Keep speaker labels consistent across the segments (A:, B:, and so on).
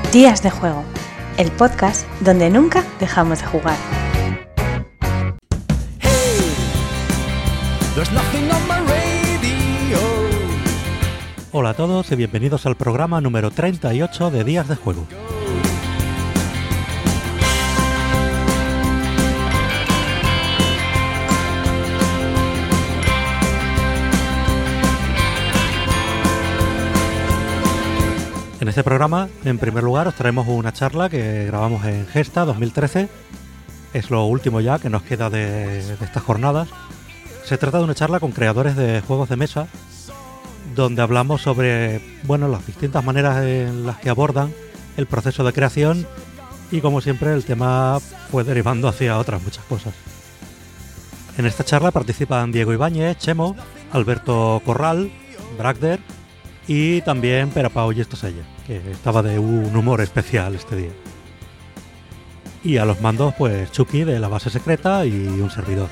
A: Días de Juego, el podcast donde nunca dejamos de jugar.
B: Hola a todos y bienvenidos al programa número 38 de Días de Juego. En este programa, en primer lugar, os traemos una charla que grabamos en Gesta 2013. Es lo último ya que nos queda de estas jornadas. Se trata de una charla con creadores de juegos de mesa, donde hablamos sobre, las distintas maneras en las que abordan el proceso de creación y, como siempre, el tema fue derivando hacia otras muchas cosas. En esta charla participan Diego Ibáñez, Chemo, Alberto Corral, Bragder y también Perapau y Estosella, que estaba de un humor especial este día. Y a los mandos, pues Chucky de la base secreta y un servidor.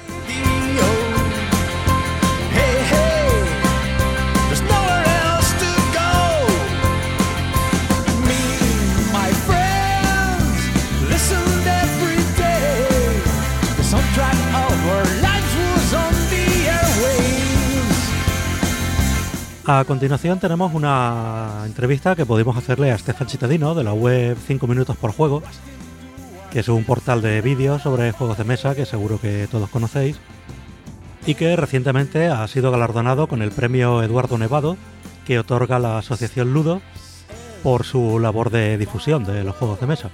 B: A continuación tenemos una entrevista que pudimos hacerle a Stefan Cittadino de la web 5 minutos por juego, que es un portal de vídeos sobre juegos de mesa que seguro que todos conocéis y que recientemente ha sido galardonado con el premio Eduardo Nevado que otorga la asociación Ludo por su labor de difusión de los juegos de mesa.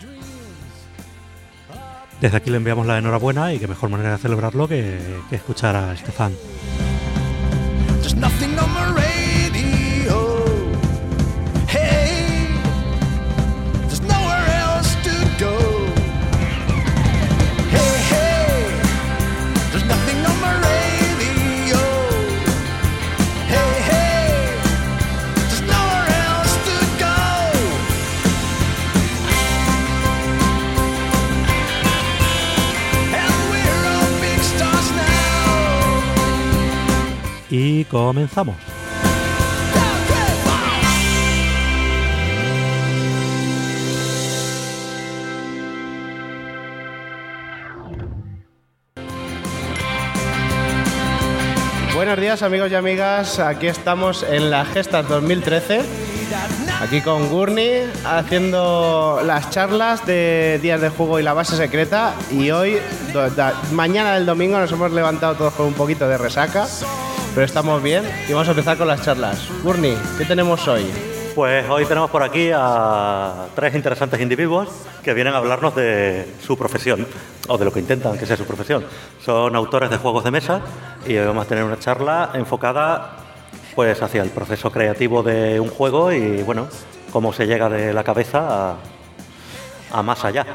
B: Desde aquí le enviamos la enhorabuena y qué mejor manera de celebrarlo que escuchar a Stefan. Y comenzamos.
C: Buenos días, amigos y amigas, aquí estamos en la Gesta 2013, aquí con Gurney haciendo las charlas de Días de Juego y la base secreta, y hoy, mañana del domingo, nos hemos levantado todos con un poquito de resaca, pero estamos bien y vamos a empezar con las charlas. Gurney, ¿qué tenemos hoy?
B: Pues hoy tenemos por aquí a tres interesantes individuos que vienen a hablarnos de su profesión, o de lo que intentan que sea su profesión. Son autores de juegos de mesa y hoy vamos a tener una charla enfocada pues hacia el proceso creativo de un juego y cómo se llega de la cabeza a más allá.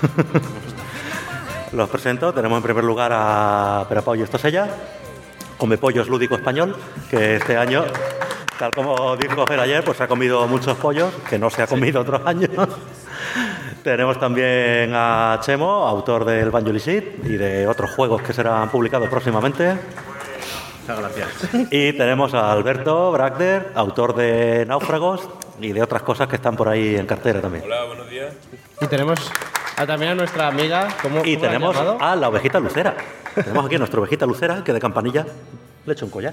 B: Los presento. Tenemos en primer lugar a Perapau y Estosella, Come Pollos Lúdico Español, que este año, tal como dijo Fer ayer, pues ha comido muchos pollos, que no se ha comido otros años. Tenemos también a Chemo, autor del Banjo-Licit y de otros juegos que serán publicados próximamente.
C: Muchas gracias.
B: Y tenemos a Alberto Bragder, autor de Náufragos y de otras cosas que están por ahí en cartera también.
D: Hola, buenos días.
C: Y tenemos también a nuestra amiga, ¿cómo
B: tenemos a la ovejita lucera. Tenemos aquí a nuestra ovejita lucera, que de campanilla le echo un collar.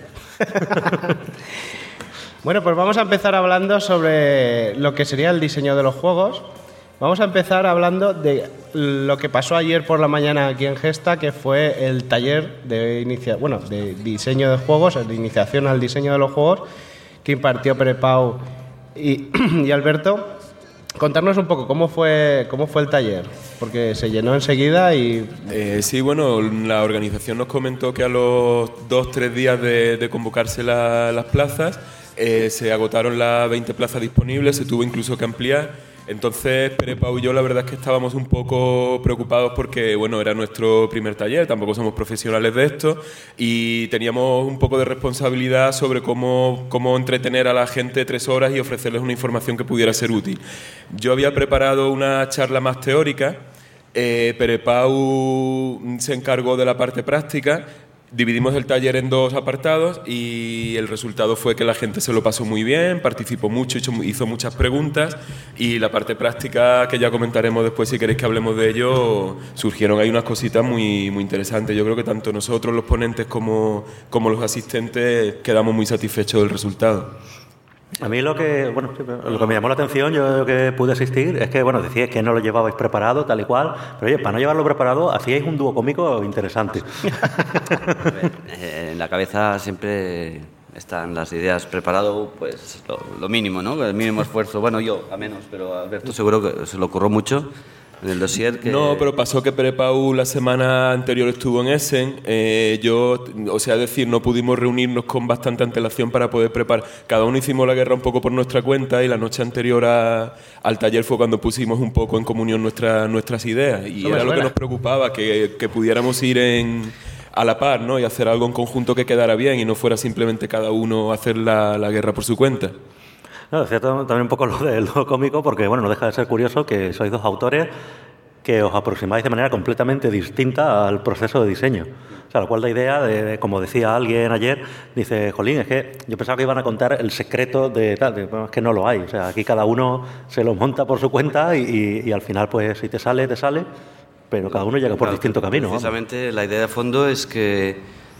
C: Bueno, pues vamos a empezar hablando sobre lo que sería el diseño de los juegos. Vamos a empezar hablando de lo que pasó ayer por la mañana aquí en Gesta, que fue el taller de diseño de juegos, de iniciación al diseño de los juegos, que impartió Perapau y Alberto. Contarnos un poco cómo fue el taller, porque se llenó enseguida y...
D: Sí, la organización nos comentó que a los 2-3 días de convocarse las plazas, se agotaron las 20 plazas disponibles, se tuvo incluso que ampliar. Entonces, Perapau y yo la verdad es que estábamos un poco preocupados porque, era nuestro primer taller, tampoco somos profesionales de esto y teníamos un poco de responsabilidad sobre cómo entretener a la gente 3 horas y ofrecerles una información que pudiera ser útil. Yo había preparado una charla más teórica, Perapau se encargó de la parte práctica Dividimos el taller en 2 apartados y el resultado fue que la gente se lo pasó muy bien, participó mucho, hizo muchas preguntas, y la parte práctica, que ya comentaremos después si queréis que hablemos de ello, surgieron ahí unas cositas muy, muy interesantes. Yo creo que tanto nosotros, los ponentes, como los asistentes quedamos muy satisfechos del resultado.
B: A mí lo que me llamó la atención, yo que pude asistir, es que, decíais que no lo llevabais preparado, tal y cual, pero oye, para no llevarlo preparado, hacíais un dúo cómico interesante.
E: En la cabeza siempre están las ideas preparado, pues lo mínimo, ¿no? El mínimo esfuerzo. Bueno, yo a menos, pero a Alberto seguro que se le ocurrió mucho en el dossier.
D: No, pero pasó que Pere Pau la semana anterior estuvo en Essen. No pudimos reunirnos con bastante antelación para poder preparar. Cada uno hicimos la guerra un poco por nuestra cuenta, y la noche anterior al taller fue cuando pusimos un poco en comunión nuestras ideas. Y era lo que nos preocupaba, que pudiéramos ir a la par, ¿no? Y hacer algo en conjunto que quedara bien y no fuera simplemente cada uno hacer la guerra por su cuenta.
B: No, es cierto también un poco lo del cómico, porque no deja de ser curioso que sois 2 autores que os aproximáis de manera completamente distinta al proceso de diseño. O sea, la cual la idea de, como decía alguien ayer, dice, jolín, es que yo pensaba que iban a contar el secreto de tal, es que no lo hay. O sea, aquí cada uno se lo monta por su cuenta y al final, pues, si te sale, pero cada uno llega por distinto camino.
E: Precisamente la idea de fondo es que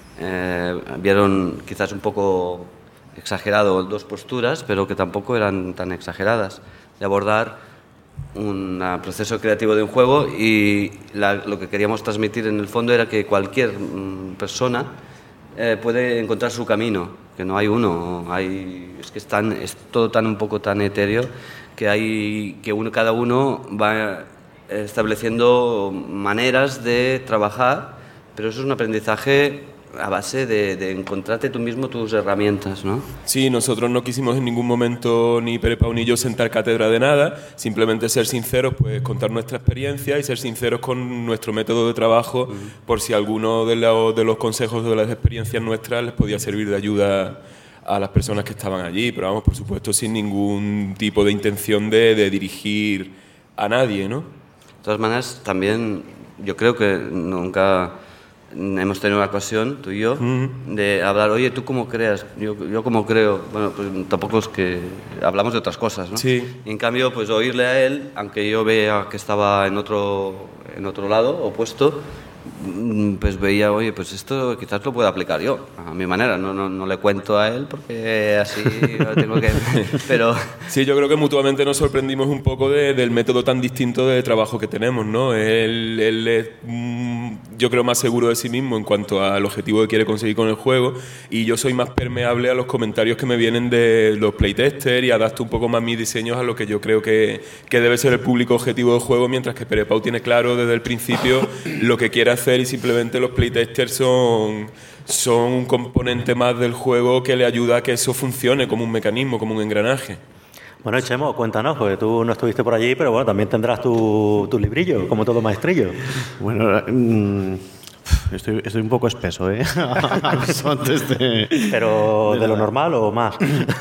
E: vieron quizás un poco exagerado 2 posturas, pero que tampoco eran tan exageradas, de abordar un proceso creativo de un juego, y lo que queríamos transmitir en el fondo era que cualquier persona puede encontrar su camino, que no hay uno, es que es todo un poco tan etéreo que cada uno va estableciendo maneras de trabajar, pero eso es un aprendizaje a base de encontrarte tú mismo tus herramientas, ¿no?
D: Sí, nosotros no quisimos en ningún momento, ni Pere Pau ni yo, sentar cátedra de nada, simplemente ser sinceros, pues contar nuestra experiencia y ser sinceros con nuestro método de trabajo, por si alguno de los consejos o de las experiencias nuestras les podía servir de ayuda a las personas que estaban allí, pero vamos, por supuesto, sin ningún tipo de intención de dirigir a nadie, ¿no?
E: De todas maneras, también yo creo que nunca hemos tenido la ocasión, tú y yo, de hablar, oye, ¿tú cómo creas? Yo cómo creo. Bueno, pues tampoco es que hablamos de otras cosas, ¿no?
D: Sí.
E: Y en cambio, pues oírle a él, aunque yo vea que estaba en otro lado, opuesto, pues veía, oye, pues esto quizás lo puedo aplicar yo, a mi manera. No le cuento a él porque así tengo que... Pero...
D: Sí, yo creo que mutuamente nos sorprendimos un poco del método tan distinto de trabajo que tenemos, ¿no? Él es, yo creo, más seguro de sí mismo en cuanto al objetivo que quiere conseguir con el juego, y yo soy más permeable a los comentarios que me vienen de los playtesters y adapto un poco más mis diseños a lo que yo creo que debe ser el público objetivo del juego, mientras que Pere Pau tiene claro desde el principio lo que quiere hacer, y simplemente los playtesters son un componente más del juego que le ayuda a que eso funcione como un mecanismo, como un engranaje.
B: Bueno, Chemo, cuéntanos, porque tú no estuviste por allí, pero también tendrás tu librillo, como todo maestrillo.
C: Bueno, estoy un poco espeso, ¿eh?
B: ¿Pero de lo normal o más?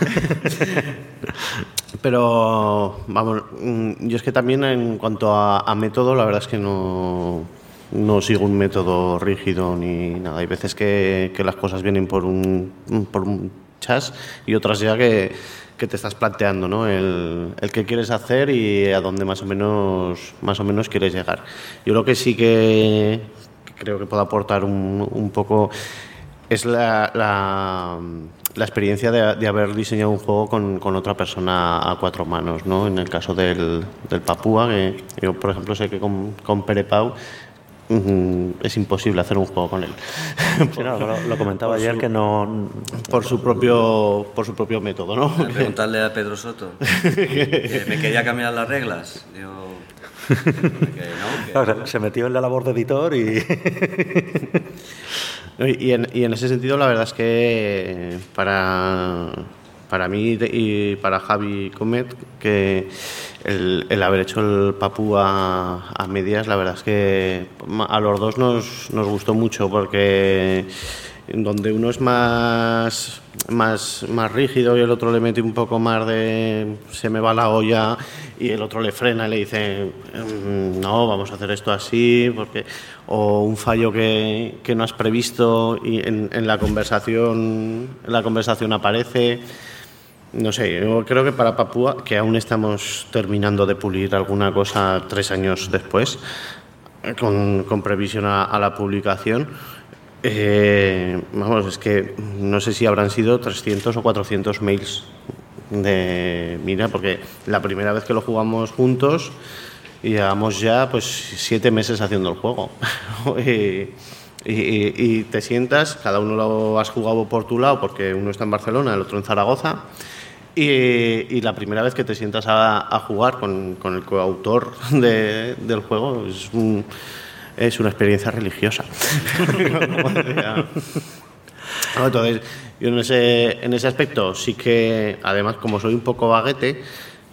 C: Pero, vamos, yo es que también en cuanto a método, la verdad es que no sigo un método rígido ni nada. Hay veces que las cosas vienen por un chas, y otras ya que te estás planteando, ¿no? El qué quieres hacer y a dónde más o menos quieres llegar. Yo lo que sí que creo que puedo aportar un poco es la experiencia de haber diseñado un juego con otra persona a 4 manos, ¿no? En el caso del Papúa, que yo, por ejemplo, sé que con Pere Pau es imposible hacer un juego con él.
B: Sí, lo comentaba ayer, que no...
C: Por su propio método, ¿no?
E: Preguntarle a Pedro Soto, que me quería cambiar las reglas.
B: Se metió en la labor de editor y...
C: y en ese sentido, la verdad es que para mí y para Javi Comet, que el haber hecho el Papú a medias, la verdad es que a los dos nos gustó mucho, porque donde uno es más rígido y el otro le mete un poco más de se me va la olla y el otro le frena y le dice no, vamos a hacer esto así, porque o un fallo que no has previsto y en la conversación aparece. No sé, yo creo que para Papúa, que aún estamos terminando de pulir alguna cosa 3 años después, con previsión a la publicación, vamos, es que no sé si habrán sido 300 o 400 mails mira, porque la primera vez que lo jugamos juntos llevamos ya pues 7 meses haciendo el juego y te sientas, cada uno lo has jugado por tu lado porque uno está en Barcelona, el otro en Zaragoza. Y la primera vez que te sientas a jugar con el coautor del juego es una experiencia religiosa. Entonces, yo en ese aspecto sí que, además, como soy un poco vaguete,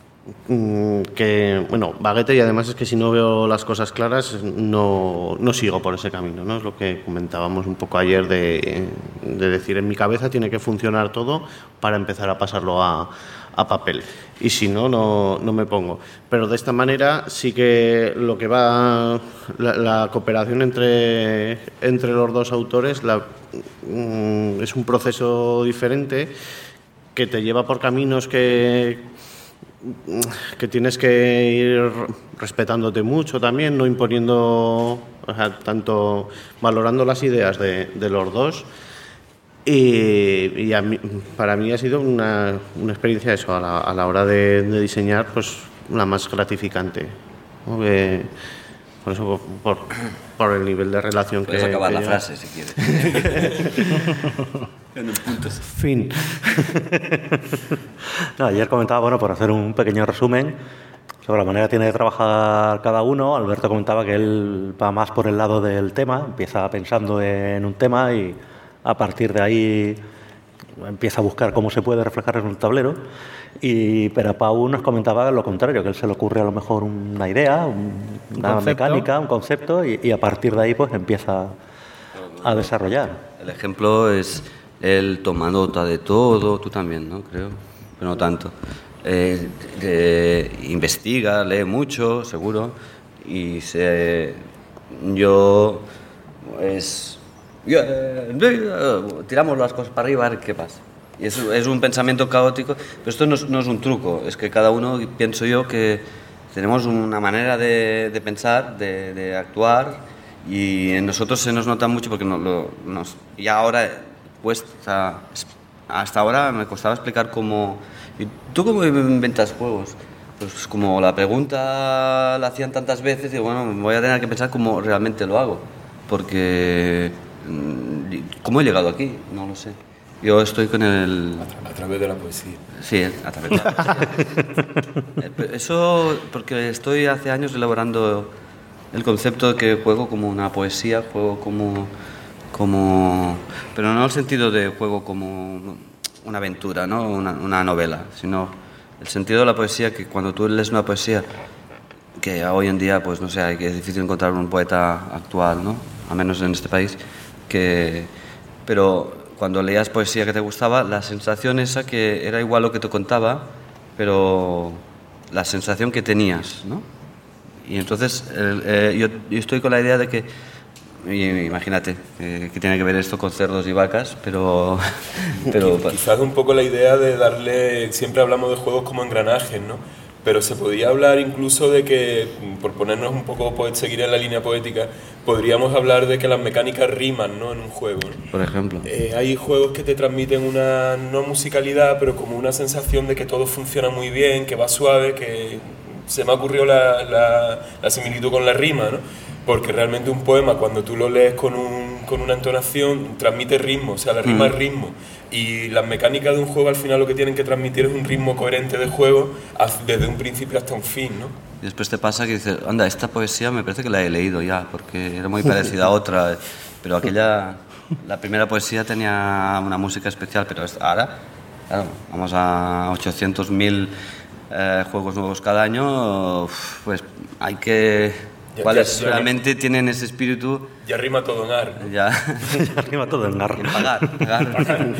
C: vaguete y además es que si no veo las cosas claras no sigo por ese camino, ¿no? Es lo que comentábamos un poco ayer de decir, en mi cabeza tiene que funcionar todo para empezar a pasarlo a papel y si no me pongo, pero de esta manera sí que lo que va la cooperación entre los dos autores es un proceso diferente que te lleva por caminos que tienes que ir respetándote mucho también, no imponiendo, o sea, tanto valorando las ideas de los dos y para mí ha sido una experiencia eso, a la hora de diseñar, pues la más gratificante, ¿no? Por eso, por el nivel de relación
E: puedes
C: que...
E: acabar
C: que
E: la
C: lleva.
E: frase si quieres. En un punto.
C: Fin.
B: No, ayer comentaba, bueno, por hacer un pequeño resumen sobre la manera que tiene de trabajar cada uno. Alberto comentaba que él va más por el lado del tema, empieza pensando en un tema y a partir de ahí empieza a buscar cómo se puede reflejar en un tablero. Pero Pau nos comentaba lo contrario, que él se le ocurre a lo mejor una idea, una mecánica, un concepto y a partir de ahí pues empieza a desarrollar.
E: El ejemplo es él toma nota de todo, tú también, ¿no? Creo, pero no tanto. Investiga, lee mucho, seguro, y tiramos las cosas para arriba a ver qué pasa. Y es un pensamiento caótico, pero esto no es un truco, es que cada uno, pienso yo, que tenemos una manera de pensar, de actuar, y en nosotros se nos nota mucho porque y ahora cuesta, hasta ahora me costaba explicar cómo... ¿Y tú cómo inventas juegos? Pues como la pregunta la hacían tantas veces, digo, bueno, voy a tener que pensar cómo realmente lo hago, porque ¿cómo he llegado aquí? No lo sé. Yo estoy con
D: A través de la poesía.
E: Sí, a través de la poesía. Eso porque estoy hace años elaborando el concepto de que juego como una poesía, juego como... Pero no en el sentido de juego como una aventura, ¿no? Una novela, sino el sentido de la poesía, que cuando tú lees una poesía, que hoy en día, pues no sé, es difícil encontrar un poeta actual, ¿no? Al menos en este país, pero cuando leías poesía que te gustaba, la sensación esa que era igual lo que te contaba, pero la sensación que tenías, ¿no? Y entonces yo estoy con la idea de que, imagínate, que tiene que ver esto con cerdos y vacas, pero
D: quizás un poco la idea de darle, siempre hablamos de juegos como engranajes, ¿no? Pero se podía hablar incluso de que, por ponernos un poco, seguir en la línea poética, podríamos hablar de que las mecánicas riman, ¿no? En un juego, ¿no?
E: Por ejemplo.
D: Hay juegos que te transmiten una, no musicalidad, pero como una sensación de que todo funciona muy bien, que va suave, que se me ha ocurrido la similitud con la rima, ¿no? Porque realmente un poema, cuando tú lo lees con una entonación, transmite ritmo, o sea, la rima es ritmo. Y las mecánicas de un juego al final lo que tienen que transmitir es un ritmo coherente de juego desde un principio hasta un fin, ¿no?
E: Y después te pasa que dices, anda, esta poesía me parece que la he leído ya, porque era muy parecida a otra, pero la primera poesía tenía una música especial, pero ahora, claro, vamos a 800.000 juegos nuevos cada año, pues hay que cuáles realmente tienen ese espíritu.
D: Ya rima todo en ar.
E: Ya
B: Arriba todo en garra.
E: pagar.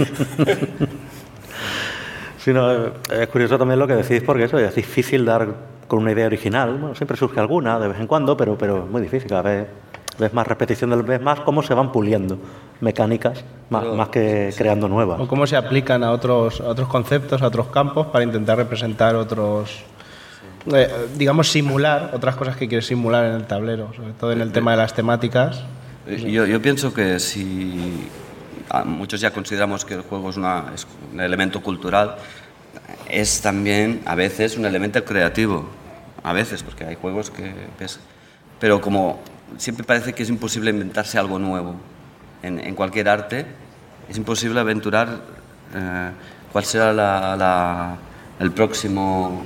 B: Sí, no, es curioso también lo que decís, porque eso es difícil dar con una idea original. Bueno, siempre surge alguna de vez en cuando, pero es muy difícil. A veces ves más repetición, ves más cómo se van puliendo mecánicas, más que creando nuevas.
C: O cómo se aplican a otros conceptos, a otros campos, para intentar representar otros... digamos, simular otras cosas que quieres simular en el tablero, sobre todo en el tema de las temáticas.
E: Yo pienso que si muchos ya consideramos que el juego es un elemento cultural, es también a veces un elemento creativo, a veces, porque hay juegos que ves, pero como siempre parece que es imposible inventarse algo nuevo en cualquier arte, es imposible aventurar cuál será el próximo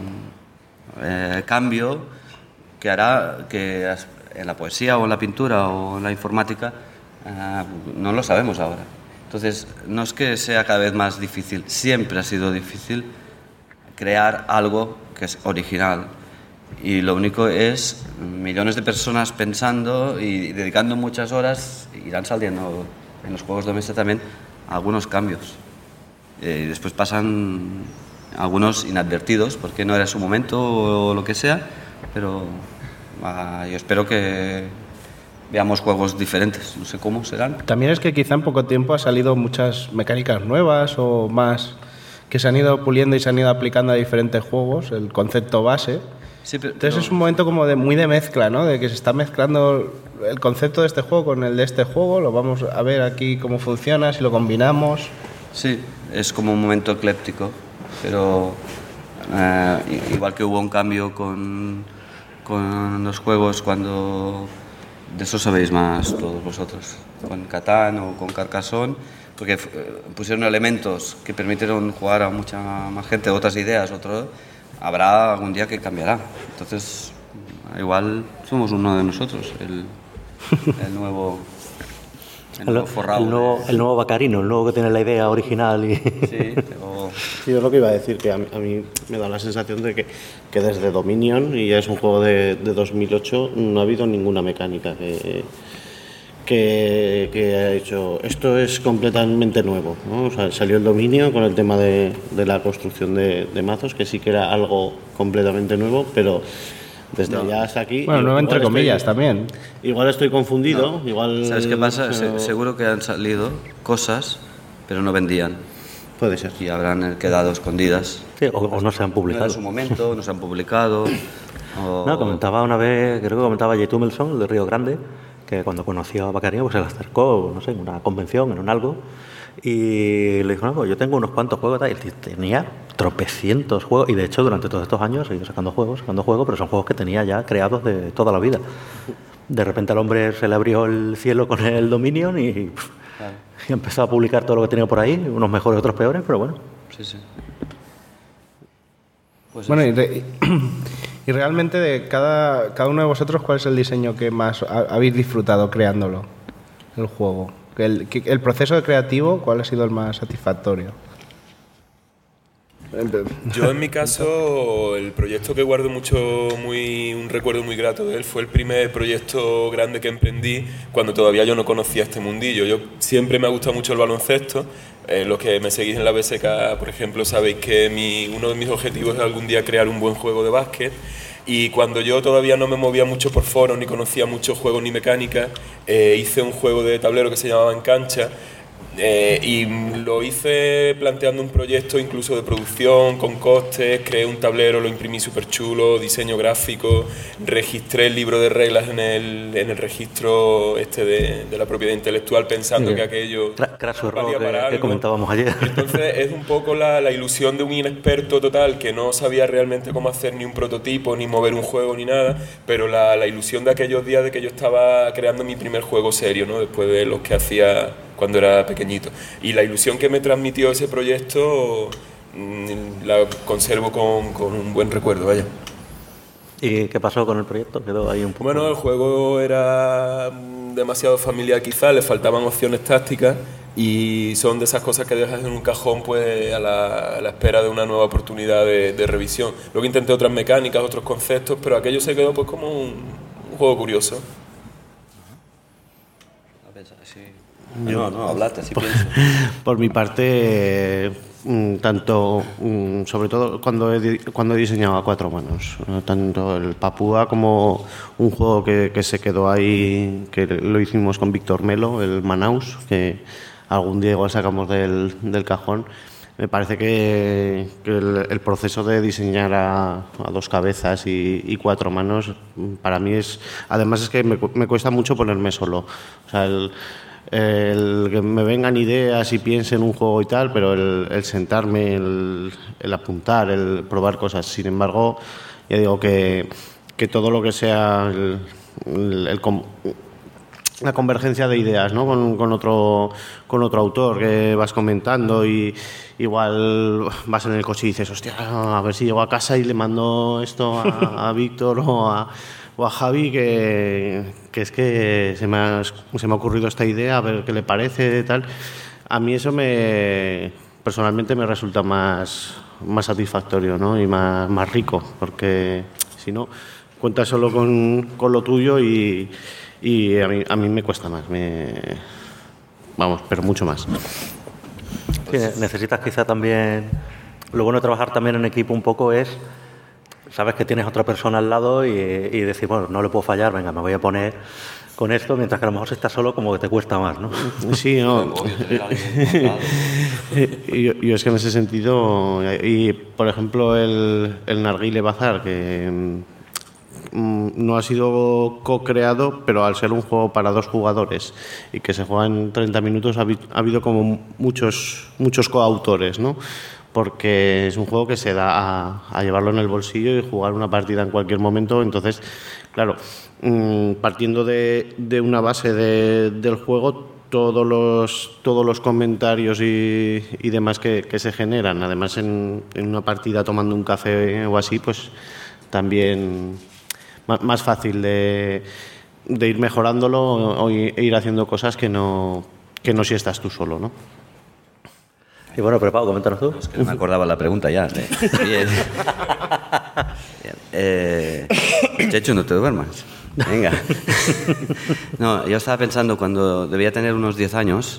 E: cambio que hará que en la poesía o en la pintura o en la informática no lo sabemos ahora. Entonces, no es que sea cada vez más difícil, siempre ha sido difícil crear algo que es original. Y lo único es millones de personas pensando y dedicando muchas horas, irán saliendo en los juegos de mesa también algunos cambios. Y después pasan algunos inadvertidos porque no era su momento o lo que sea, pero yo espero que veamos juegos diferentes, no sé cómo serán.
C: También es que quizá en poco tiempo ha salido muchas mecánicas nuevas o más que se han ido puliendo y se han ido aplicando a diferentes juegos, el concepto base.
E: Sí,
C: Entonces es un momento como muy de mezcla, ¿no? De que se está mezclando el concepto de este juego con el de este juego, lo vamos a ver aquí cómo funciona, si lo combinamos.
E: Sí, es como un momento ecléptico, pero igual que hubo un cambio con los juegos cuando... De eso sabéis más todos vosotros, con Catán o con Carcassonne, porque pusieron elementos que permitieron jugar a mucha más gente, otras ideas, habrá algún día que cambiará. Entonces, igual somos uno de nosotros, el nuevo forrado.
B: El nuevo Bacarino, el nuevo que tiene la idea original.
E: Sí,
F: Sí, es lo que iba a decir, que a mí me da la sensación de que desde Dominion, y ya es un juego de 2008, no ha habido ninguna mecánica que ha hecho... Esto es completamente nuevo, ¿no? O sea, salió el Dominion con el tema de la construcción de mazos, que sí que era algo completamente nuevo, pero desde allá hasta aquí...
C: Bueno, nuevo entre comillas también.
F: Igual estoy confundido, igual...
E: ¿Sabes qué pasa? Seguro que han salido cosas, pero no vendían.
F: Puede ser.
E: Y habrán quedado escondidas.
B: Sí, o no se han publicado.
E: No en su momento, no se han publicado.
B: No, comentaba una vez, creo que comentaba J. Tumelson, el de Río Grande, que cuando conoció a Bacarino pues se le acercó, no sé, en una convención, en un algo, y le dijo, no, pues yo tengo unos cuantos juegos, y él tenía tropecientos juegos, y de hecho durante todos estos años he ido sacando juegos, pero son juegos que tenía ya creados de toda la vida. De repente al hombre se le abrió el cielo con el Dominion y empezó a publicar todo lo que tenía por ahí, unos mejores, otros peores, pero bueno.
E: Sí. Pues
C: bueno, y realmente de cada uno de vosotros, ¿cuál es el diseño que más habéis disfrutado creándolo, el juego? El proceso creativo, ¿cuál ha sido el más satisfactorio?
D: Yo en mi caso, el proyecto que guardo un recuerdo muy grato de él fue el primer proyecto grande que emprendí cuando todavía yo no conocía este mundillo. Yo siempre me ha gustado mucho el baloncesto. Los que me seguís en la BSK, por ejemplo, sabéis que uno de mis objetivos es algún día crear un buen juego de básquet. Y cuando yo todavía no me movía mucho por foros, ni conocía muchos juegos ni mecánicas, hice un juego de tablero que se llamaba En Cancha. Y lo hice planteando un proyecto incluso de producción con costes, creé un tablero, lo imprimí súper chulo, diseño gráfico, registré el libro de reglas en el registro de la propiedad intelectual pensando que aquello valía para algo.
B: Que comentábamos ayer.
D: Entonces es un poco la ilusión de un inexperto total que no sabía realmente cómo hacer ni un prototipo, ni mover un juego, ni nada, pero la ilusión de aquellos días de que yo estaba creando mi primer juego serio, ¿no? Después de los que hacía cuando era pequeñito. Y la ilusión que me transmitió ese proyecto la conservo con un buen recuerdo, vaya.
B: ¿Y qué pasó con el proyecto? Quedó ahí un poco...
D: Bueno, el juego era demasiado familiar quizá, le faltaban opciones tácticas y son de esas cosas que dejas en un cajón pues a la espera de una nueva oportunidad de revisión. Luego intenté otras mecánicas, otros conceptos, pero aquello se quedó pues como Un juego curioso.
E: No, hablate, así pienso.
F: Por mi parte, tanto, sobre todo cuando he diseñado a 4 manos, tanto el Papúa como un juego que se quedó ahí, que lo hicimos con Víctor Melo, el Manaus, que algún día igual sacamos del cajón. Me parece que el proceso de diseñar a 2 cabezas y 4 manos, para mí además es que me cuesta mucho ponerme solo. O sea, el que me vengan ideas y piense en un juego y tal, pero el sentarme, el apuntar, el probar cosas. Sin embargo, ya digo que todo lo que sea la convergencia de ideas, ¿no? con otro autor que vas comentando y igual vas en el coche y dices, hostia, a ver si llego a casa y le mando esto a Víctor o a Javi, que es que se me ha ocurrido esta idea, a ver qué le parece, tal. A mí eso personalmente me resulta más satisfactorio, ¿no? Y más rico, porque si no, cuentas solo con lo tuyo y a mí me cuesta más, pero mucho más.
B: Sí, necesitas quizá también, lo bueno de trabajar también en equipo un poco es, sabes que tienes otra persona al lado y decir, bueno, no le puedo fallar, venga, me voy a poner con esto, mientras que a lo mejor si estás solo como que te cuesta más, ¿no?
F: Sí, no. Yo es que en ese sentido, y por ejemplo el Narguile Bazar, que no ha sido co-creado, pero al ser un juego para 2 jugadores y que se juega en 30 minutos, ha habido como muchos coautores, ¿no? Porque es un juego que se da a llevarlo en el bolsillo y jugar una partida en cualquier momento. Entonces, claro, partiendo de una base del juego, todos los comentarios y demás que se generan, además en una partida tomando un café o así, pues también más fácil de ir mejorándolo e ir haciendo cosas que no si estás tú solo, ¿no?
B: Y bueno, pero Pau, coméntanos tú.
E: Es que no me acordaba la pregunta ya. Bien. Chechu, no te duermas. Venga. No, yo estaba pensando, cuando debía tener unos 10 años,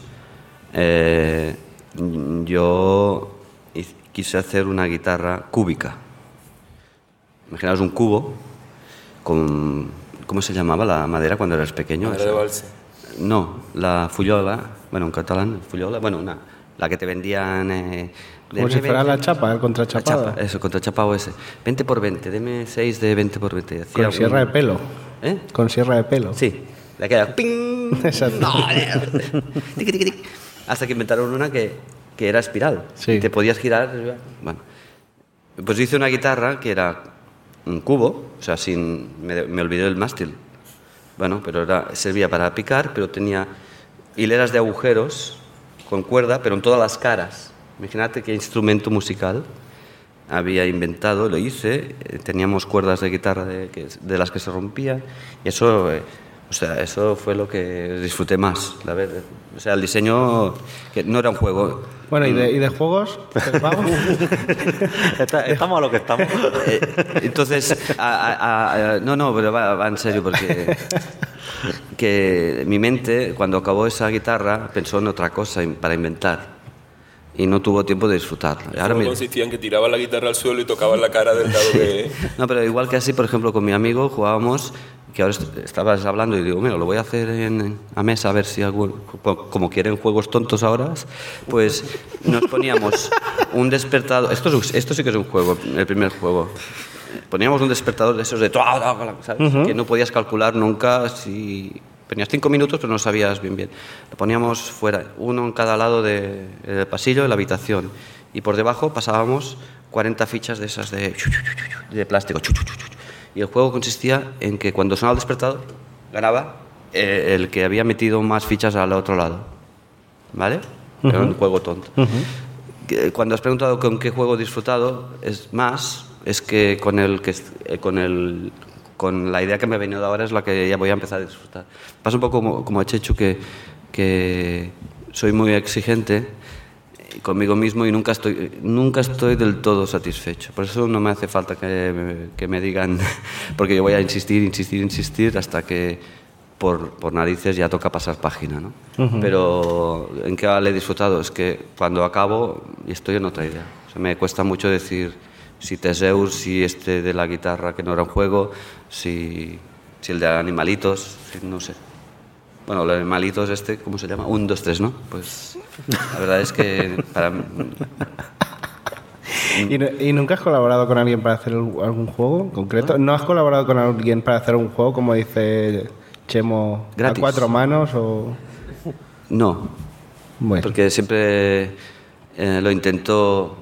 E: yo quise hacer una guitarra cúbica. Imaginaos un cubo con... ¿Cómo se llamaba la madera cuando eras pequeño?
D: Madera de balsa.
E: No, la fullola, bueno, en catalán, fullola, bueno, la que te vendían...
C: Como si fuera la chapa, el contrachapado.
E: La chapa, eso, contrachapado ese. 20 por 20, deme 6 de 20 por 20.
C: Con sierra de pelo.
E: ¿Eh?
C: Con sierra de pelo.
E: Sí, la que era ¡ping!
C: Exacto.
E: No, tic, tic, tic. Hasta que inventaron una que era espiral.
C: Sí.
E: Y te podías girar. Bueno, pues hice una guitarra que era un cubo, o sea, me olvidé del mástil. Bueno, pero servía para picar, pero tenía hileras de agujeros con cuerda, pero en todas las caras. Imagínate qué instrumento musical había inventado, lo hice, teníamos cuerdas de guitarra de las que se rompían, y eso, eso fue lo que disfruté más, la verdad. O sea, el diseño, que no era un juego.
C: Bueno, ¿y de juegos?
B: Estamos a lo que estamos.
E: Entonces, no, pero va en serio, porque que mi mente, cuando acabó esa guitarra, pensó en otra cosa para inventar. Y no tuvo tiempo de disfrutarlo.
D: Ahora consistía en que tiraba la guitarra al suelo y tocaba la cara del lado que...
E: No, pero igual que así, por ejemplo, con mi amigo jugábamos, que ahora estabas hablando y digo, mira, lo voy a hacer a mesa a ver si como quieren juegos tontos ahora, pues nos poníamos un despertador. Esto sí que es un juego, el primer juego. Poníamos un despertador de esos de... ¿sabes? Que no podías calcular nunca si... Tenías 5 minutos, pero no sabías bien. Lo poníamos fuera, uno en cada lado del pasillo de la habitación. Y por debajo pasábamos 40 fichas de esas de plástico. Y el juego consistía en que cuando sonaba el despertador, ganaba el que había metido más fichas al otro lado. ¿Vale? Era un juego tonto. Cuando has preguntado con qué juego he disfrutado, es que con la idea que me ha venido ahora es la que ya voy a empezar a disfrutar. Pasa un poco como a Chechu, que soy muy exigente conmigo mismo y nunca estoy del todo satisfecho. Por eso no me hace falta que me digan, porque yo voy a insistir hasta que por narices ya toca pasar página, ¿no? Pero ¿en qué le he disfrutado? Es que cuando acabo estoy en otra idea. O sea, me cuesta mucho decir si Teseus, si este de la guitarra que no era un juego, si el de animalitos, no sé. Bueno, los animalitos ¿cómo se llama? 1, 2, 3, ¿no? Pues la verdad es que para mí...
C: ¿Y nunca has colaborado con alguien para hacer algún juego en concreto? ¿No has colaborado con alguien para hacer un juego, como dice Chemo,
E: gratis,
C: a 4 manos o...?
E: No,
C: bueno.
E: Porque siempre lo intentó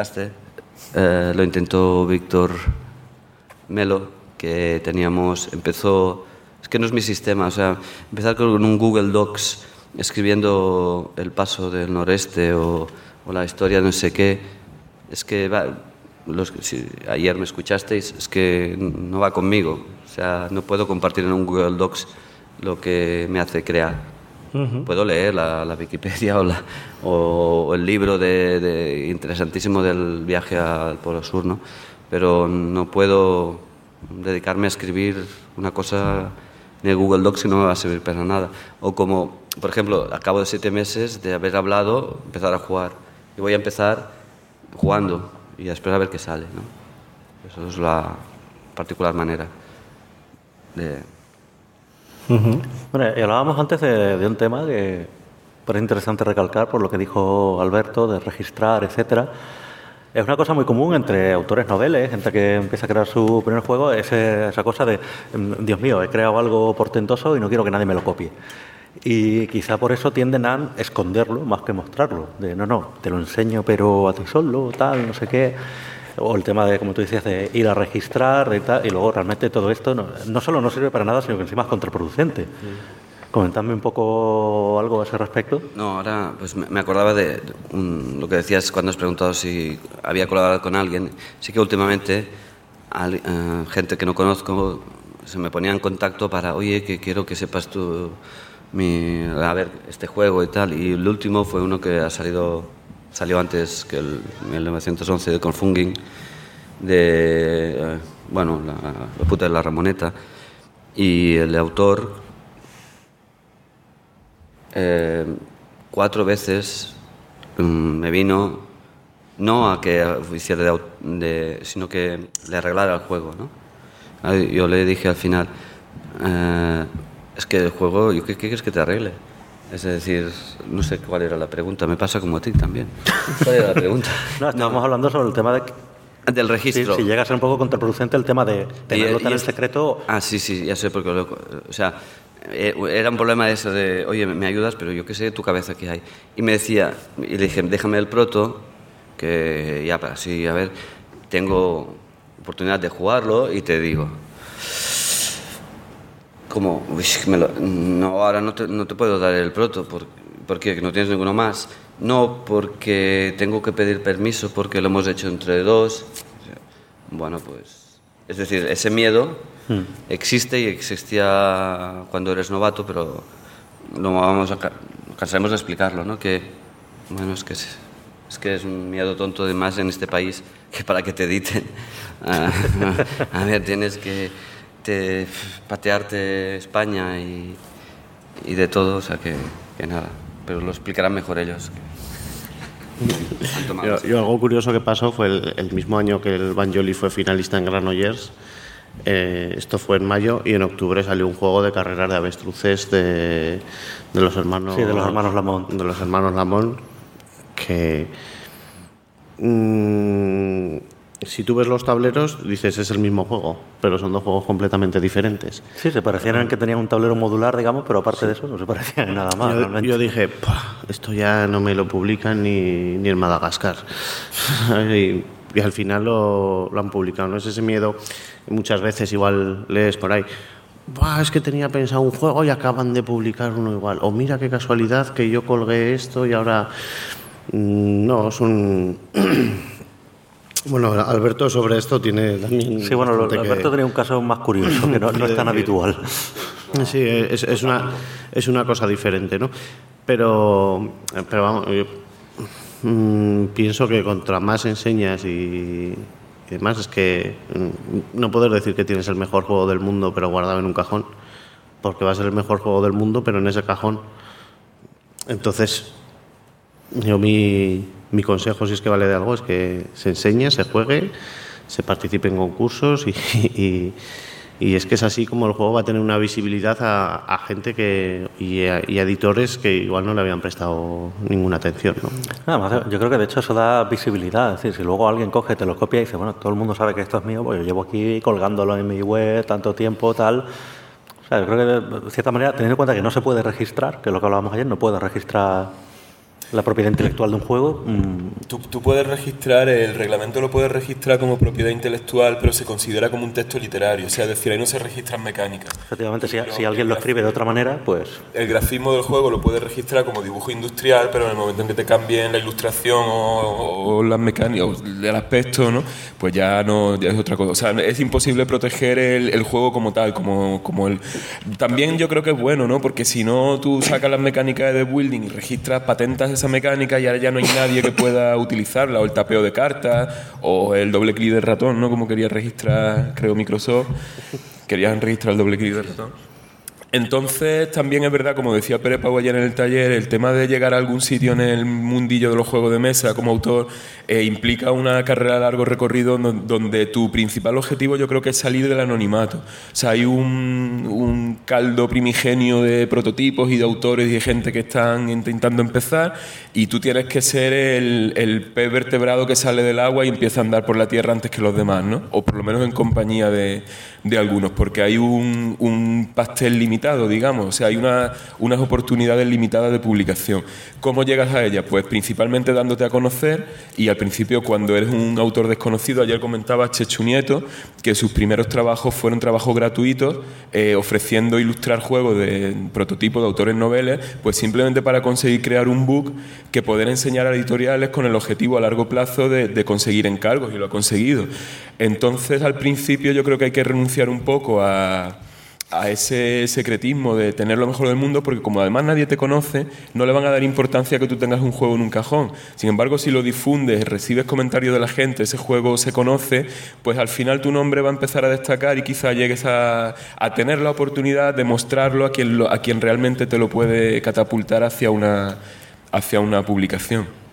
E: Víctor Melo, que empezó... Es que no es mi sistema, o sea, empezar con un Google Docs escribiendo el paso del noreste o la historia de no sé qué, es que si ayer me escuchasteis, es que no va conmigo. O sea, no puedo compartir en un Google Docs lo que me hace crear. Puedo leer la Wikipedia o el libro interesantísimo del viaje al Polo Sur, ¿no? Pero no puedo dedicarme a escribir una cosa en el Google Docs que no me va a servir para nada. O como, por ejemplo, al cabo de 7 meses de haber hablado, empezar a jugar. Y voy a empezar jugando y después a ver qué sale, ¿no? Eso es la particular manera de...
B: Bueno, y hablábamos antes de un tema que parece interesante recalcar por lo que dijo Alberto, de registrar, etcétera. Es una cosa muy común entre autores noveles, gente que empieza a crear su primer juego, esa cosa de, Dios mío, he creado algo portentoso y no quiero que nadie me lo copie. Y quizá por eso tienden a esconderlo más que mostrarlo. De no, te lo enseño pero a ti solo, tal, no sé qué. O el tema de, como tú decías, de ir a registrar y tal, y luego realmente todo esto no solo no sirve para nada, sino que encima es contraproducente. Comentadme un poco algo a ese respecto.
E: No, ahora pues me acordaba de lo que decías cuando has preguntado si había colaborado con alguien. Sí que últimamente gente que no conozco se me ponía en contacto para, oye, que quiero que sepas tú a ver este juego y tal. Y el último fue uno que salió antes que el 1911 de Confunging, de la puta de la Ramoneta. Y el autor 4 veces me vino, no a que hiciera sino que le arreglara el juego, ¿no? Yo le dije al final, es que el juego, ¿qué quieres que te arregle? Es decir, no sé cuál era la pregunta, me pasa como a ti también. ¿Cuál era la pregunta?
B: No, estábamos hablando sobre el tema
E: del registro.
B: Si llega a ser un poco contraproducente el tema de tenerlo tan en secreto.
E: Ah, sí, ya sé, porque o sea, era un problema eso de, oye, me ayudas, pero yo qué sé de tu cabeza qué hay. Y me decía, y le dije, déjame el proto, que ya para así, a ver, tengo oportunidad de jugarlo y te digo. Como, no, ahora no te puedo dar el proto, ¿por qué? ¿Que no tienes ninguno más? No, porque tengo que pedir permiso porque lo hemos hecho entre 2. Bueno, pues... Es decir, ese miedo existe y existía cuando eres novato, pero cansaremos de explicarlo, ¿no? Que, bueno, es que es un miedo tonto de más en este país que para que te editen. A ver, tienes que patearte España y de todo, o sea que nada, pero lo explicarán mejor ellos.
F: Yo algo curioso que pasó fue el mismo año que el Banjoli fue finalista en Granollers. Esto fue en mayo y en octubre salió un juego de carreras de avestruces de los hermanos.
B: Sí, de los hermanos Lamont.
F: De los hermanos Lamont, que si tú ves los tableros dices es el mismo juego, pero son 2 juegos completamente diferentes.
B: Sí, se parecían en que tenían un tablero modular, digamos, pero aparte de eso no se parecían en nada más.
F: Yo dije, esto ya no me lo publican ni en Madagascar. Y al final lo han publicado. No es ese miedo que muchas veces igual lees por ahí. Es que tenía pensado un juego y acaban de publicar uno igual. O mira qué casualidad que yo colgué esto y ahora... No, es un... Bueno, Alberto sobre esto tiene también...
B: Sí, bueno, Alberto tenía un caso más curioso, que no es tan habitual.
F: Sí, es una cosa diferente, ¿no? Pero vamos, Pienso que contra más enseñas y demás, es que no puedes decir que tienes el mejor juego del mundo pero guardado en un cajón, porque va a ser el mejor juego del mundo pero en ese cajón. Entonces, yo mi consejo, si es que vale de algo, es que se enseñe, se juegue, se participe en concursos y es que es así como el juego va a tener una visibilidad a gente y a editores que igual no le habían prestado ninguna atención, ¿no?
B: Además, yo creo que de hecho eso da visibilidad. Es decir, si luego alguien coge, te lo copia y dice, bueno, todo el mundo sabe que esto es mío, pues yo llevo aquí colgándolo en mi web tanto tiempo, tal. O sea, yo creo que de cierta manera, teniendo en cuenta que no se puede registrar, que es lo que hablábamos ayer, no puedes registrar la propiedad intelectual de un juego.
D: Tú puedes registrar, el reglamento lo puedes registrar como propiedad intelectual, pero se considera como un texto literario, o sea, es decir, ahí no se registran mecánicas.
B: Efectivamente, si alguien lo escribe de otra manera, pues...
D: El grafismo del juego lo puedes registrar como dibujo industrial, pero en el momento en que te cambien la ilustración o las mecánicas, o el aspecto, ¿no? Pues ya es otra cosa. O sea, es imposible proteger el juego como tal, como el... También yo creo que es bueno, ¿no? Porque si no, tú sacas las mecánicas de building y registras, patentas esa mecánica y ahora ya no hay nadie que pueda utilizarla, o el tapeo de cartas, o el doble clic del ratón, ¿no? Como quería registrar, creo, Microsoft. Querían registrar el doble clic del ratón. Entonces, también es verdad, como decía Pere Pau ayer en el taller, el tema de llegar a algún sitio en el mundillo de los juegos de mesa como autor implica una carrera a largo recorrido donde tu principal objetivo yo creo que es salir del anonimato. O sea, hay un caldo primigenio de prototipos y de autores y de gente que están intentando empezar, y tú tienes que ser el pez vertebrado que sale del agua y empieza a andar por la tierra antes que los demás, ¿no? O por lo menos en compañía de algunos, porque hay un pastel limitado, digamos, o sea, hay unas oportunidades limitadas de publicación. ¿Cómo llegas a ellas? Pues principalmente dándote a conocer, y al principio cuando eres un autor desconocido, ayer comentaba Chechu Nieto que sus primeros trabajos fueron trabajos gratuitos, ofreciendo ilustrar juegos de prototipos de autores noveles, pues simplemente para conseguir crear un book que poder enseñar a editoriales con el objetivo a largo plazo de conseguir encargos, y lo ha conseguido. Entonces, al principio yo creo que hay que renunciar un poco a ese secretismo de tener lo mejor del mundo, porque como además nadie te conoce, no le van a dar importancia a que tú tengas un juego en un cajón. Sin embargo, si lo difundes, recibes comentarios de la gente, ese juego se conoce, pues al final tu nombre va a empezar a destacar y quizá llegues a tener la oportunidad de mostrarlo a quien realmente te lo puede catapultar hacia una publicación.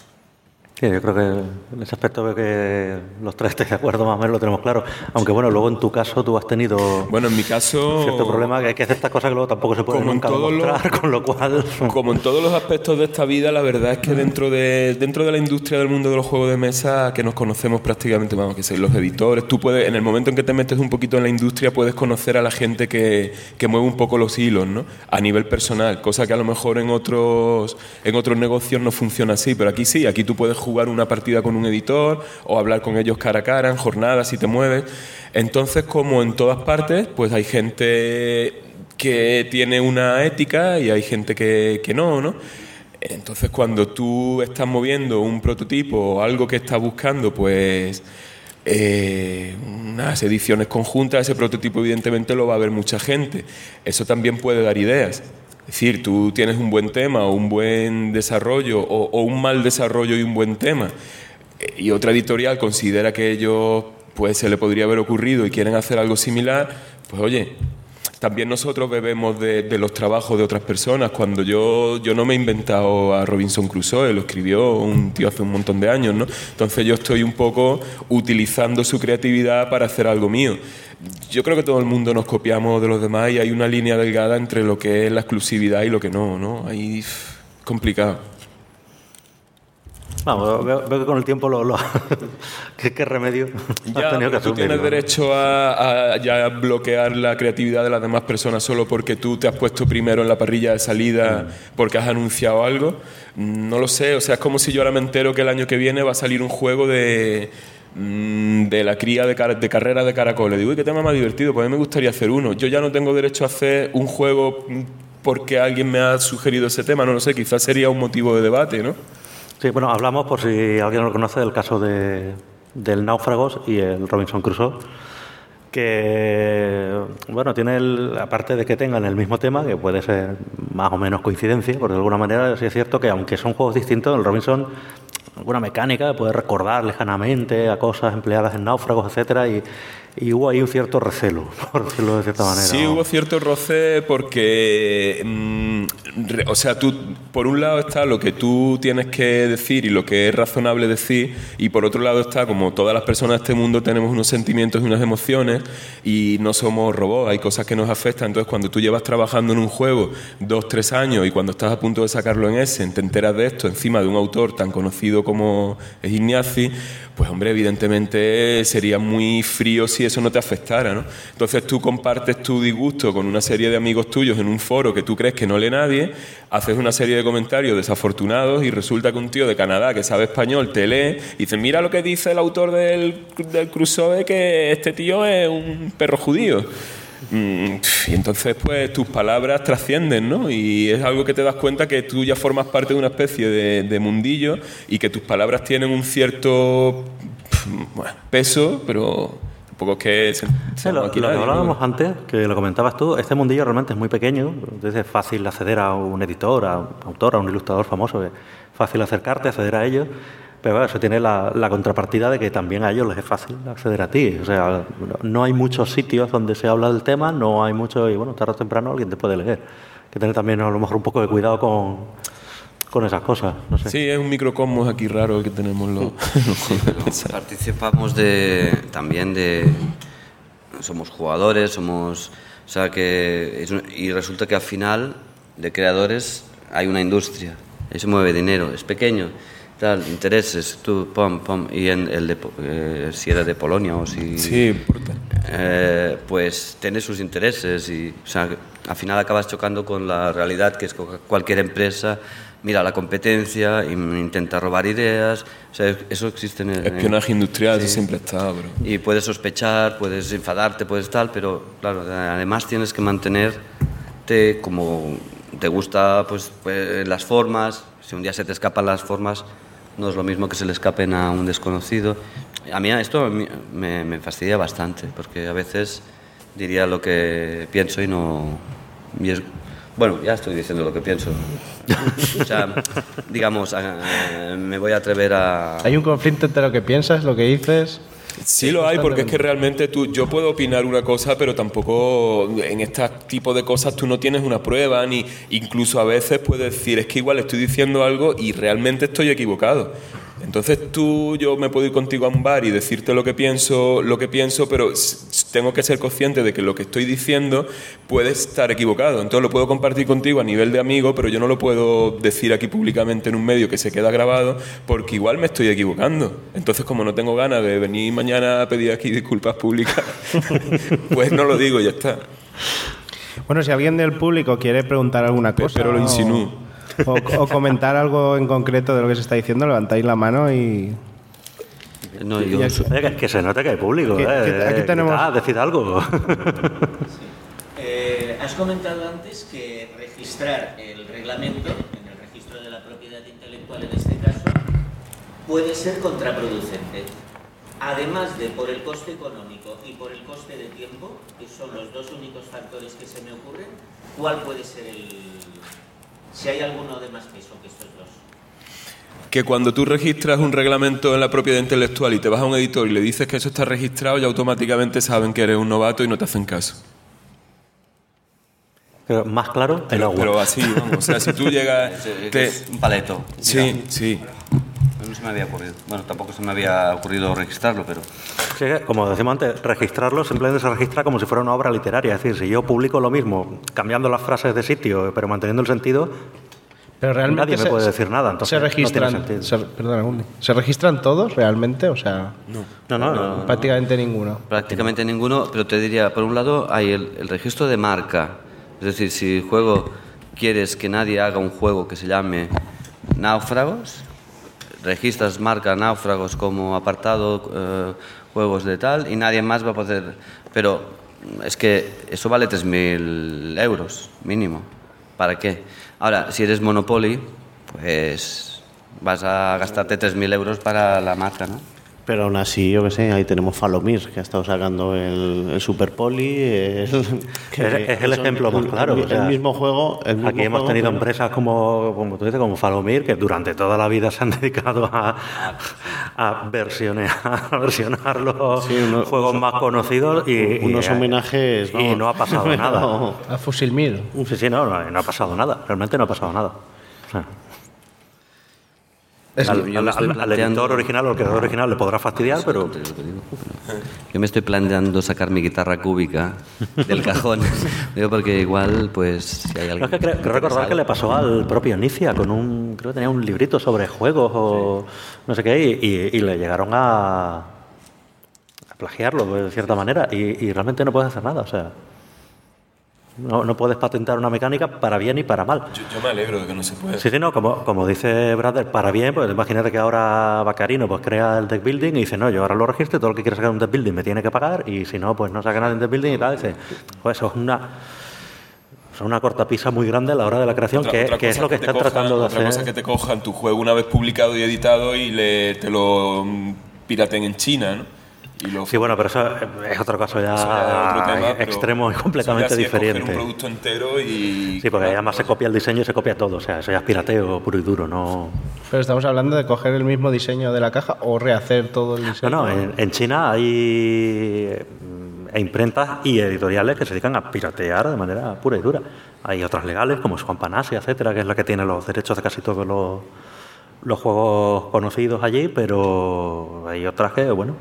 B: Sí, yo creo que en ese aspecto veo que los tres estáis de acuerdo, más o menos lo tenemos claro. Aunque bueno, luego en tu caso tú has tenido...
D: Bueno, en mi caso...
B: cierto problema, que hay que hacer estas cosas que luego tampoco se pueden nunca demostrar, con lo cual...
D: Como en todos los aspectos de esta vida, la verdad es que dentro de la industria del mundo de los juegos de mesa, que nos conocemos prácticamente, vamos, que sois los editores, tú puedes, en el momento en que te metes un poquito en la industria, puedes conocer a la gente que mueve un poco los hilos, ¿no? A nivel personal, cosa que a lo mejor en otros negocios no funciona así, pero aquí sí, aquí tú puedes jugar una partida con un editor o hablar con ellos cara a cara en jornadas si te mueves. Entonces, como en todas partes, pues hay gente que tiene una ética y hay gente que no, ¿no? Entonces, cuando tú estás moviendo un prototipo o algo que estás buscando, pues unas ediciones conjuntas, ese prototipo evidentemente lo va a ver mucha gente. Eso también puede dar ideas. Es decir, tú tienes un buen tema o un buen desarrollo o un mal desarrollo y un buen tema, y otra editorial considera que ellos pues se le podría haber ocurrido y quieren hacer algo similar, pues oye, también nosotros bebemos de los trabajos de otras personas. Cuando yo no me he inventado a Robinson Crusoe, lo escribió un tío hace un montón de años, ¿no? Entonces yo estoy un poco utilizando su creatividad para hacer algo mío. Yo creo que todo el mundo nos copiamos de los demás y hay una línea delgada entre lo que es la exclusividad y lo que no, ¿no? Ahí complicado.
B: Vamos, veo que con el tiempo ¿Qué remedio
D: ya,
B: has tenido que asumir?
D: Tú tienes derecho a ya bloquear la creatividad de las demás personas solo porque tú te has puesto primero en la parrilla de salida porque has anunciado algo. No lo sé, o sea, es como si yo ahora me entero que el año que viene va a salir un juego de la cría de carrera de caracoles. Digo, uy, qué tema más divertido, pues a mí me gustaría hacer uno. Yo ya no tengo derecho a hacer un juego porque alguien me ha sugerido ese tema, no lo sé, quizás sería un motivo de debate, ¿no?
B: Sí, bueno, hablamos, por si alguien no lo conoce, del caso del Náufragos y el Robinson Crusoe, que, bueno, aparte de que tengan el mismo tema, que puede ser más o menos coincidencia, porque de alguna manera sí es cierto que aunque son juegos distintos, el Robinson alguna mecánica que puede recordar lejanamente a cosas empleadas en Náufragos, etcétera, y hubo ahí un cierto recelo, por decirlo de cierta manera.
D: Sí,
B: ¿no?
D: hubo cierto roce porque, o sea, tú, por un lado está lo que tú tienes que decir y lo que es razonable decir, y por otro lado está, como todas las personas de este mundo tenemos unos sentimientos y unas emociones y no somos robots, hay cosas que nos afectan. Entonces, cuando tú llevas trabajando en un juego 2-3 años y cuando estás a punto de sacarlo en Essen, te enteras de esto encima de un autor tan conocido como es Ignacy, pues hombre, evidentemente sería muy frío si eso no te afectara, ¿no? Entonces tú compartes tu disgusto con una serie de amigos tuyos en un foro que tú crees que no lee nadie, haces una serie de comentarios desafortunados y resulta que un tío de Canadá que sabe español te lee y dice, mira lo que dice el autor del Crusoe, que este tío es un perro judío. Y entonces pues tus palabras trascienden, ¿no? Y es algo que te das cuenta que tú ya formas parte de una especie de mundillo y que tus palabras tienen un cierto peso, pero tampoco es que
B: lo que hablábamos antes, que lo comentabas tú, este mundillo realmente es muy pequeño, entonces es fácil acceder a un editor, a un autor, a un ilustrador famoso, es fácil acercarte, acceder a ellos. Pero bueno, eso tiene la contrapartida de que también a ellos les es fácil acceder a ti. O sea, no hay muchos sitios donde se habla del tema, no hay mucho, y bueno, tarde o temprano alguien te puede leer. Hay que tener también a lo mejor un poco de cuidado con esas cosas. No sé.
D: Sí, es un microcosmos aquí raro que tenemos los...
E: Sí, participamos también de... Somos jugadores, o sea que... Y resulta que al final, de creadores, hay una industria. Ahí se mueve dinero, es pequeño. Tal, intereses, tú, y si era de Polonia o si...
D: Sí,
E: pues tiene sus intereses y, o sea, al final acabas chocando con la realidad, que es que cualquier empresa mira la competencia e intenta robar ideas, o sea, eso existe en el...
D: Espionaje industrial,
E: sí.
D: Eso siempre está, bro.
E: Y puedes sospechar, puedes enfadarte, puedes tal, pero claro, además tienes que mantenerte como te gusta, pues las formas. Si un día se te escapan las formas, no es lo mismo que se le escapen a un desconocido. A mí esto me fastidia bastante, porque a veces diría lo que pienso y no... Bueno, ya estoy diciendo lo que pienso. O sea, digamos, me voy a atrever a...
C: ¿Hay un conflicto entre lo que piensas, lo que dices?
D: Sí lo hay, porque es que realmente yo puedo opinar una cosa, pero tampoco en este tipo de cosas tú no tienes una prueba, ni incluso a veces puedes decir, es que igual estoy diciendo algo y realmente estoy equivocado. Entonces yo me puedo ir contigo a un bar y decirte lo que pienso, pero tengo que ser consciente de que lo que estoy diciendo puede estar equivocado. Entonces lo puedo compartir contigo a nivel de amigo, pero yo no lo puedo decir aquí públicamente en un medio que se queda grabado, porque igual me estoy equivocando. Entonces, como no tengo ganas de venir mañana a pedir aquí disculpas públicas, pues no lo digo y ya está.
C: Bueno, si alguien del público quiere preguntar alguna cosa...
D: Pero lo insinúo.
C: O comentar algo en concreto de lo que se está diciendo, levantáis la mano y...
E: No,
B: que se note que hay público.
C: Aquí tenemos...
B: Decid algo.
G: Has comentado antes que registrar el reglamento en el registro de la propiedad intelectual, en este caso, puede ser contraproducente. Además de por el coste económico y por el coste de tiempo, que son los dos únicos factores que se me ocurren, ¿cuál puede ser si hay alguno de más peso que estos dos?
D: Que cuando tú registras un reglamento en la propiedad intelectual y te vas a un editor y le dices que eso está registrado, ya automáticamente saben que eres un novato y no te hacen caso.
B: Pero más claro, el agua.
D: Pero así, vamos. O sea, si tú llegas...
E: Es un paleto.
D: Sí, sí.
E: No se me había ocurrido. Bueno, tampoco se me había ocurrido registrarlo, pero...
B: Sí, como decíamos antes, registrarlo simplemente se registra como si fuera una obra literaria. Es decir, si yo publico lo mismo, cambiando las frases de sitio, pero manteniendo el sentido,
C: pero realmente
B: nadie me puede decir nada. Entonces,
C: se registran,
B: no tiene sentido.
C: ¿Se registran todos realmente? O sea,
B: No.
C: Prácticamente ninguno.
E: Prácticamente ninguno, pero te diría, por un lado hay el registro de marca. Es decir, si el juego quieres que nadie haga un juego que se llame Náufragos, registras marca Náufragos como apartado juegos de tal y nadie más va a poder... Pero es que eso vale 3.000 euros mínimo. ¿Para qué? Ahora, si eres Monopoly, pues vas a gastarte 3.000 euros para la marca, ¿no?
F: Pero aún así, yo qué sé, ahí tenemos Falomir, que ha estado sacando el Super Poli.
B: Es el ejemplo más claro.
F: El mismo juego.
B: Aquí hemos tenido empresas como tú dices, como Falomir, que durante toda la vida se han dedicado a versionar los juegos más conocidos
F: unos homenajes.
B: Y no ha pasado nada.
C: A Fusilmir.
B: Sí, no ha pasado nada. Realmente no ha pasado nada. O sea, al editor original o al creador original le podrá fastidiar, pero...
E: Yo me estoy planteando sacar mi guitarra cúbica del cajón. Digo, porque igual, pues, si hay algo...
B: No, es que creo recordar que le pasó al propio Inicia con creo que tenía un librito sobre juegos o no sé qué, y le llegaron a plagiarlo de cierta manera, y realmente no puedes hacer nada, o sea... No puedes patentar una mecánica para bien y para mal.
D: Yo me alegro de que no se pueda.
B: Sí, no, como dice Brother, para bien, pues imagínate que ahora Baccarino pues crea el deck building y dice, no, yo ahora lo registro y todo el que quiera sacar un deck building me tiene que pagar, y si no, pues no saca nada en deck building y tal. Dice, pues eso es una cortapisa muy grande a la hora de la creación, que es lo que están tratando de hacer.
D: Otra cosa que te cojan tu juego una vez publicado y editado y te lo piraten en China, ¿no?
B: Sí, bueno, pero eso es otro caso ya
D: otro tema,
B: extremo y completamente diferente.
D: Un producto entero y...
B: Sí, porque además se copia el diseño y se copia todo, o sea, eso ya es pirateo puro y duro, ¿no?
C: Pero estamos hablando de coger el mismo diseño de la caja o rehacer todo el diseño.
B: No, en China hay imprentas y editoriales que se dedican a piratear de manera pura y dura. Hay otras legales, como Swan Panacea, etcétera, que es la que tiene los derechos de casi todos los juegos conocidos allí, pero hay otras que, bueno...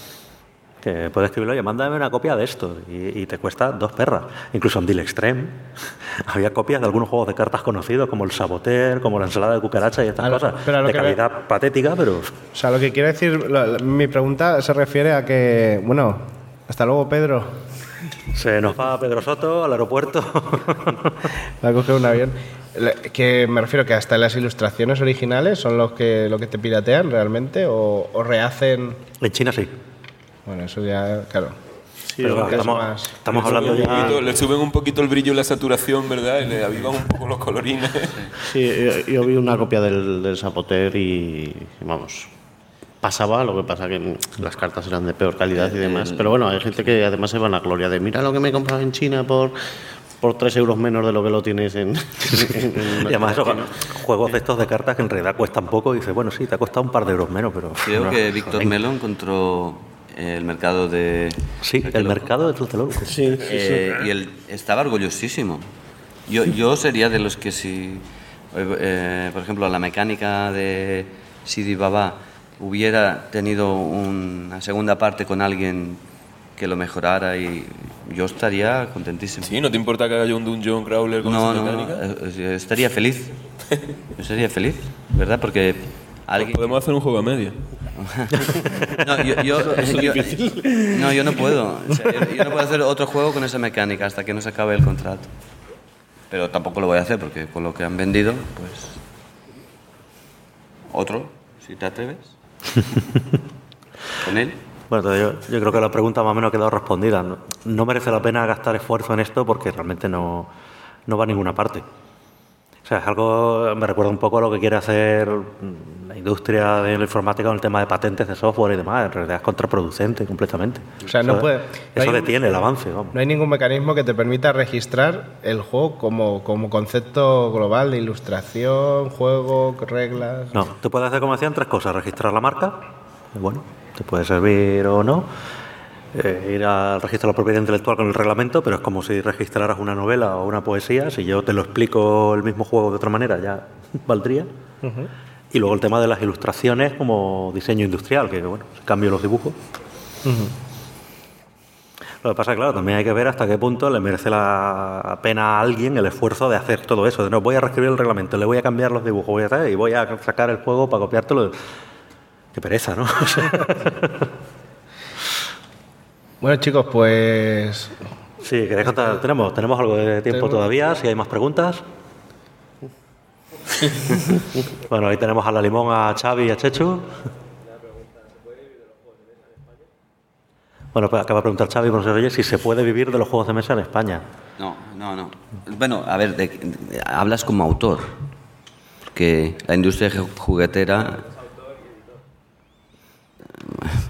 B: que puedes escribirlo, oye, mándame una copia de esto, y te cuesta 2 perras. Incluso en Deal Extreme había copias de algunos juegos de cartas conocidos, como el Saboteur, como la ensalada de cucaracha y estas cosas, de calidad patética, pero...
C: O sea, lo que quiero decir, mi pregunta se refiere a que, bueno, hasta luego, Pedro.
B: Se nos va Pedro Soto al aeropuerto.
C: Va a coger un avión. Que me refiero que hasta las ilustraciones originales son lo que te piratean realmente, o rehacen...
B: En China sí.
C: Bueno, eso ya, claro.
F: Sí,
B: pero estamos hablando ya...
D: Le suben un poquito el brillo y la saturación, ¿verdad? Y le avivan un poco los colorines.
F: Sí, yo vi una copia del Saboteur y, vamos, pasaba, lo que pasa que las cartas eran de peor calidad y demás. Pero bueno, hay gente que además se van a gloria de, mira lo que me he comprado en China por 3 euros menos de lo que lo tienes en
B: y además esos juegos de estos de cartas que en realidad cuestan poco, y dices, bueno, sí, te ha costado un par de euros menos, pero...
E: Creo que Víctor Melo encontró... el mercado de...
B: Sí, el mercado de Trucelón.
F: Sí.
E: Y él estaba orgullosísimo. Yo sería de los que si, por ejemplo, la mecánica de Sidi Baba hubiera tenido una segunda parte con alguien que lo mejorara, y yo estaría contentísimo.
D: Sí, ¿no te importa que haya un Dungeon Crawler con esa mecánica?
E: No, estaría feliz. Yo estaría feliz, ¿verdad? Porque...
D: Podemos hacer un juego a media.
E: Yo no puedo. O sea, yo no puedo hacer otro juego con esa mecánica hasta que no se acabe el contrato. Pero tampoco lo voy a hacer porque con lo que han vendido, pues... Otro, si te atreves. ¿Con él?
B: Bueno, yo creo que la pregunta más o menos ha quedado respondida. No merece la pena gastar esfuerzo en esto porque realmente no va a ninguna parte. O sea, es algo, me recuerda un poco a lo que quiere hacer la industria de la informática con el tema de patentes de software y demás. En realidad es contraproducente completamente. O sea, eso detiene el avance. Vamos.
C: No hay ningún mecanismo que te permita registrar el juego como concepto global de ilustración, juego, reglas.
B: No, tú puedes hacer, como decían, 3 cosas. Registrar la marca, bueno, te puede servir o no. Ir al registro de la propiedad intelectual con el reglamento, pero es como si registraras una novela o una poesía. Si yo te lo explico el mismo juego de otra manera, ya valdría. Uh-huh. Y luego el tema de las ilustraciones como diseño industrial, que bueno, cambio los dibujos. Uh-huh. Lo que pasa, claro, también hay que ver hasta qué punto le merece la pena a alguien el esfuerzo de hacer todo eso. De no, voy a reescribir el reglamento, le voy a cambiar los dibujos, y voy a sacar el juego para copiártelo. Qué pereza, ¿no?
C: Bueno, chicos, pues...
B: Sí, ¿queréis contar? Tenemos algo de tiempo todavía, si hay más preguntas. Bueno, ahí tenemos a la Limón, a Xavi y a Chechu. Bueno, pues acaba de preguntar Xavi, por oye, si se puede vivir de los juegos de mesa en España.
E: No. Bueno, a ver, hablas como autor, porque la industria juguetera...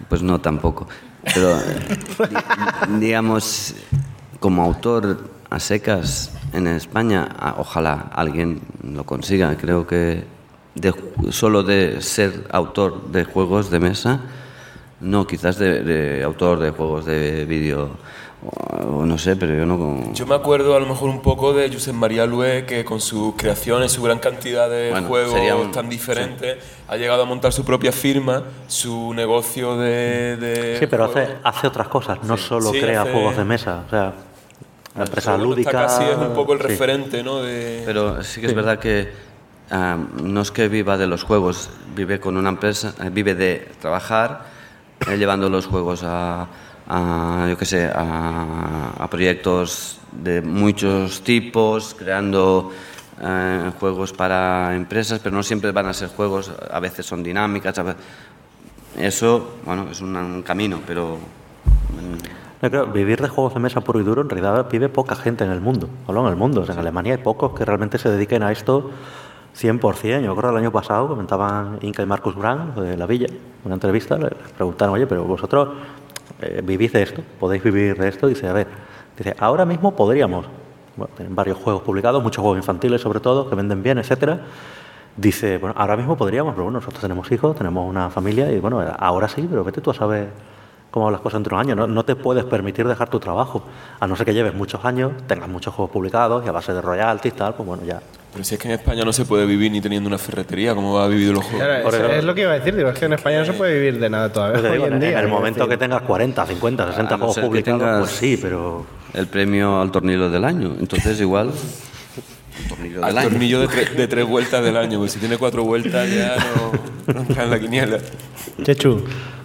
E: pues no tampoco. Pero, digamos, como autor a secas en España, ojalá alguien lo consiga. Creo que solo de ser autor de juegos de mesa, no, quizás de autor de juegos de vídeo, o no sé, pero yo no...
D: Yo me acuerdo a lo mejor un poco de Josep María Lué, que con sus creaciones, su gran cantidad de juegos tan diferentes, ha llegado a montar su propia firma, su negocio de
B: sí, pero hace otras cosas, no solo crea juegos de mesa, o sea, la empresa lúdica...
D: Casi es un poco el referente, ¿no?
E: Pero sí que es verdad que no es que viva de los juegos, vive con una empresa, vive de trabajar, llevando los juegos yo qué sé, a proyectos de muchos tipos, creando juegos para empresas, pero no siempre van a ser juegos, a veces son dinámicas, eso, bueno, es un camino, pero...
B: Yo creo, vivir de juegos de mesa puro y duro, en realidad vive poca gente en el mundo, solo en el mundo. O sea, en Alemania hay pocos que realmente se dediquen a esto 100%. Yo creo que el año pasado comentaban Inca y Marcus Brand, de La Villa, en una entrevista, les preguntaron, oye, pero vosotros vivís de esto, podéis vivir de esto. Dice, ahora mismo podríamos. Bueno, tienen varios juegos publicados, muchos juegos infantiles sobre todo, que venden bien, etcétera. Dice, bueno, ahora mismo podríamos, pero bueno, nosotros tenemos hijos, tenemos una familia y bueno, ahora sí, pero vete tú a saber cómo van las cosas entre unos años. No te puedes permitir dejar tu trabajo, a no ser que lleves muchos años, tengas muchos juegos publicados y a base de royalties y tal, pues bueno, ya.
D: Pero si es que en España no se puede vivir ni teniendo una ferretería, ¿cómo va a vivir los juegos?
C: Claro, es lo que iba a decir, digo, es que en España no se puede vivir de nada todavía.
B: Digo, en el momento que tengas 40, 50, 60 juegos publicados, pues sí, pero...
E: El premio al tornillo del año, entonces igual...
D: Al tornillo de 3 vueltas del año, pues si tiene 4 vueltas ya no entra en la quiniela.
C: Chechu.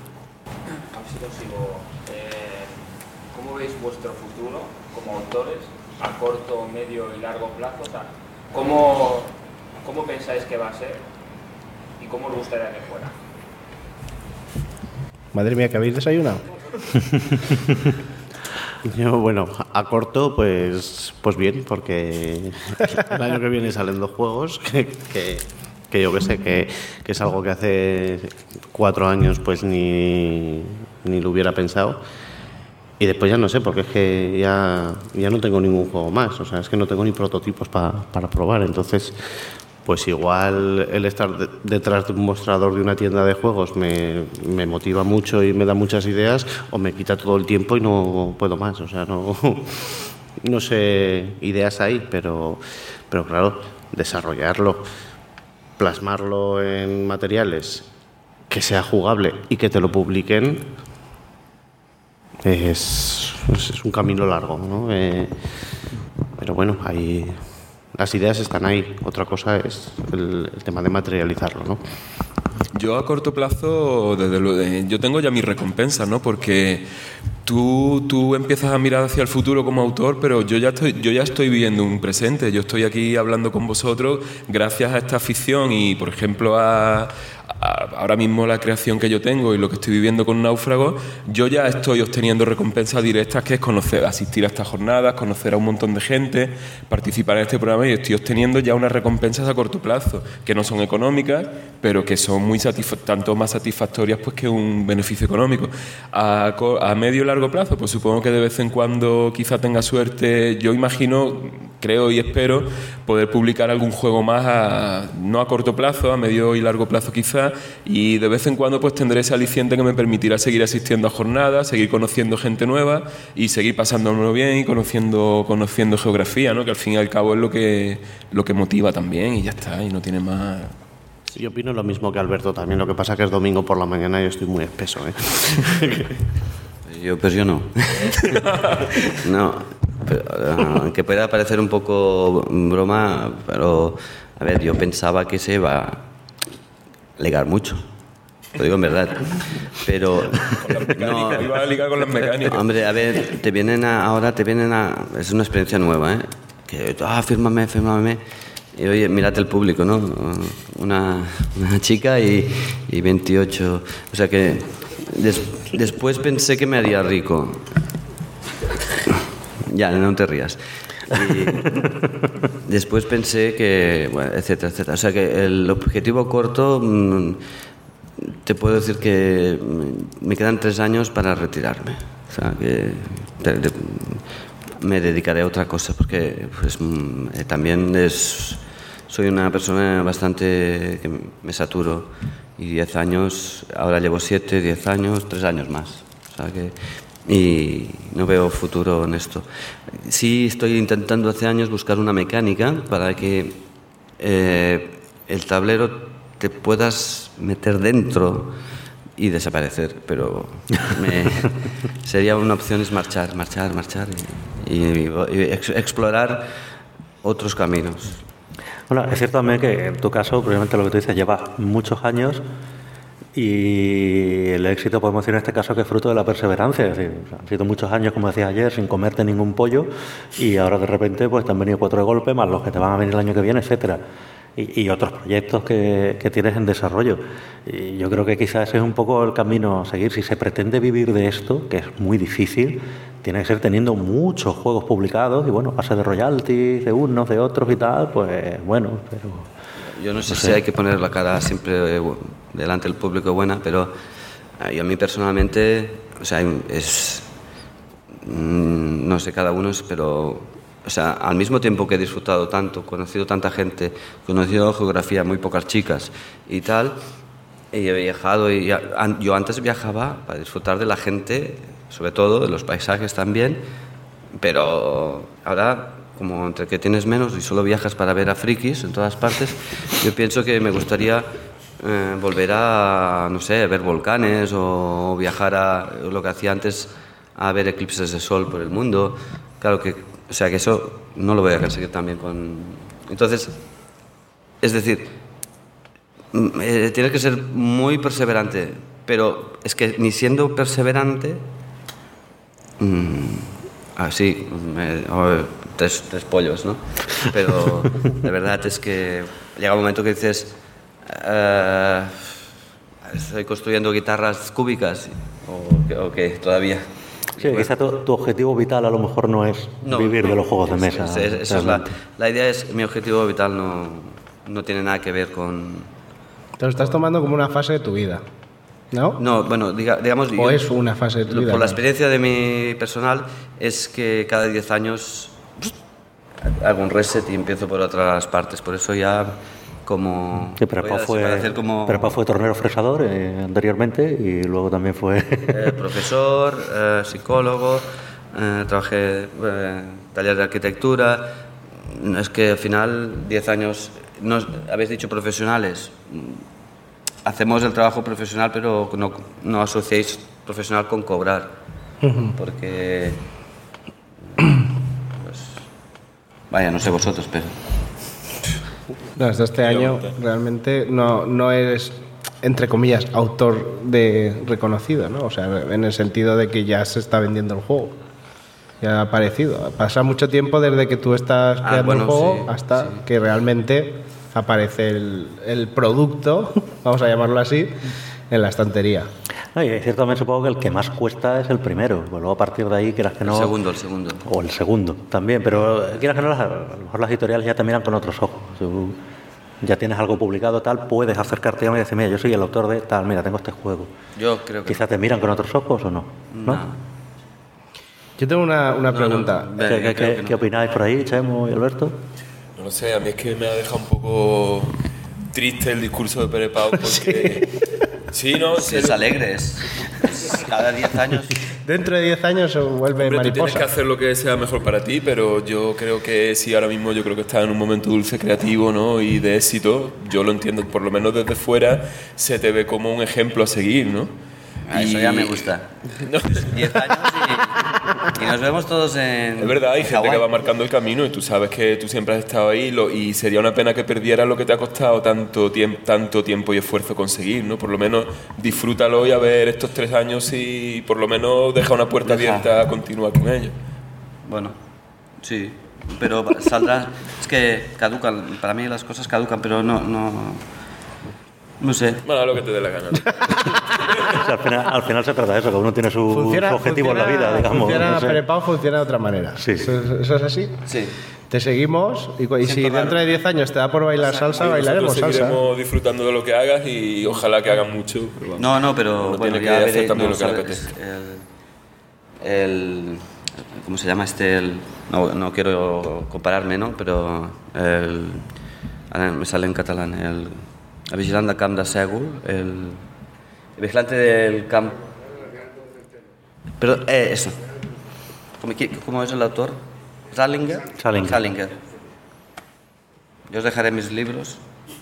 H: ¿Cómo veis vuestro futuro como autores a corto, medio y largo plazo? O sea, ¿cómo pensáis que va a ser y cómo os gustaría que fuera?
C: Madre mía, ¿que habéis desayunado?
F: Yo, bueno, a corto, pues bien, porque el año que viene salen 2 juegos que yo que sé, que es algo que hace 4 años pues ni lo hubiera pensado. Y después ya no sé, porque es que ya no tengo ningún juego más, o sea, es que no tengo ni prototipos para probar. Entonces, pues igual el estar detrás de un mostrador de una tienda de juegos me motiva mucho y me da muchas ideas, o me quita todo el tiempo y no puedo más. O sea, no sé, ideas hay, pero claro, desarrollarlo, plasmarlo en materiales, que sea jugable y que te lo publiquen, es un camino largo, ¿no? Pero bueno, las ideas están ahí. Otra cosa es el tema de materializarlo, ¿no?
D: Yo a corto plazo, desde luego, yo tengo ya mi recompensa, ¿no? Porque tú empiezas a mirar hacia el futuro como autor, pero yo ya estoy viviendo un presente. Yo estoy aquí hablando con vosotros gracias a esta afición y, por ejemplo, ahora mismo la creación que yo tengo y lo que estoy viviendo con Náufrago, yo ya estoy obteniendo recompensas directas, que es asistir a estas jornadas, conocer a un montón de gente, participar en este programa, y estoy obteniendo ya unas recompensas a corto plazo, que no son económicas, pero que son tanto más satisfactorias pues que un beneficio económico. A medio y largo plazo, pues supongo que de vez en cuando quizá tenga suerte, yo imagino, creo y espero poder publicar algún juego más, no a corto plazo, a medio y largo plazo quizá, y de vez en cuando pues tendré ese aliciente que me permitirá seguir asistiendo a jornadas, seguir conociendo gente nueva y seguir pasándomelo bien y conociendo geografía, ¿no? Que al fin y al cabo es lo que motiva también, y ya está, y no tiene más.
F: Sí, yo opino lo mismo que Alberto también, lo que pasa que es domingo por la mañana y estoy muy espeso, ¿eh?
E: Yo no. No, aunque pueda parecer un poco broma, pero a ver, yo pensaba que se iba a ligar mucho. Lo digo en verdad. Pero
D: no, iba a ligar con las mecánicas.
E: Hombre, a ver, es una experiencia nueva, ¿eh? Que fírmame. Y oye, mírate el público, ¿no? Una chica y 28. O sea que después pensé que me haría rico. Ya, no te rías. Y después pensé que, bueno, etcétera. O sea que el objetivo corto te puedo decir que me quedan 3 años para retirarme. O sea, que me dedicaré a otra cosa porque pues, también soy una persona bastante que me saturo y 10 años, ahora llevo 7, 10 años, 3 años más. O sea que, y no veo futuro en esto. Sí estoy intentando hace años buscar una mecánica para que el tablero te puedas meter dentro y desaparecer, pero sería una opción es marchar y explorar otros caminos.
B: Bueno, es cierto también que en tu caso, probablemente lo que tú dices, llevas muchos años y el éxito podemos decir en este caso que es fruto de la perseverancia. Es decir, han sido muchos años, como decías ayer, sin comerte ningún pollo y ahora de repente pues te han venido 4 de golpe, más los que te van a venir el año que viene, etcétera. Y otros proyectos que tienes en desarrollo. Y yo creo que quizás ese es un poco el camino a seguir. Si se pretende vivir de esto, que es muy difícil, tiene que ser teniendo muchos juegos publicados y bueno, base de royalties, de unos, de otros y tal, pues bueno, pero...
E: Yo no sé si hay que poner la cara siempre delante del público buena, pero yo a mí personalmente, o sea, no sé cada uno, pero... O sea, al mismo tiempo que he disfrutado tanto, conocido tanta gente, conocido geografía, muy pocas chicas y tal, y he viajado, y yo antes viajaba para disfrutar de la gente, sobre todo de los paisajes también, pero ahora, como entre que tienes menos y solo viajas para ver a frikis en todas partes, yo pienso que me gustaría volver a, no sé, ver volcanes o viajar a lo que hacía antes, a ver eclipses de sol por el mundo. Claro que o sea que eso no lo voy a conseguir también con... Entonces, es decir, tienes que ser muy perseverante, pero es que ni siendo perseverante, así, tres pollos, ¿no? Pero de verdad es que llega un momento que dices, estoy construyendo guitarras cúbicas, o que todavía...
B: Sí, quizá tu objetivo vital a lo mejor no es vivir de los juegos de mesa.
E: Eso es la idea es, mi objetivo vital no tiene nada que ver con...
C: Te lo estás tomando como una fase de tu vida, ¿no?
E: No, bueno, digamos...
C: ¿O es una fase de tu vida?
E: Por la experiencia de mi personal es que cada 10 años hago un reset y empiezo por otras partes, por eso ya... Como
B: sí, pero Pau fue tornero fresador anteriormente y luego también fue
E: profesor, psicólogo, trabajé taller de arquitectura. Es que al final 10 años, no, habéis dicho profesionales, hacemos el trabajo profesional pero no asociéis profesional con cobrar, porque pues, vaya, no sé vosotros, pero
C: no, hasta este año realmente no eres, entre comillas, autor reconocido, ¿no? O sea, en el sentido de que ya se está vendiendo el juego. Ya ha aparecido. Pasa mucho tiempo desde que tú estás creando el juego hasta que realmente aparece el producto, vamos a llamarlo así, en la estantería.
B: No, y ciertamente supongo que el que más cuesta es el primero, pues luego a partir de ahí quieras que no...
E: El segundo.
B: O el segundo también, pero quieras que no, a lo mejor las editoriales ya te miran con otros ojos. Tú ya tienes algo publicado, tal, puedes acercarte a mí y decir, mira, yo soy el autor de tal, mira, tengo este juego.
E: Yo creo que...
B: Quizás te miran con otros ojos o no. ¿No?
C: Yo tengo una pregunta.
B: ¿Qué opináis por ahí, Chemo y Alberto?
D: No lo sé, a mí es que me ha dejado un poco triste el discurso de Pere Pau porque... Sí, no,
E: si es alegre, cada 10 años.
C: Dentro de 10 años se vuelve mariposa.
D: Tú tienes que hacer lo que sea mejor para ti, pero yo creo que sí, ahora mismo yo creo que estás en un momento dulce creativo, ¿no? Y de éxito. Yo lo entiendo, por lo menos desde fuera se te ve como un ejemplo a seguir, ¿no?
E: Eso ya me gusta. 10 años y nos vemos todos en...
D: Es verdad, hay gente que va marcando el camino y tú sabes que tú siempre has estado ahí y sería una pena que perdieras lo que te ha costado tanto tiempo y esfuerzo conseguir, ¿no? Por lo menos disfrútalo y a ver estos 3 años y por lo menos deja una puerta abierta a continuar con ello.
E: Bueno, sí, pero saldrá... Es que caducan, para mí las cosas caducan, pero no sé.
D: Bueno, lo que te dé la gana.
B: O sea, al final se trata de eso, que uno tiene su objetivo en la vida, digamos.
C: Funciona,
B: no sé.
C: Pere Pau funciona de otra manera.
B: Sí.
C: ¿Eso es así?
E: Sí.
C: te seguimos y si dentro de 10 años te da por bailar salsa, bailaremos salsa.
D: Seguiremos disfrutando de lo que hagas y ojalá que hagan mucho. Pero
E: No, pero
D: uno
E: bueno,
D: tiene
E: ya
D: que hacer
E: veré,
D: también
E: no,
D: lo que le
E: ¿sabes?
D: apetece.
E: ¿Cómo se llama no quiero compararme, ¿no? Pero ahora me sale en catalán, el vigilant de camp de Sègol, el vigilante del camp... Pero, eso. ¿Cómo es el autor? Salinger. Yo os dejaré mis libros.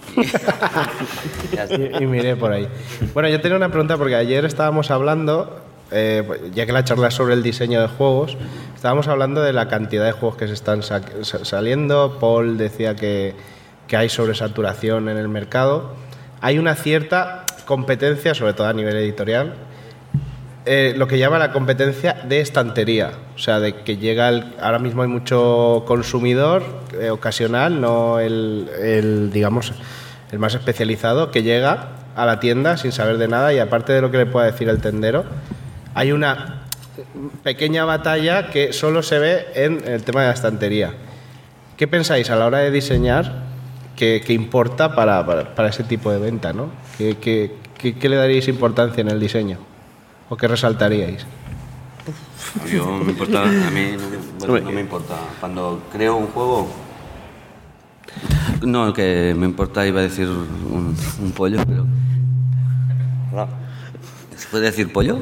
C: y miré por ahí. Bueno, yo tenía una pregunta porque ayer estábamos hablando, ya que la charla es sobre el diseño de juegos, estábamos hablando de la cantidad de juegos que se están saliendo. Paul decía que hay sobresaturación en el mercado. Hay una cierta competencia, sobre todo a nivel editorial, lo que llama la competencia de estantería, o sea, de que ahora mismo hay mucho consumidor ocasional, no el digamos el más especializado, que llega a la tienda sin saber de nada, y aparte de lo que le pueda decir el tendero, hay una pequeña batalla que solo se ve en el tema de la estantería. ¿Qué pensáis a la hora de diseñar que importa para ese tipo de venta, ¿no? ¿Qué le daríais importancia en el diseño? ¿O qué resaltaríais?
E: A mí no me importa. Cuando creo un juego... No, que me importa, iba a decir un pollo, pero... ¿Se puede decir pollo?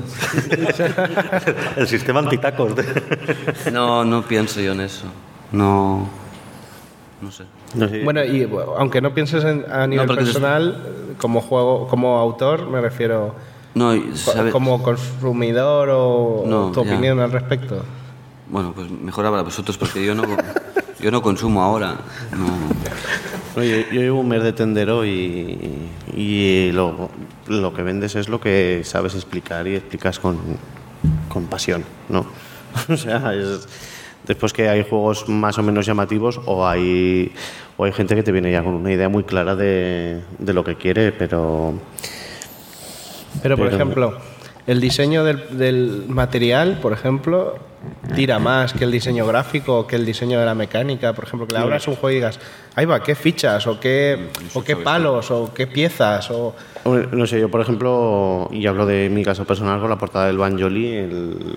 F: El sistema antitacos.
E: No pienso yo en eso. No sé.
C: Bueno, y aunque no pienses a nivel personal, como autor, me refiero...
E: No,
C: como consumidor o tu opinión al respecto.
E: Bueno, pues mejor para vosotros, porque yo no consumo ahora. No.
F: Yo llevo un mes de tendero y lo que vendes es lo que sabes explicar y explicas con pasión, ¿no? O sea, después que hay juegos más o menos llamativos o hay gente que te viene ya con una idea muy clara de lo que quiere, Pero, por ejemplo, el diseño del material, por ejemplo, tira más que el diseño gráfico o que el diseño de la mecánica. Por ejemplo, que le abras un juego y digas, ahí va, qué fichas, o qué palos, o qué piezas, o... No sé, yo por ejemplo, y hablo de mi caso personal con la portada del Banjoli, el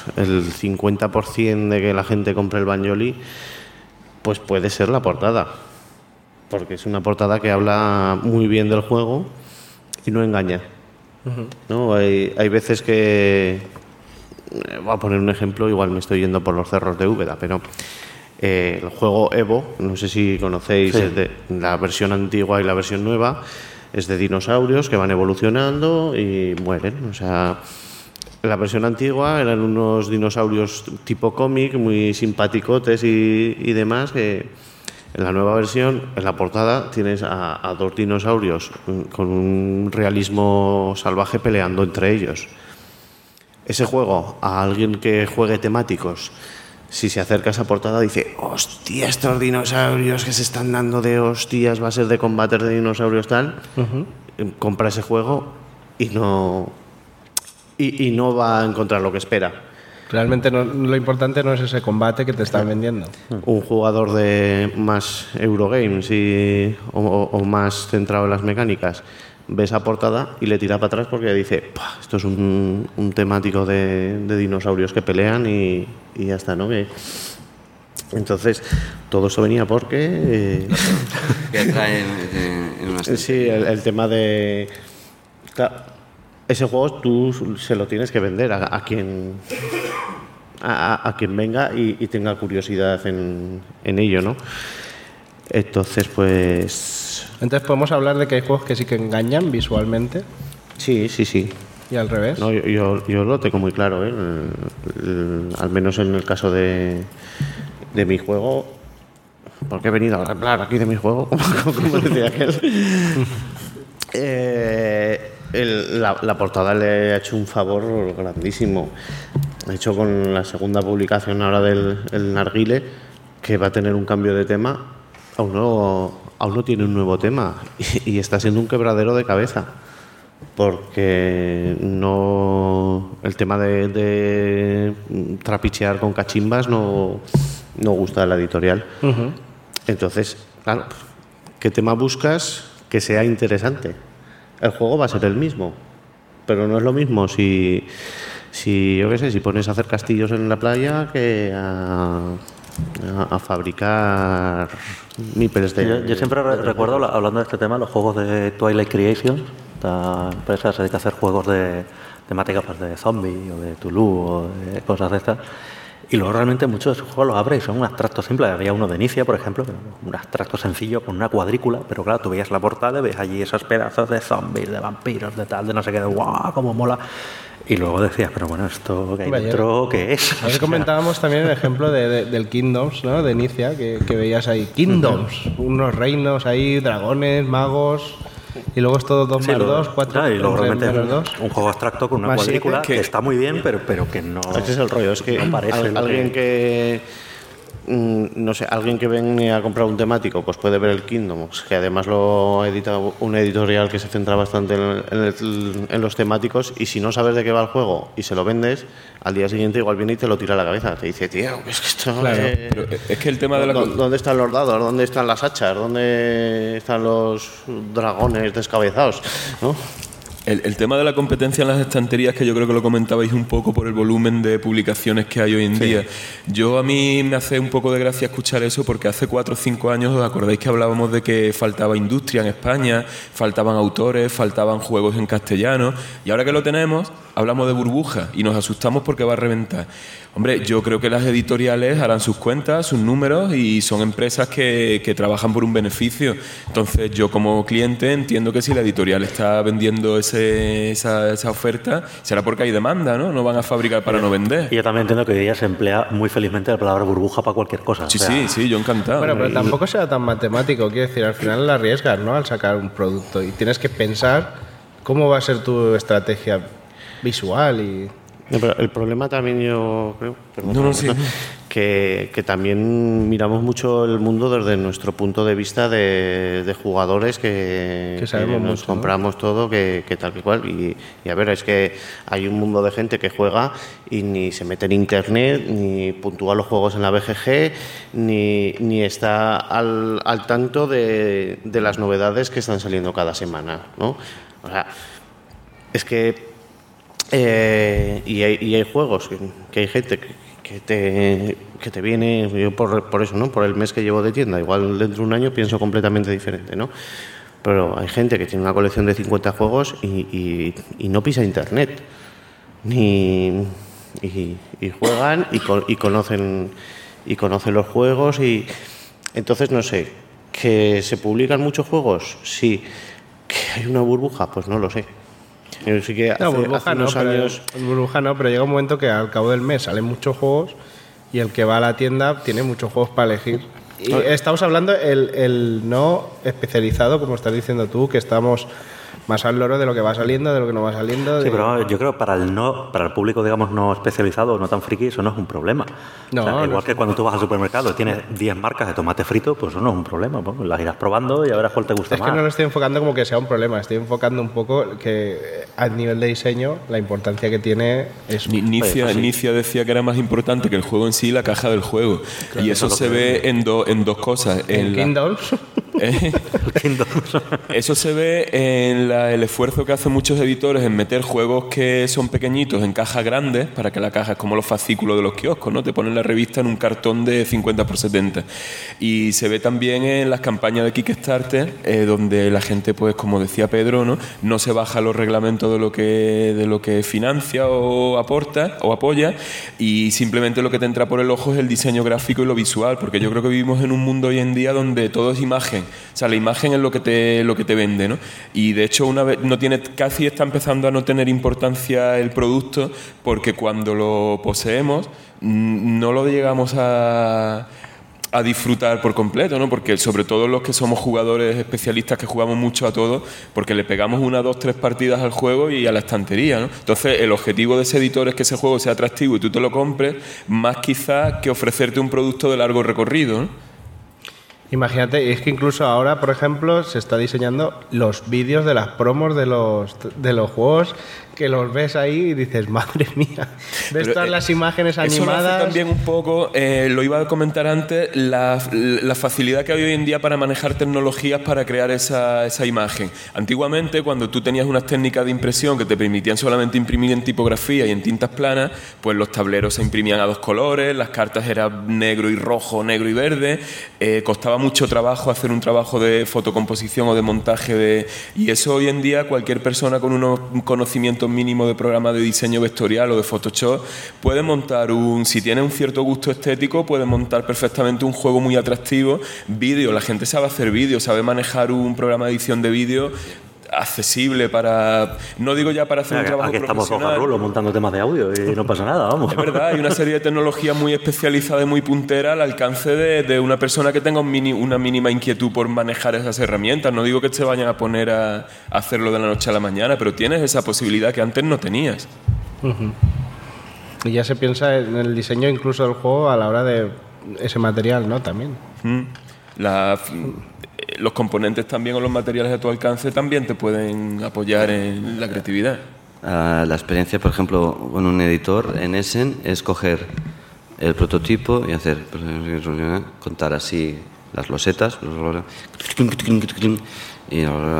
F: 50% de que la gente compre el Banjoli, pues puede ser la portada. Porque es una portada que habla muy bien del juego y no engaña. ¿No? Hay veces que, voy a poner un ejemplo, igual me estoy yendo por los cerros de Úbeda, pero el juego Evo, no sé si conocéis, sí. Es de la versión antigua y la versión nueva, es de dinosaurios que van evolucionando y mueren. O sea, la versión antigua eran unos dinosaurios tipo cómic, muy simpaticotes y demás, que en la nueva versión, en la portada, tienes a dos dinosaurios con un realismo salvaje peleando entre ellos. Ese juego, a alguien que juegue temáticos, si se acerca a esa portada, dice, hostia, estos dinosaurios que se están dando de hostias, va a ser de combates de dinosaurios tal, compra ese juego y no va a encontrar lo que espera.
C: Realmente lo importante no es ese combate que te están vendiendo.
F: Un jugador de más Eurogames o más centrado en las mecánicas ve esa portada y le tira para atrás porque dice, esto es un temático de dinosaurios que pelean y ya está, ¿no? Entonces, todo eso venía porque...
E: que traen en una...
F: Sí, el tema de... Claro, ese juego tú se lo tienes que vender a quien venga y tenga curiosidad en ello, ¿no? Entonces, pues...
C: Entonces, ¿podemos hablar de que hay juegos que sí que engañan visualmente?
F: Sí.
C: ¿Y al revés?
F: No, yo lo tengo muy claro, al menos en el caso de mi juego, porque he venido a hablar aquí de mi juego, como decía aquel. La portada le ha hecho un favor grandísimo. De hecho, con la segunda publicación ahora del Narguile, que va a tener un cambio de tema, aún no tiene un nuevo tema y está siendo un quebradero de cabeza, porque el tema de trapichear con cachimbas no no gusta la editorial. Entonces, claro, ¿qué tema buscas que sea interesante? El juego va a ser el mismo, pero no es lo mismo si yo qué sé, si pones a hacer castillos en la playa que a fabricar nípeles de...
B: Yo siempre recuerdo, hablando de este tema, los juegos de Twilight Creation. Esta empresa se dedica a hacer juegos de temáticas pues, de zombies o de Toulouse o de cosas de estas. Y luego realmente muchos de esos juegos los abres y son un abstracto simple. Había uno de Inicia, por ejemplo, un abstracto sencillo con una cuadrícula, pero claro, tú veías la portada y ves allí esos pedazos de zombies, de vampiros, de tal, de no sé qué, de ¡guau! ¡Cómo mola! Y luego decías, pero bueno, ¿esto que hay dentro qué es?
C: Nos comentábamos también el ejemplo del Kingdoms, ¿no? De Inicia, que veías ahí. Kingdoms, unos reinos ahí, dragones, magos... Y luego es todo 2 más 2, 4
B: y luego realmente
C: menos 2.
B: Un juego abstracto con una cuadrícula que está muy bien, pero que no...
F: Ese es el rollo, es que no alguien que... no sé, alguien que viene a comprar un temático pues puede ver el Kingdoms, que además lo ha editado una editorial que se centra bastante en los temáticos, y si no sabes de qué va el juego y se lo vendes, al día siguiente igual viene y te lo tira a la cabeza, te dice, tío, es que esto
D: pero es que el tema de la...
F: ¿Dónde están los dados? ¿Dónde están las hachas? ¿Dónde están los dragones descabezados? ¿No?
D: El tema de la competencia en las estanterías, que yo creo que lo comentabais un poco por el volumen de publicaciones que hay hoy en día. A mí me hace un poco de gracia escuchar eso, porque hace 4 o 5 años, ¿os acordáis que hablábamos de que faltaba industria en España, faltaban autores, faltaban juegos en castellano? Y ahora que lo tenemos, hablamos de burbuja y nos asustamos porque va a reventar. Hombre, yo creo que las editoriales harán sus cuentas, sus números, y son empresas que trabajan por un beneficio. Entonces yo como cliente entiendo que si la editorial está vendiendo esa oferta, será porque hay demanda, ¿no? No van a fabricar para no vender.
B: Y yo también entiendo que hoy día se emplea muy felizmente la palabra burbuja para cualquier cosa.
D: Sí, sí, yo encantado.
C: Bueno, pero tampoco sea tan matemático, quiero decir, al final la arriesgas, ¿no? Al sacar un producto y tienes que pensar cómo va a ser tu estrategia visual y...
F: No, pero el problema también yo creo que también miramos mucho el mundo desde nuestro punto de vista de jugadores que
C: sabemos
F: nos
C: mucho,
F: compramos, ¿no? Todo, que tal que cual. Y a ver, es que hay un mundo de gente que juega y ni se mete en internet, ni puntúa los juegos en la BGG, ni está al tanto de las novedades que están saliendo cada semana, ¿no? O sea, es que y hay juegos que hay gente que te viene, yo por eso, ¿no? Por el mes que llevo de tienda, igual dentro de un año pienso completamente diferente, ¿no? Pero hay gente que tiene una colección de 50 juegos y no pisa internet, y juegan y conocen los juegos, y entonces no sé, que se publican muchos juegos, sí, que hay una burbuja, pues no lo sé. Sí que hace unos años...
C: burbuja no, pero llega un momento que al cabo del mes salen muchos juegos y el que va a la tienda tiene muchos juegos para elegir. Y estamos hablando el no especializado, como estás diciendo tú, que estamos más al loro de lo que va saliendo, de lo que no va saliendo.
B: Sí, pero yo creo que para el público, digamos, no especializado, no tan friki, eso no es un problema.
C: No,
B: o sea, igual
C: no,
B: que cuando tú vas al supermercado y tienes 10 marcas de tomate frito, pues eso no es un problema. Pues las irás probando y a verás cuál te gusta más.
C: Es que no lo estoy enfocando como que sea un problema, estoy enfocando un poco que a nivel de diseño la importancia que tiene es...
D: Inicia decía que era más importante que el juego en sí, la caja del juego. Claro, y eso se ve en dos cosas.
C: En Kindle.
D: Eso se ve en el esfuerzo que hacen muchos editores en meter juegos que son pequeñitos en cajas grandes, para que la caja es como los fascículos de los kioscos, ¿no? Te ponen la revista en un cartón de 50x70. Y se ve también en las campañas de Kickstarter, donde la gente, pues como decía Pedro, no se baja los reglamentos de lo que financia o aporta o apoya, y simplemente lo que te entra por el ojo es el diseño gráfico y lo visual, porque yo creo que vivimos en un mundo hoy en día donde todo es imagen. O sea, la imagen es lo que te vende, ¿no? Y de hecho casi está empezando a no tener importancia el producto, porque cuando lo poseemos no lo llegamos a disfrutar por completo, ¿no? Porque sobre todo los que somos jugadores especialistas que jugamos mucho a todo, porque le pegamos 1, 2, 3 partidas al juego y a la estantería, ¿no? Entonces el objetivo de ese editor es que ese juego sea atractivo y tú te lo compres, más quizás que ofrecerte un producto de largo recorrido, ¿no?
C: Imagínate, es que incluso ahora, por ejemplo, se está diseñando los vídeos de las promos de los juegos que los ves ahí y dices, madre mía, ves todas las imágenes animadas.
D: Eso lo hace también un poco, lo iba a comentar antes, la facilidad que hay hoy en día para manejar tecnologías para crear esa imagen. Antiguamente, cuando tú tenías unas técnicas de impresión que te permitían solamente imprimir en tipografía y en tintas planas, pues los tableros se imprimían a 2 colores, las cartas eran negro y rojo, negro y verde, costaba mucho trabajo hacer un trabajo de fotocomposición o de montaje y eso hoy en día cualquier persona con unos conocimientos mínimos de programa de diseño vectorial o de Photoshop puede montar si tiene un cierto gusto estético, puede montar perfectamente un juego muy atractivo. Vídeo, la gente sabe hacer vídeo, sabe manejar un programa de edición de vídeo accesible para, no digo ya para hacer un trabajo profesional.
B: Aquí estamos Rulo montando temas de audio y no pasa nada, vamos.
D: Es verdad, hay una serie de tecnologías muy especializadas y muy punteras al alcance de una persona que tenga una mínima inquietud por manejar esas herramientas. No digo que te vayan a poner a hacerlo de la noche a la mañana, pero tienes esa posibilidad que antes no tenías.
C: Y ya se piensa en el diseño incluso del juego a la hora de ese material, ¿no? También.
D: Los componentes también o los materiales a tu alcance también te pueden apoyar en la creatividad.
E: La experiencia, por ejemplo, con un editor en Essen es coger el prototipo y hacer contar así las losetas y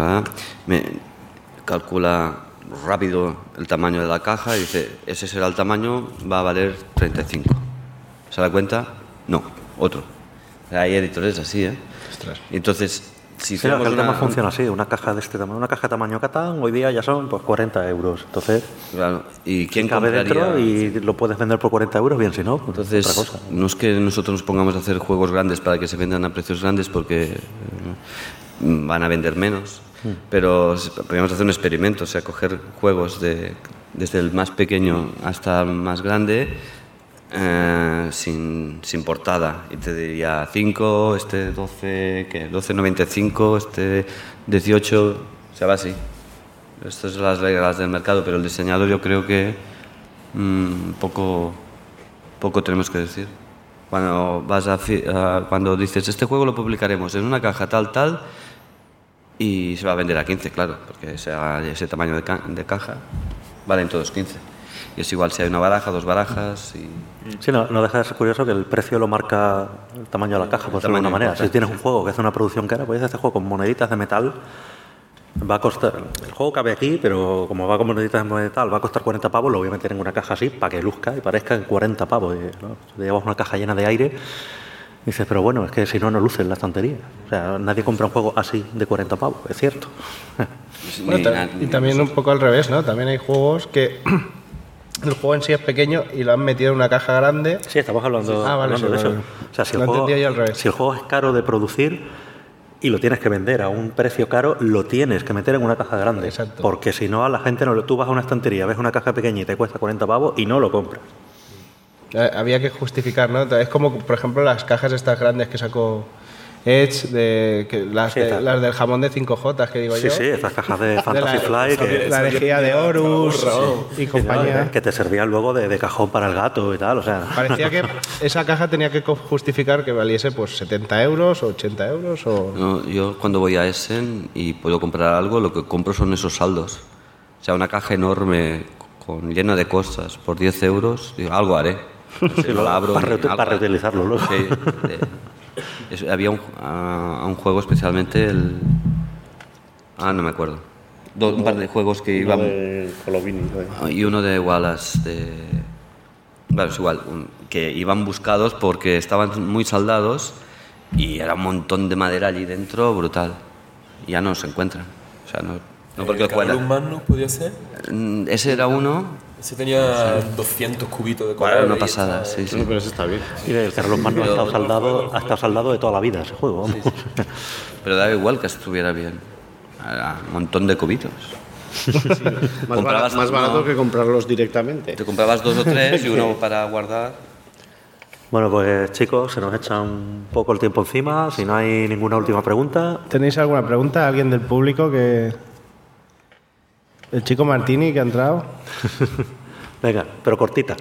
E: calcula rápido el tamaño de la caja y dice, ese será el tamaño, va a valer 35. ¿Se da cuenta? No, otro. Hay editores así, ¿eh?
C: Ostras.
E: Entonces, si
B: sí, el tema funciona así, una caja de este tamaño, una caja de tamaño Catán, hoy día ya son pues 40 euros. Entonces,
E: claro. ¿Y quién
B: cabe dentro y lo puedes vender por 40 euros? Bien, si no, pues
E: entonces,
B: otra cosa.
E: No es que nosotros nos pongamos a hacer juegos grandes para que se vendan a precios grandes porque van a vender menos, pero podríamos hacer un experimento, o sea, coger juegos desde el más pequeño hasta el más grande, sin portada, y te diría 5, este 12, ¿qué? 12,95, este 18, o sea, va así. Estas son las reglas del mercado, pero el diseñador yo creo que poco tenemos que decir. Cuando cuando dices, este juego lo publicaremos en una caja tal, y se va a vender a 15, claro, porque ese tamaño de caja valen todos 15. Y es igual si hay una baraja, 2 barajas y...
B: Sí, no deja de ser curioso que el precio lo marca el tamaño de la caja, por decirlo de alguna manera. Si tienes un juego que hace una producción cara, pues este juego con moneditas de metal va a costar... El juego cabe aquí, pero como va con moneditas de metal, va a costar 40 pavos, lo voy a meter en una caja así para que luzca y parezca en 40 pavos. ¿No? Te llevas una caja llena de aire y dices, pero bueno, es que si no luce en la estantería. O sea, nadie compra un juego así de 40 pavos, es cierto.
C: Bueno, y también un poco al revés, ¿no? También hay juegos que... El juego en sí es pequeño y lo han metido en una caja grande.
B: Sí, estamos hablando,
C: vale,
B: de eso.
C: Vale.
B: O sea, si
C: lo entendía yo al revés.
B: Si el juego es caro de producir y lo tienes que vender a un precio caro, lo tienes que meter en una caja grande.
C: Exacto.
B: Porque si no, a la gente tú vas a una estantería, ves una caja pequeña y te cuesta 40 pavos y no lo compras.
C: Había que justificar, ¿no? Es como, por ejemplo, las cajas estas grandes que sacó Edge, las del jamón de 5J, que digo yo.
B: Sí, estas cajas de Fantasy Fly.
C: La herejía de Horus y compañía.
B: Que te servían luego de cajón para el gato y tal, o sea...
C: Parecía que esa caja tenía que justificar que valiese pues 70 euros o 80 euros o...
E: No, yo cuando voy a Essen y puedo comprar algo, lo que compro son esos saldos. O sea, una caja enorme llena de cosas por 10 euros, digo, algo haré.
B: Sí, lo abro para reutilizarlo luego.
E: Sí, había un juego especialmente no me acuerdo. Un par de juegos que iban...
F: de Colovini,
E: y uno de Wallace, bueno, es igual, que iban buscados porque estaban muy saldados y era un montón de madera allí dentro, brutal. Y ya no se encuentran. O sea, no porque
D: ¿Carlos Magnus podía ser?
E: Ese era uno...
D: Ese tenía 200 cubitos de color.
E: Bueno, una pasada, sí.
F: No, pero ese está bien.
B: Y el Carlos Magnus ha estado saldado de toda la vida ese juego. Vamos.
E: Sí. Pero da igual que estuviera bien. Era un montón de cubitos.
F: Más barato que comprarlos directamente.
E: Te comprabas 2 o 3 y uno para guardar.
B: Bueno, pues chicos, se nos echa un poco el tiempo encima. Si no hay ninguna última pregunta...
C: ¿Tenéis alguna pregunta? ¿Alguien del público que...? El chico Martini que ha entrado.
B: Venga, pero cortita.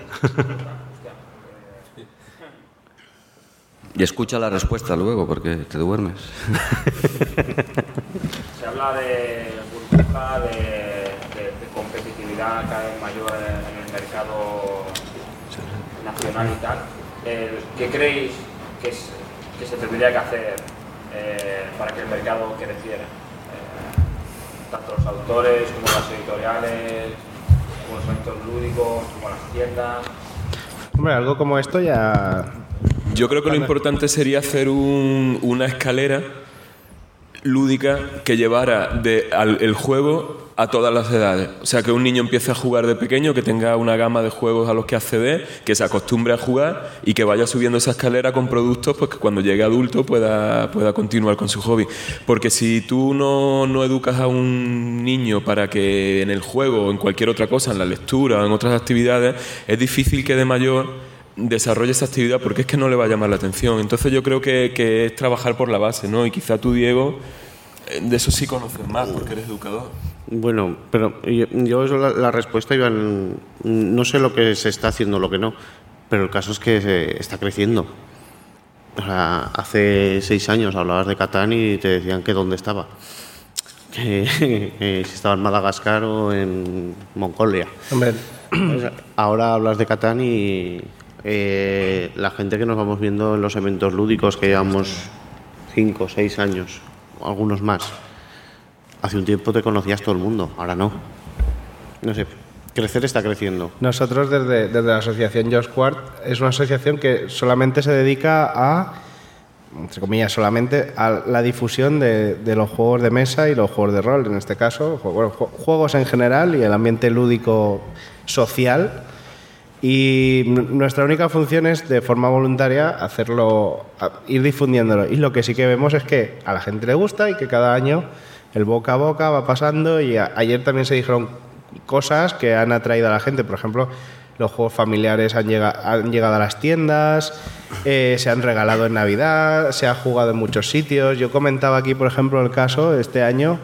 E: Y escucha la respuesta luego, porque te duermes.
H: Se habla de burbuja, de competitividad competitividad cada vez mayor en el mercado nacional y tal, ¿qué creéis que se tendría que hacer para que el mercado creciera? Tanto los autores como las editoriales, como los eventos lúdicos, como las tiendas.
C: Hombre, algo como esto ya...
D: Yo creo que lo importante sería hacer una escalera lúdica que llevara el juego a todas las edades. O sea, que un niño empiece a jugar de pequeño, que tenga una gama de juegos a los que acceder, que se acostumbre a jugar y que vaya subiendo esa escalera con productos, pues que cuando llegue adulto pueda continuar con su hobby. Porque si tú no educas a un niño para que en el juego o en cualquier otra cosa, en la lectura o en otras actividades, es difícil que de mayor desarrolle esa actividad porque es que no le va a llamar la atención. Entonces yo creo que es trabajar por la base, ¿no? Y quizá tú, Diego, de eso sí conoces más porque eres educador.
F: Bueno, pero yo la respuesta iba en... No sé lo que se está haciendo, lo que no, pero el caso es que se está creciendo. O sea, hace 6 años hablabas de Catán y te decían que dónde estaba. Que si estaba en Madagascar o en Mongolia.
C: Hombre.
F: Ahora hablas de Catán y la gente que nos vamos viendo en los eventos lúdicos, que llevamos 5 o 6 años, algunos más. Hace un tiempo te conocías todo el mundo, ahora no. No sé, crecer está creciendo.
C: Nosotros desde la asociación Josh Quart es una asociación que solamente se dedica a, entre comillas, solamente a la difusión de los juegos de mesa y los juegos de rol, en este caso, juegos en general y el ambiente lúdico social. Y nuestra única función es, de forma voluntaria, hacerlo, ir difundiéndolo. Y lo que sí que vemos es que a la gente le gusta y que cada año el boca a boca va pasando. Y ayer también se dijeron cosas que han atraído a la gente. Por ejemplo, los juegos familiares han llegado a las tiendas, se han regalado en Navidad, se ha jugado en muchos sitios. Yo comentaba aquí, por ejemplo, el caso este año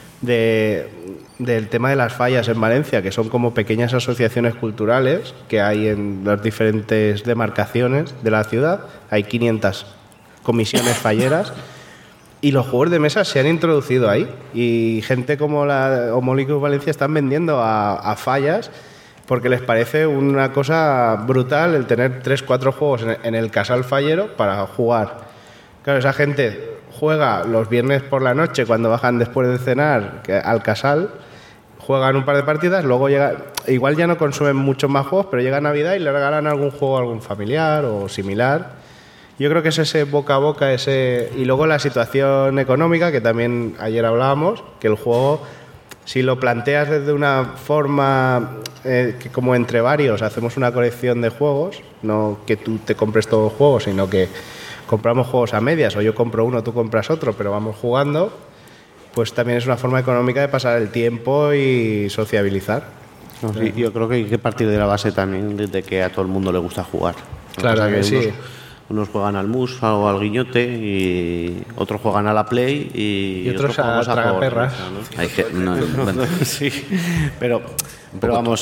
C: del tema de las fallas en Valencia, que son como pequeñas asociaciones culturales que hay en las diferentes demarcaciones de la ciudad. Hay 500 comisiones falleras y los juegos de mesa se han introducido ahí, y gente como la Homolicus Valencia están vendiendo a fallas porque les parece una cosa brutal el tener 3-4 juegos en el casal fallero para jugar. Claro, esa gente juega los viernes por la noche cuando bajan después de cenar al casal, juegan un par de partidas, luego igual ya no consumen muchos más juegos, pero llega Navidad y le regalan algún juego a algún familiar o similar. Yo creo que es ese boca a boca, y luego la situación económica, que también ayer hablábamos, que el juego, si lo planteas desde una forma que como entre varios hacemos una colección de juegos, no que tú te compres todos los juegos, sino que compramos juegos a medias, o yo compro uno, tú compras otro, pero vamos jugando, pues también es una forma económica de pasar el tiempo y sociabilizar.
F: No, sí, yo creo que hay que partir de la base también de que a todo el mundo le gusta jugar.
C: Claro que sí.
F: Unos juegan al mus o al guiñote y otros juegan a la play y
C: otros a tragaperras.
F: ¿no? Bueno. Sí, pero vamos,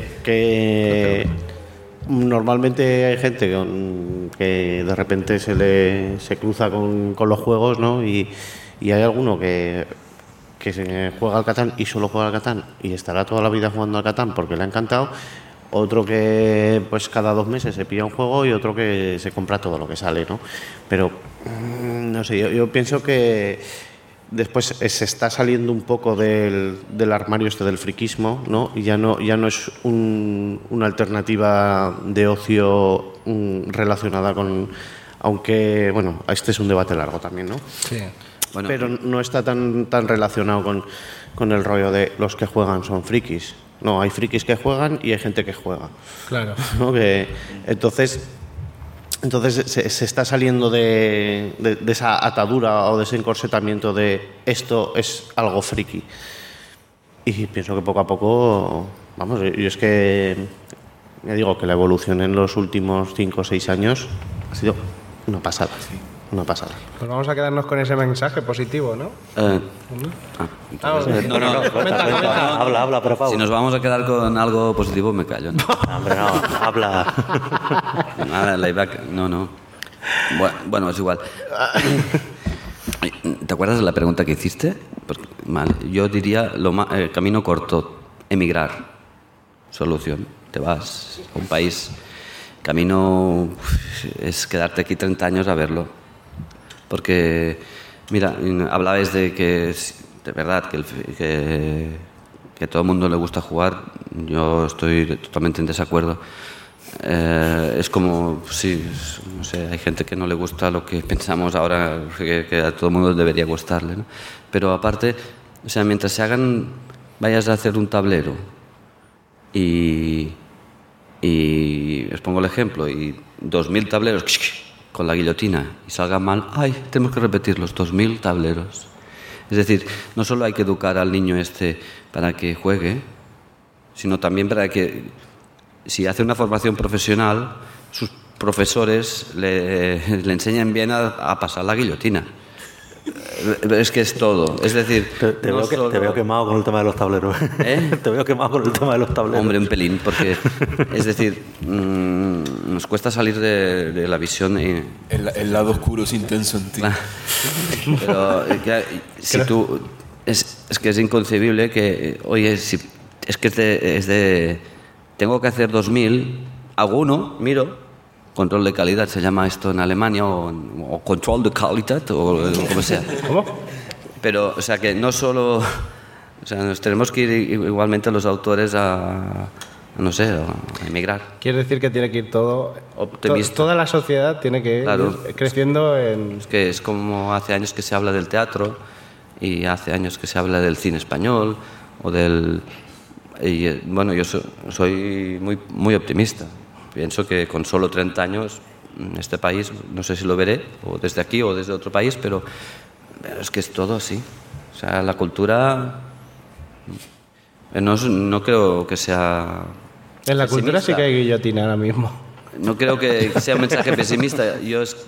F: que normalmente hay gente que de repente se cruza con los juegos, ¿no? Y hay alguno que se juega al Catán y solo juega al Catán y estará toda la vida jugando al Catán porque le ha encantado. Otro que pues cada 2 meses se pilla un juego y otro que se compra todo lo que sale, ¿no? Pero no sé, yo pienso que después se está saliendo un poco del armario del friquismo, ¿no? Y ya no es una alternativa de ocio relacionada con... Aunque, bueno, este es un debate largo también, ¿no?
C: Sí.
F: Bueno, pero no está tan relacionado con el rollo de los que juegan son frikis. No, hay frikis que juegan y hay gente que juega.
C: Claro.
F: ¿No? Entonces se está saliendo de esa atadura o de ese encorsetamiento de esto es algo friki. Y pienso que poco a poco, vamos, yo es que ya digo que la evolución en los últimos 5 o 6 años ha sido una pasada. Sí. Una pasada.
C: Pues vamos a quedarnos con ese mensaje positivo, ¿no?
F: Habla, por favor.
E: Si nos vamos a quedar con algo positivo, me callo, ¿no?
F: Hombre, no, habla.
E: Nada, layback, no. Bueno, es igual. ¿Te acuerdas de la pregunta que hiciste? Pues, mal. Yo diría camino corto, emigrar. solución. Te vas a un país. Camino es quedarte aquí 30 años a verlo. Porque, mira, hablabais de que, de verdad, que todo el mundo le gusta jugar. Yo estoy totalmente en desacuerdo. Es como, sí, no sé, hay gente que no le gusta lo que pensamos ahora, que a todo el mundo debería gustarle, ¿no? Pero aparte, o sea, mientras vayas a hacer un tablero y os pongo el ejemplo, y 2000 tableros con la guillotina y salga mal, ¡ay! Tenemos que repetir los 2000 tableros. Es decir, no solo hay que educar al niño para que juegue, sino también para que, si hace una formación profesional, sus profesores le enseñen bien a pasar la guillotina. Es que es todo. Es decir,
B: te veo quemado con el tema de los tableros. Te veo quemado con el tema de los tableros.
E: Hombre, un pelín, porque es decir, nos cuesta salir de la visión.
D: El lado oscuro es intenso en ti.
E: Pero si tú es que es inconcebible que, oye, es que tengo que hacer 2000, hago uno, miro. Control de calidad se llama esto en Alemania, o control de calidad, o como sea.
C: ¿Cómo?
E: Pero, o sea, que no solo... O sea, nos tenemos que ir igualmente los autores a emigrar.
C: Quiere decir que tiene que ir todo...
E: Optimista.
C: Toda la sociedad tiene que ir creciendo en...
E: Es que es como hace años que se habla del teatro, y hace años que se habla del cine español, o del... Y, bueno, yo soy muy, muy optimista. Pienso que con solo 30 años en este país, no sé si lo veré, o desde aquí o desde otro país, pero es que es todo así. O sea, la cultura no creo que sea...
C: En la
E: pesimista.
C: cultura sí que hay guillotina ahora mismo.
E: No creo que sea un mensaje pesimista. Yo es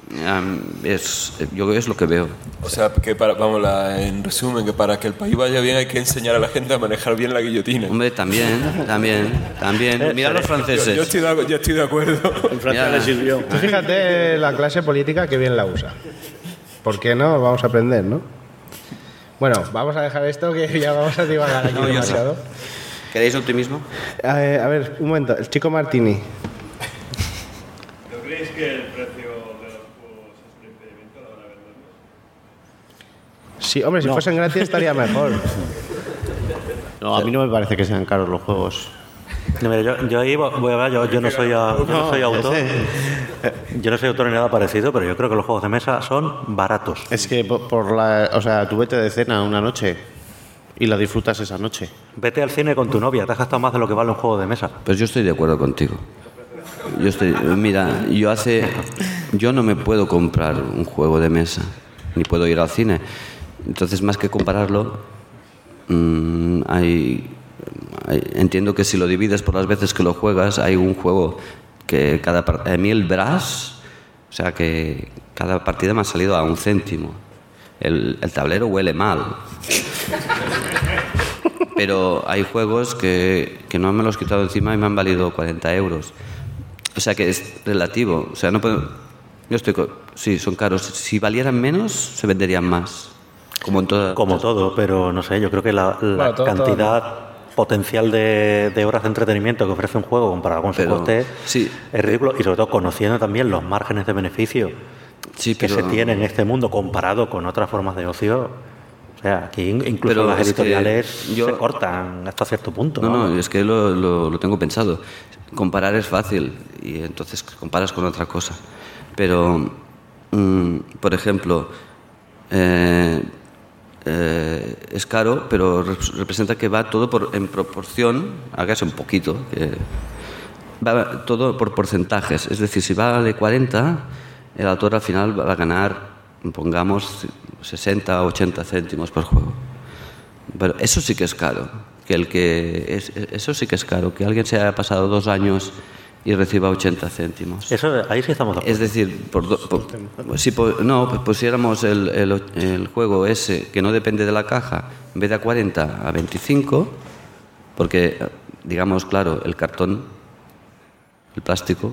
E: lo que veo.
D: O sea, que en resumen, que para que el país vaya bien hay que enseñar a la gente a manejar bien la guillotina.
E: Hombre, también. Mira los franceses.
D: Yo estoy de acuerdo.
F: En Francia le sirvió.
C: Tú fíjate la clase política que bien la usa. ¿Por qué no? Vamos a aprender, ¿no? Bueno, vamos a dejar esto que ya vamos a divagar aquí demasiado.
E: ¿Queréis optimismo?
C: A ver, un momento. El chico Martini.
I: ¿No creéis que el precio de los juegos es un impedimento a la hora de venderlos?
C: Sí, hombre, si fuesen gratis estaría mejor.
F: No, a mí no me parece que sean caros los juegos.
B: No, mira, yo ahí voy a hablar, yo no soy autor. Yo no soy autor ni nada parecido, pero yo creo que los juegos de mesa son baratos.
F: Es que o sea, tú vete de cena una noche y la disfrutas esa noche.
B: Vete al cine con tu novia, te has gastado más de lo que vale un juego de mesa.
E: Pues yo estoy de acuerdo contigo. Mira, yo no me puedo comprar un juego de mesa, ni puedo ir al cine. Entonces, más que compararlo, entiendo que si lo divides por las veces que lo juegas, hay un juego que a mí el Brass, o sea que cada partida me ha salido a 1 céntimo. El tablero huele mal. Pero hay juegos que no me los he quitado encima y me han valido 40 euros. O sea que es relativo. O sea, no puedo... Sí, son caros. Si valieran menos, se venderían más. Como
B: todo, pero no sé, yo creo que la cantidad potencial de horas de entretenimiento que ofrece un juego comparado con su coste
E: sí,
B: es ridículo, y sobre todo conociendo también los márgenes de beneficio que se tienen en este mundo comparado con otras formas de ocio. O sea, aquí incluso las editoriales se cortan hasta cierto punto.
E: No, es que lo tengo pensado. Comparar es fácil y entonces comparas con otra cosa. Pero, por ejemplo, es caro, pero representa que va todo en proporción, hágase un poquito, que va todo por porcentajes. Es decir, si va de 40, el autor al final va a ganar, pongamos, 60 o 80 céntimos por juego. Pero eso sí que es caro. Eso sí que es caro, que alguien se haya pasado 2 años y reciba 80 céntimos.
B: Eso, ahí sí estamos de acuerdo.
E: Es decir, si pusiéramos el juego ese, que no depende de la caja, en vez de a 40, a 25, porque, digamos, claro, el cartón, el plástico,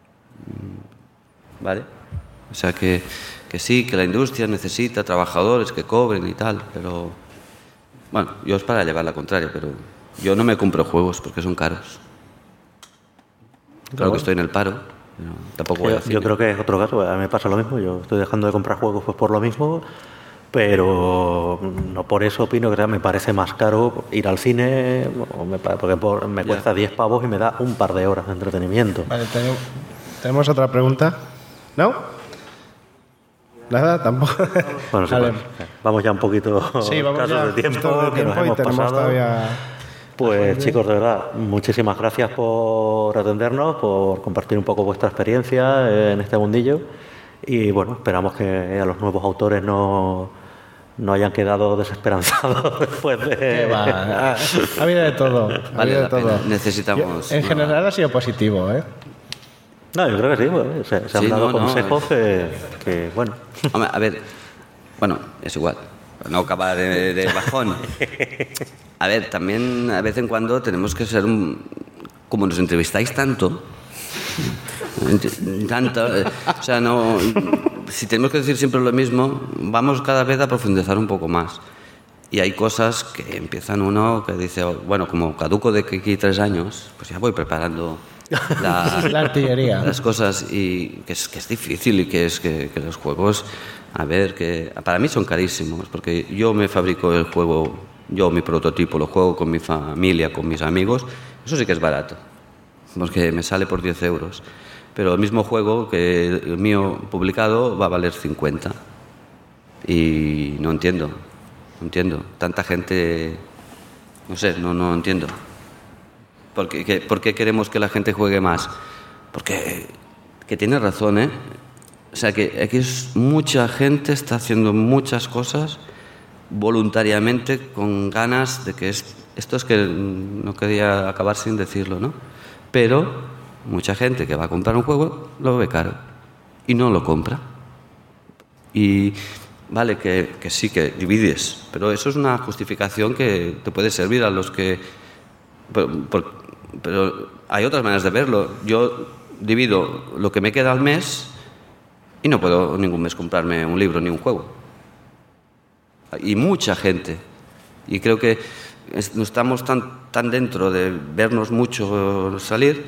E: ¿vale? O sea que sí, que la industria necesita trabajadores que cobren y tal, pero... Bueno, yo es para llevar la contraria, pero Yo no me compro juegos porque son caros. Claro que estoy en el paro, pero tampoco voy al cine.
B: Yo creo que es otro caso, a mí me pasa lo mismo, yo estoy dejando de comprar juegos pues por lo mismo, pero no por eso opino que me parece más caro ir al cine, porque me cuesta 10 pavos y me da un par de horas de entretenimiento.
C: Vale, ¿tenemos otra pregunta? ¿No? ¿Nada? ¿Tampoco?
B: Bueno, sí,
C: Vale.
B: vamos ya un poquito
C: Sí, vamos
B: casos
C: ya
B: de tiempo
C: justo de
B: que nos
C: tiempo y
B: hemos
C: tenemos
B: pasado.
C: todavía...
B: Pues chicos, de verdad, muchísimas gracias por atendernos, por compartir un poco vuestra experiencia en este mundillo y bueno, esperamos que a los nuevos autores no hayan quedado desesperanzados después de...
C: ¿Qué va? Ha habido de todo. Ha
E: Vale
C: habido de
E: la
C: todo.
E: pena. Necesitamos...
C: En general ha sido positivo, ¿eh?
B: No, yo creo que sí, bueno, se han
E: Sí,
B: dado
E: no,
B: consejos que, bueno...
E: Hombre, a ver, bueno, es igual, para no acabar de bajón. A ver, también a vez en cuando tenemos que ser como nos entrevistáis tanto, o sea, no, si tenemos que decir siempre lo mismo, vamos cada vez a profundizar un poco más. Y hay cosas que empiezan uno que dice, bueno, como caduco de aquí 3 años, pues ya voy preparando
C: La artillería.
E: las cosas, y que es difícil, y que los juegos, a ver, que para mí son carísimos, porque yo me fabrico el juego, yo mi prototipo lo juego con mi familia, con mis amigos, eso sí que es barato, porque me sale por 10 euros, pero el mismo juego que el mío publicado va a valer 50, y no entiendo, tanta gente, no sé, no entiendo. ¿Por qué queremos que la gente juegue más? Porque que tiene razón, ¿eh? O sea, que aquí mucha gente está haciendo muchas cosas voluntariamente, con ganas de que esto es que no quería acabar sin decirlo, ¿no? Pero mucha gente que va a comprar un juego lo ve caro y no lo compra. Y vale, que sí, que divides, pero eso es una justificación que te puede servir a los que... Pero hay otras maneras de verlo. Yo divido lo que me queda al mes y no puedo ningún mes comprarme un libro ni un juego. Y mucha gente. Y creo que no estamos tan dentro de vernos mucho salir,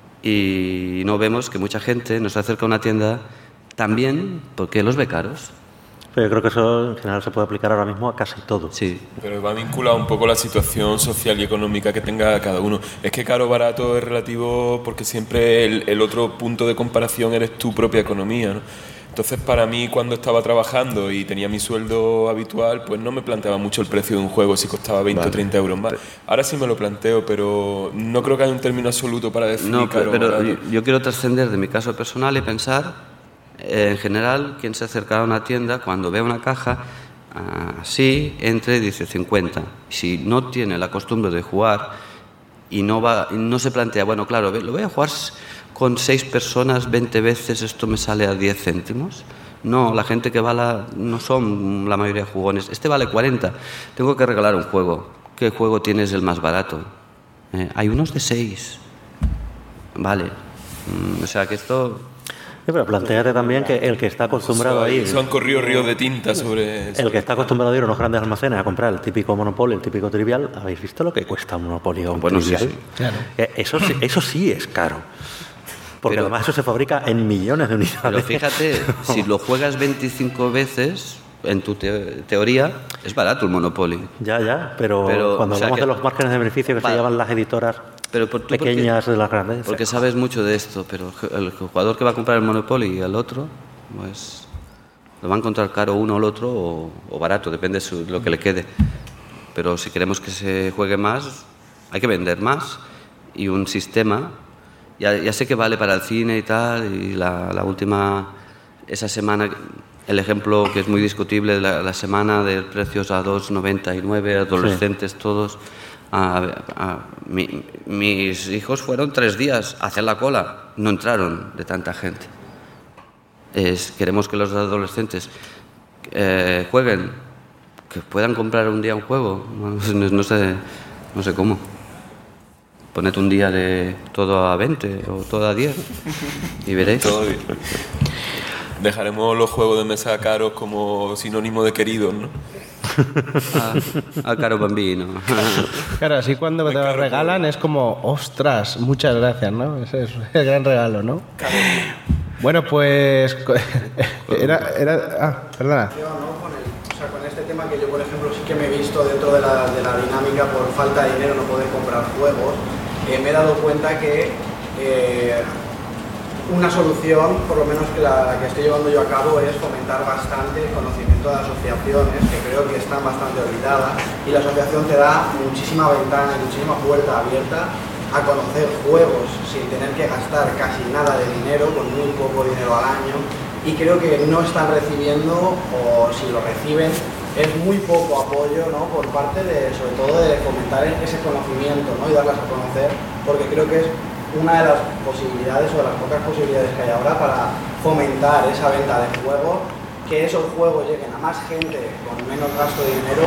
E: y no vemos que mucha gente nos acerca a una tienda también porque los ve caros.
B: Pero yo creo que eso en general se puede aplicar ahora mismo a casi todo.
E: Sí.
D: Pero va vinculado un poco a la situación social y económica que tenga cada uno. Es que caro o barato es relativo, porque siempre el otro punto de comparación eres tu propia economía, ¿no? Entonces, para mí, cuando estaba trabajando y tenía mi sueldo habitual, pues no me planteaba mucho el precio de un juego si costaba 20 o 30 euros más. Ahora sí me lo planteo, pero no creo que haya un término absoluto para definir
E: No,
D: caro o
E: pero
D: barato.
E: yo quiero trascender de mi caso personal y pensar, en general, quien se acerca a una tienda, cuando ve una caja así, entre y dice 50. Si no tiene la costumbre de jugar y no se plantea, bueno, claro, lo voy a jugar con 6 personas 20 veces, esto me sale a 10 céntimos. No, la gente que va no son la mayoría jugones. Este vale 40. Tengo que regalar un juego. ¿Qué juego tienes el más barato? Hay unos de 6. Vale. O sea que esto...
B: Sí, pero plantéate también que el que está acostumbrado a ir...
D: Eso han corrido ríos de tinta sobre eso.
B: El que está acostumbrado a ir a unos grandes almacenes a comprar el típico Monopoly, el típico Trivial, ¿habéis visto lo que cuesta un Monopoly o un
E: Bueno, sí,
B: Trivial?
E: sí.
C: Claro.
B: Eso sí es caro. Porque
E: Pero-
B: además eso se fabrica en millones de unidades.
E: Pero fíjate, si lo juegas 25 veces, en tu teoría, es barato el Monopoly.
B: Ya, pero cuando
E: o sea
B: hablamos
E: que-
B: de los márgenes de beneficio que se
E: Vale.
B: llevan las editoras
E: Pero tú
B: pequeñas de las grandes...
E: Porque sabes mucho de esto, pero el jugador que va a comprar el Monopoly y el otro, pues lo va a encontrar caro uno o el otro, o barato, depende de lo que le quede. Pero si queremos que se juegue más, hay que vender más, y un sistema, ya sé que vale para el cine y tal, y la última, esa semana, el ejemplo que es muy discutible, la semana de precios a 2,99, adolescentes todos. Mis hijos fueron 3 días a hacer la cola, no entraron de tanta gente. Queremos que los adolescentes jueguen, que puedan comprar un día un juego, no sé cómo. Poned un día de todo a 20 o todo a 10 y veréis.
D: Todo bien. Dejaremos los juegos de mesa caros como sinónimo de queridos, ¿no?
E: Al caro bambino.
C: Claro, así cuando te lo regalan es como, ostras, muchas gracias, ¿no? Ese es el gran regalo, ¿no? Bueno, pues... perdona.
J: Con este tema que yo, por ejemplo, sí que me he visto dentro de la dinámica por falta de dinero no poder comprar juegos, me he dado cuenta que una solución, por lo menos que la que estoy llevando yo a cabo, es fomentar bastante el conocimiento de asociaciones, que creo que están bastante olvidadas, y la asociación te da muchísima ventana y muchísima puerta abierta a conocer juegos sin tener que gastar casi nada de dinero, con muy poco dinero al año, y creo que no están recibiendo, o si lo reciben, es muy poco apoyo, ¿no? Por parte de, sobre todo, de fomentar ese conocimiento, ¿no? Y darlas a conocer, porque creo que es una de las posibilidades o de las pocas posibilidades que hay ahora para fomentar esa venta de juegos, que esos juegos lleguen a más gente con menos gasto de dinero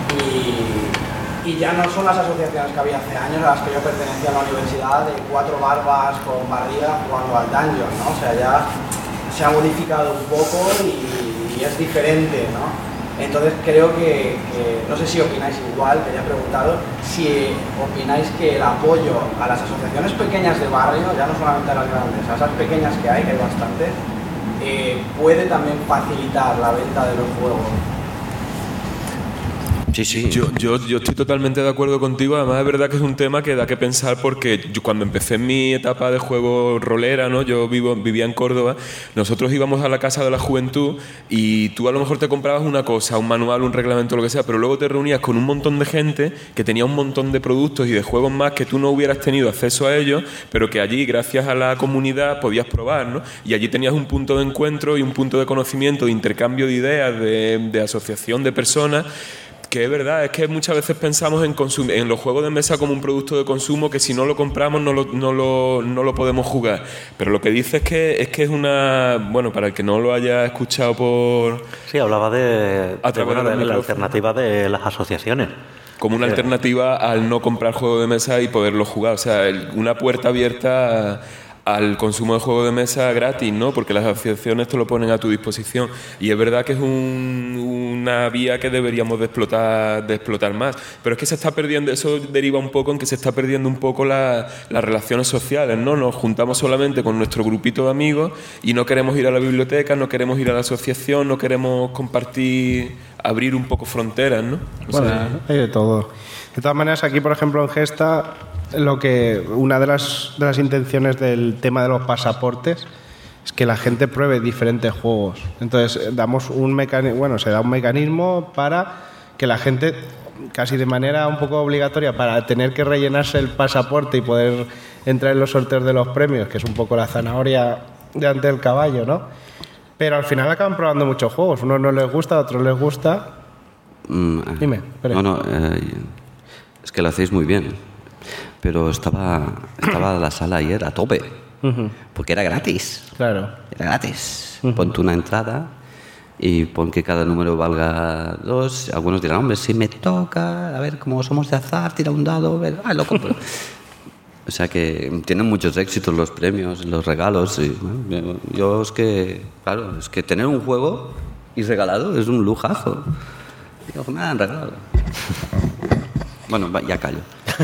J: y ya no son las asociaciones que había hace años a las que yo pertenecía a la universidad de 4 barbas con barriga jugando al Dungeon, ¿no? O sea, ya se ha modificado un poco y es diferente, ¿no? Entonces creo que, no sé si opináis igual, quería preguntaros si opináis que el apoyo a las asociaciones pequeñas de barrio, ya no solamente a las grandes, a esas pequeñas que hay bastantes, puede también facilitar la venta de los juegos.
E: Sí.
D: Yo estoy totalmente de acuerdo contigo. Además, es verdad que es un tema que da que pensar, porque yo, cuando empecé en mi etapa de juego rolera, ¿no? Yo vivía en Córdoba. Nosotros íbamos a la Casa de la Juventud y tú a lo mejor te comprabas una cosa, un manual, un reglamento, lo que sea, pero luego te reunías con un montón de gente que tenía un montón de productos y de juegos más que tú no hubieras tenido acceso a ellos, pero que allí, gracias a la comunidad, podías probar, ¿no? Y allí tenías un punto de encuentro y un punto de conocimiento, de intercambio de ideas, de asociación de personas. Que es verdad, es que muchas veces pensamos en los juegos de mesa como un producto de consumo que si no lo compramos no lo podemos jugar. Pero lo que dice es que es una... Bueno, para el que no lo haya escuchado por...
K: Sí, hablaba de la alternativa de las asociaciones.
D: Como una alternativa al no comprar juegos de mesa y poderlo jugar. O sea, una puerta abierta al consumo de juegos de mesa gratis, ¿no? Porque las asociaciones te lo ponen a tu disposición. Y es verdad que es una vía que deberíamos de explotar más. Pero es que se está perdiendo, eso deriva un poco en que se está perdiendo un poco las relaciones sociales, ¿no? Nos juntamos solamente con nuestro grupito de amigos y no queremos ir a la biblioteca, no queremos ir a la asociación, no queremos compartir, abrir un poco fronteras, ¿no?
C: Hay de todo. De todas maneras, aquí, por ejemplo, en Gesta, una de las intenciones del tema de los pasaportes es que la gente pruebe diferentes juegos. Entonces, se da un mecanismo para que la gente, casi de manera un poco obligatoria, para tener que rellenarse el pasaporte y poder entrar en los sorteos de los premios, que es un poco la zanahoria delante del caballo, ¿no? Pero al final acaban probando muchos juegos. Unos no les gusta, a otros les gusta. Dime, espera.
E: Es que lo hacéis muy bien. Pero estaba la sala ayer a tope. Porque era gratis.
C: Claro.
E: Era gratis. Ponte una entrada y pon que cada número valga 2. Algunos dirán, hombre, si me toca, a ver, como somos de azar, tira un dado, lo compro. O sea que tienen muchos éxitos los premios, los regalos. Y, bueno, yo es que tener un juego y regalado es un lujazo. Digo, me han regalado. Bueno, ya callo.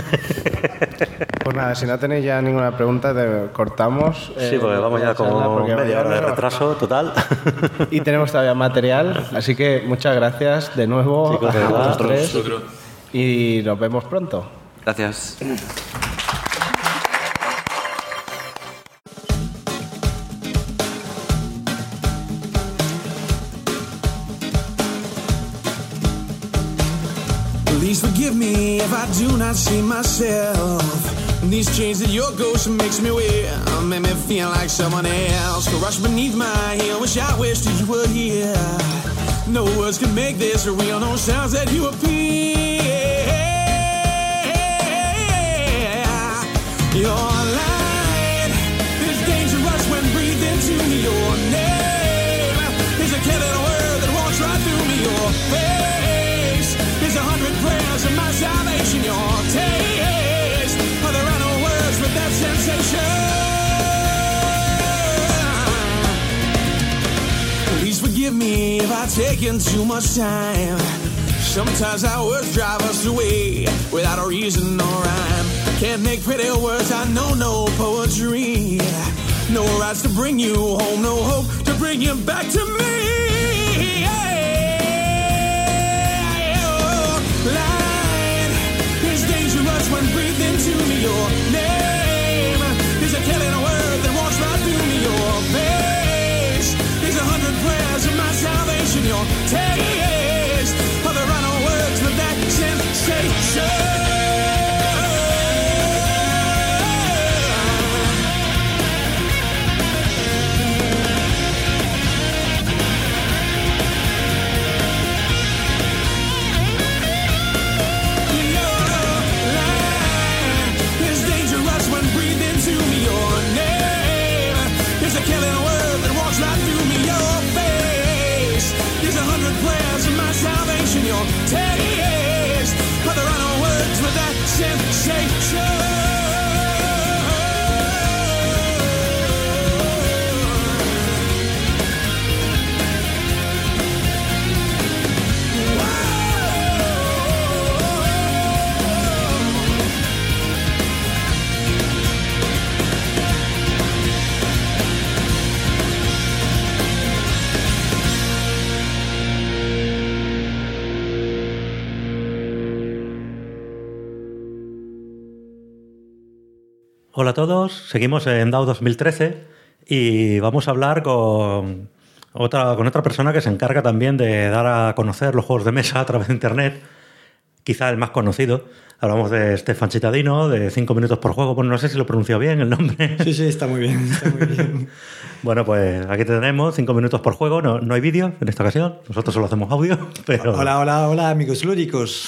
C: Pues nada, si no tenéis ya ninguna pregunta, cortamos.
K: Sí, porque vamos ya con media hora de retraso total.
C: Y tenemos todavía material, así que muchas gracias de nuevo a los tres. Y nos vemos pronto.
E: Gracias.
L: Please forgive me if I do not see myself. These chains that your ghost makes me wear make me feel like someone else. Crush beneath my heel, wish I wished you were here. No words can make this real, no sounds that you appear. Your light is dangerous when breathed into me. Your name is a killing word that walks right through me. Your face is 100 prayers of my salvation. Your taste, oh, there are no words with that sensation. Please forgive me if I've taken too much time Sometimes our words drive us away without a reason or rhyme. Can't make pretty words, I know no poetry. No rights to bring you home, no hope to bring you back to me. Light is dangerous when breathed into me. Your name is a killing word that walks right through me. Your face is 100 prayers of my salvation. Your taste of the run of words with that sensation. Your taste of the run of words with that sensation.
B: Hola a todos, seguimos en DAO 2013 y vamos a hablar con otra persona que se encarga también de dar a conocer los juegos de mesa a través de internet, quizá el más conocido. Hablamos de Stefan Cittadino, de 5 minutos por juego. Bueno, no sé si lo pronuncio bien el nombre.
M: Sí, está muy bien, está muy bien.
B: Bueno, pues aquí te tenemos, 5 minutos por juego. No hay vídeo en esta ocasión, nosotros solo hacemos audio. Pero...
M: Hola, amigos lúdicos.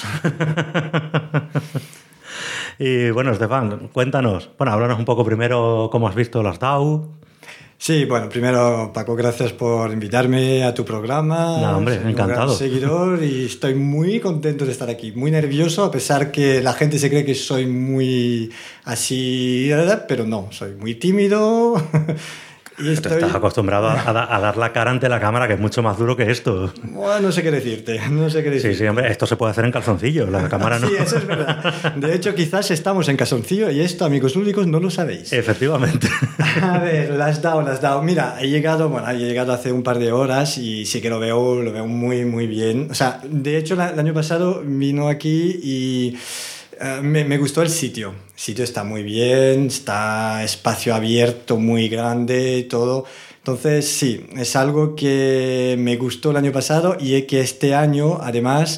B: Y bueno, Stefan, cuéntanos. Bueno, háblanos un poco primero cómo has visto las DAO.
M: Sí, bueno, primero, Paco, gracias por invitarme a tu programa.
B: No, hombre,
M: soy
B: encantado.
M: Un gran seguidor y estoy muy contento de estar aquí. Muy nervioso, a pesar que la gente se cree que soy muy así, pero no, soy muy tímido. Y
B: Estás acostumbrado a dar la cara ante la cámara, que es mucho más duro que esto.
M: Bueno, no sé qué decirte.
B: Sí, hombre, esto se puede hacer en calzoncillo, la cámara no.
M: Sí, eso es verdad. De hecho, quizás estamos en calzoncillo y esto, amigos lúdicos, no lo sabéis.
B: Efectivamente.
M: A ver, las DAO. Mira, he llegado hace un par de horas y sí que lo veo muy, muy bien. O sea, de hecho, el año pasado vino aquí y... me gustó el sitio. El sitio está muy bien, está espacio abierto, muy grande, todo. Entonces, sí, es algo que me gustó el año pasado y que este año, además,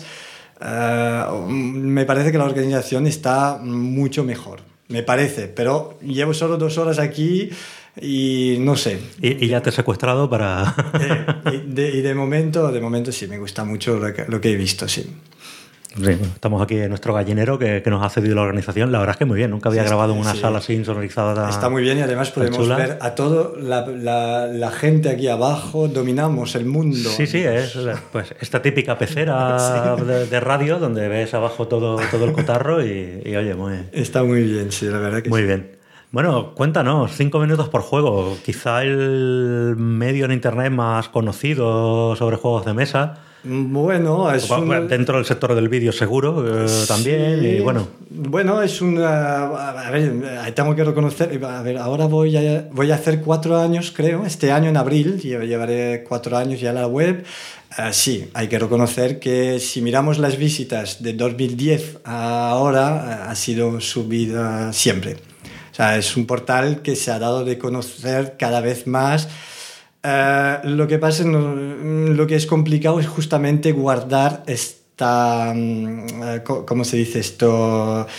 M: me parece que la organización está mucho mejor. Me parece, pero llevo solo 2 horas aquí y no sé.
B: Y ya te he secuestrado para...
M: y de momento sí, me gusta mucho lo que he visto, sí.
B: Sí, estamos aquí en nuestro gallinero que nos ha cedido la organización. La verdad es que muy bien, nunca había grabado en una sala así insonorizada.
M: Está muy bien y además podemos ver a toda la gente aquí abajo, dominamos el mundo.
B: Sí, es pues esta típica pecera de radio donde ves abajo todo el cotarro y oye,
M: está muy bien, sí, la verdad que
B: muy
M: sí.
B: bien. Bueno, cuéntanos, 5 minutos por juego, quizá el medio en internet más conocido sobre juegos de mesa.
M: Bueno, es
B: dentro del sector del vídeo seguro también.
M: Sí.
B: Y bueno.
M: Bueno, es a ver, tengo que reconocer, a ver, ahora voy a hacer 4 años, creo, este año en abril, llevaré 4 años ya a la web. Sí, hay que reconocer que si miramos las visitas de 2010 a ahora, ha sido subida siempre. O sea, es un portal que se ha dado de conocer cada vez más. Lo que pasa, lo que es complicado es justamente guardar esta, ¿cómo se dice esto?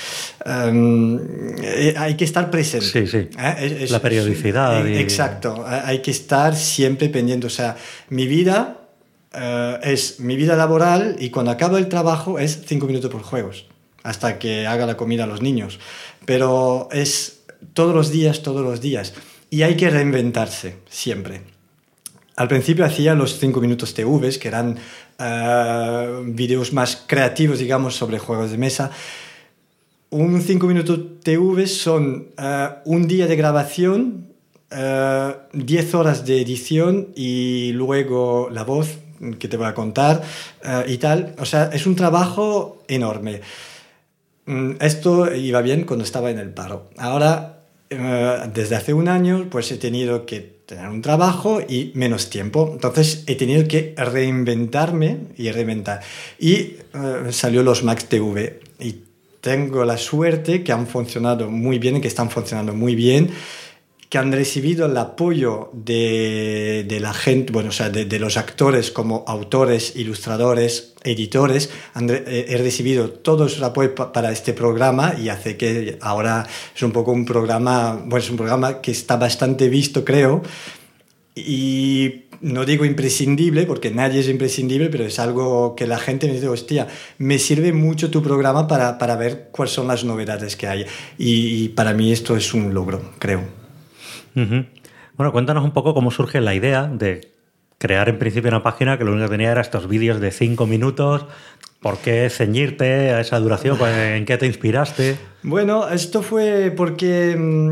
M: Hay que estar presente.
B: Sí. La periodicidad.
M: Exacto, hay que estar siempre pendiente. O sea, mi vida es mi vida laboral y cuando acabo el trabajo es 5 minutos por juegos, hasta que haga la comida a los niños. Pero es todos los días. Y hay que reinventarse siempre. Al principio hacía los 5 minutos TVs, que eran vídeos más creativos, digamos, sobre juegos de mesa. Un 5 minutos TV son un día de grabación, 10 horas de edición y luego la voz, que te voy a contar y tal. O sea, es un trabajo enorme. Esto iba bien cuando estaba en el paro. Ahora, desde hace un año, pues he tenido que tener un trabajo y menos tiempo. Entonces he tenido que reinventarme y reinventar. Y salió los Max TV. Y tengo la suerte que han funcionado muy bien y que están funcionando muy bien, que han recibido el apoyo de la gente, bueno, o sea, de los actores como autores, ilustradores, editores. He recibido todo su apoyo para este programa y hace que ahora es un poco un programa, bueno, es un programa que está bastante visto, creo, y no digo imprescindible, porque nadie es imprescindible, pero es algo que la gente me dice, hostia, me sirve mucho tu programa para ver cuáles son las novedades que hay. Y para mí esto es un logro, creo.
B: Uh-huh. Bueno, cuéntanos un poco cómo surge la idea de crear en principio una página que lo único que tenía era estos vídeos de 5 minutos. ¿Por qué ceñirte a esa duración? ¿En qué te inspiraste?
M: Bueno, esto fue porque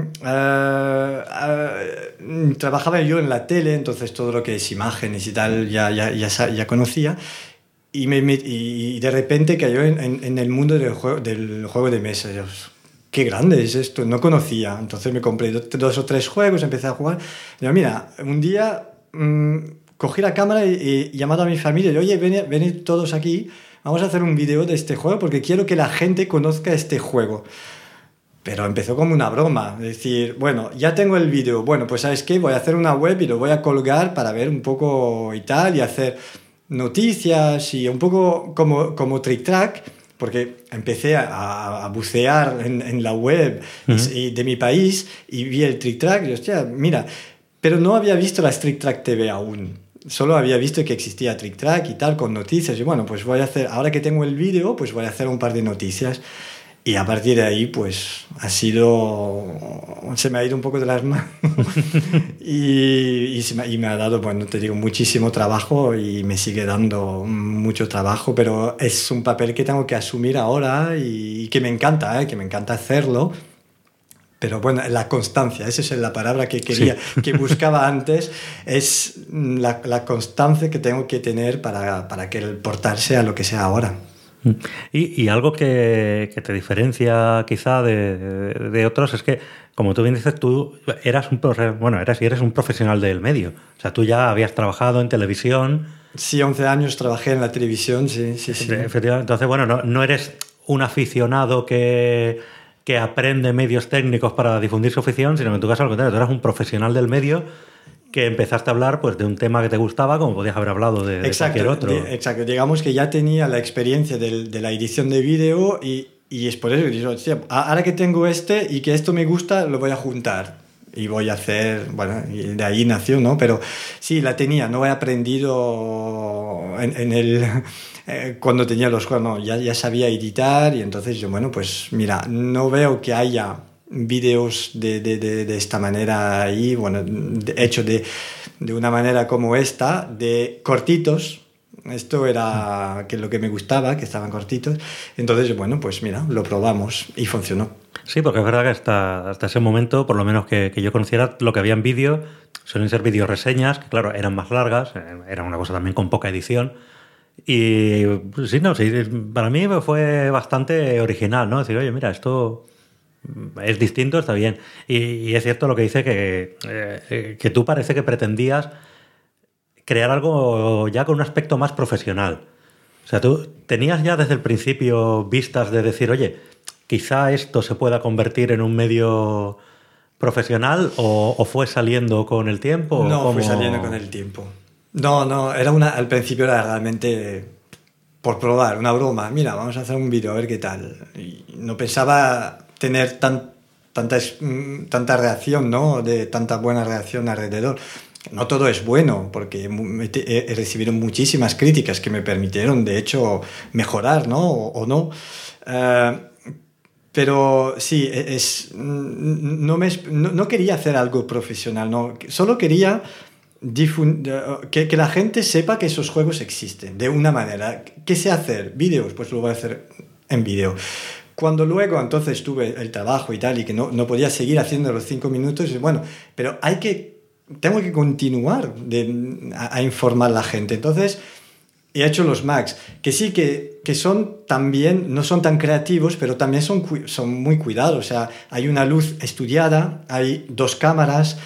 M: trabajaba yo en la tele, entonces todo lo que es imágenes y tal ya conocía. Y de repente cayó en el mundo del juego de mesa. Qué grande es esto, no conocía. Entonces me compré 2 o 3 juegos, empecé a jugar. Y mira, un día cogí la cámara y llamado a mi familia, y oye, venid todos aquí, vamos a hacer un vídeo de este juego porque quiero que la gente conozca este juego. Pero empezó como una broma, es decir, bueno, ya tengo el vídeo, bueno, pues ¿sabes qué? Voy a hacer una web y lo voy a colgar para ver un poco y tal, y hacer noticias y un poco como Trick Track, porque empecé a bucear en la web de mi país y vi el Trick Track y hostia, mira, pero no había visto la Trick Track TV aún. Solo había visto que existía Trick Track y tal, con noticias. Y bueno, pues voy a hacer, ahora que tengo el vídeo, pues voy a hacer un par de noticias. Y a partir de ahí, pues se me ha ido un poco de las manos. y me ha dado, bueno, te digo, muchísimo trabajo y me sigue dando mucho trabajo, pero es un papel que tengo que asumir ahora y que me encanta hacerlo. Pero bueno, la constancia, esa es la palabra que que buscaba antes, es la constancia que tengo que tener para que el portal sea lo que sea ahora.
B: Y algo que te diferencia quizá de otros es que, como tú bien dices, tú eres un profesional del medio. O sea, tú ya habías trabajado en televisión.
M: Sí, 11 años trabajé en la televisión, sí.
B: Efectivamente. Entonces, bueno, no eres un aficionado que aprende medios técnicos para difundir su afición, sino que en tu caso, al contrario, tú eras un profesional del medio que empezaste a hablar pues, de un tema que te gustaba, como podías haber hablado de cualquier otro.
M: Exacto, digamos que ya tenía la experiencia de la edición de vídeo y es por eso que digo, ahora que tengo y que esto me gusta, lo voy a juntar. Y voy a hacer, bueno, y de ahí nació, ¿no? Pero sí, la tenía, no he aprendido cuando tenía los juegos, no, ya sabía editar y entonces yo, bueno, pues mira, no veo que haya vídeos de esta manera ahí, bueno, hecho de una manera como esta, de cortitos. Esto era lo que me gustaba, que estaban cortitos. Entonces, bueno, pues mira, lo probamos y funcionó.
B: Sí, porque es verdad que hasta ese momento, por lo menos que yo conociera, lo que había en vídeo suelen ser vídeo reseñas, que claro, eran más largas, era una cosa también con poca edición. Y sí, para mí fue bastante original, ¿no? Decir, oye, mira, esto es distinto, está bien. Y es cierto lo que dice que tú parece que pretendías crear algo ya con un aspecto más profesional. O sea, tú tenías ya desde el principio vistas de decir, oye, quizá esto se pueda convertir en un medio profesional, o fue saliendo con el tiempo.
M: No, fue saliendo con el tiempo. No, al principio era realmente por probar, una broma. Mira, vamos a hacer un vídeo a ver qué tal. Y no pensaba tener tanta reacción, ¿no? De tanta buena reacción alrededor. No todo es bueno, porque he recibido muchísimas críticas que me permitieron, de hecho, mejorar, ¿no? O no. Pero sí, no quería hacer algo profesional, no. Solo quería que la gente sepa que esos juegos existen, de una manera. ¿Qué sé hacer? ¿Vídeos? Pues lo voy a hacer en vídeo. Cuando luego entonces tuve el trabajo y tal, y que no podía seguir haciendo los 5 minutos, bueno, pero tengo que continuar a informar a la gente. Entonces he hecho los Macs, que sí que son también, no son tan creativos, pero también son muy cuidados. O sea, hay una luz estudiada, hay 2 cámaras,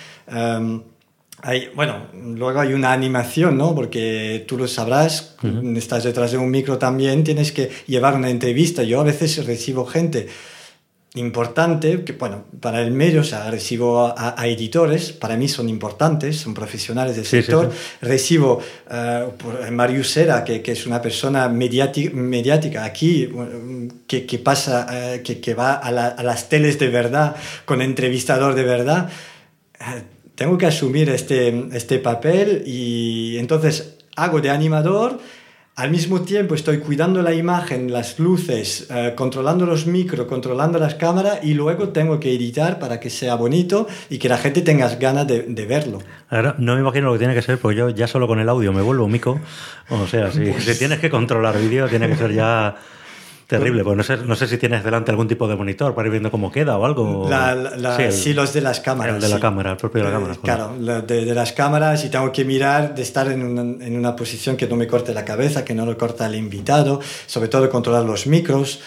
M: luego hay una animación, ¿no? Porque tú lo sabrás, estás detrás de un micro también, tienes que llevar una entrevista. Yo a veces recibo gente importante, que bueno, para el medio, o sea, recibo a editores, para mí son importantes, son profesionales del sector. Sí. Recibo por Marius Serra, que es una persona mediática aquí, que pasa, que va a las teles de verdad, con entrevistador de verdad. Tengo que asumir este papel y entonces hago de animador. Al mismo tiempo estoy cuidando la imagen, las luces, controlando los micros, controlando las cámaras y luego tengo que editar para que sea bonito y que la gente tenga ganas de verlo.
B: Ahora, no me imagino lo que tiene que ser, porque yo ya solo con el audio me vuelvo mico. O sea, si tienes que controlar vídeo, tiene que ser ya terrible. Pues no sé si tienes delante algún tipo de monitor para ir viendo cómo queda o algo.
M: Sí, los de las cámaras.
B: El de la cámara, el propio de la cámara.
M: Claro, de las cámaras, y tengo que mirar de estar en una posición que no me corte la cabeza, que no lo corta el invitado, sobre todo controlar los micros,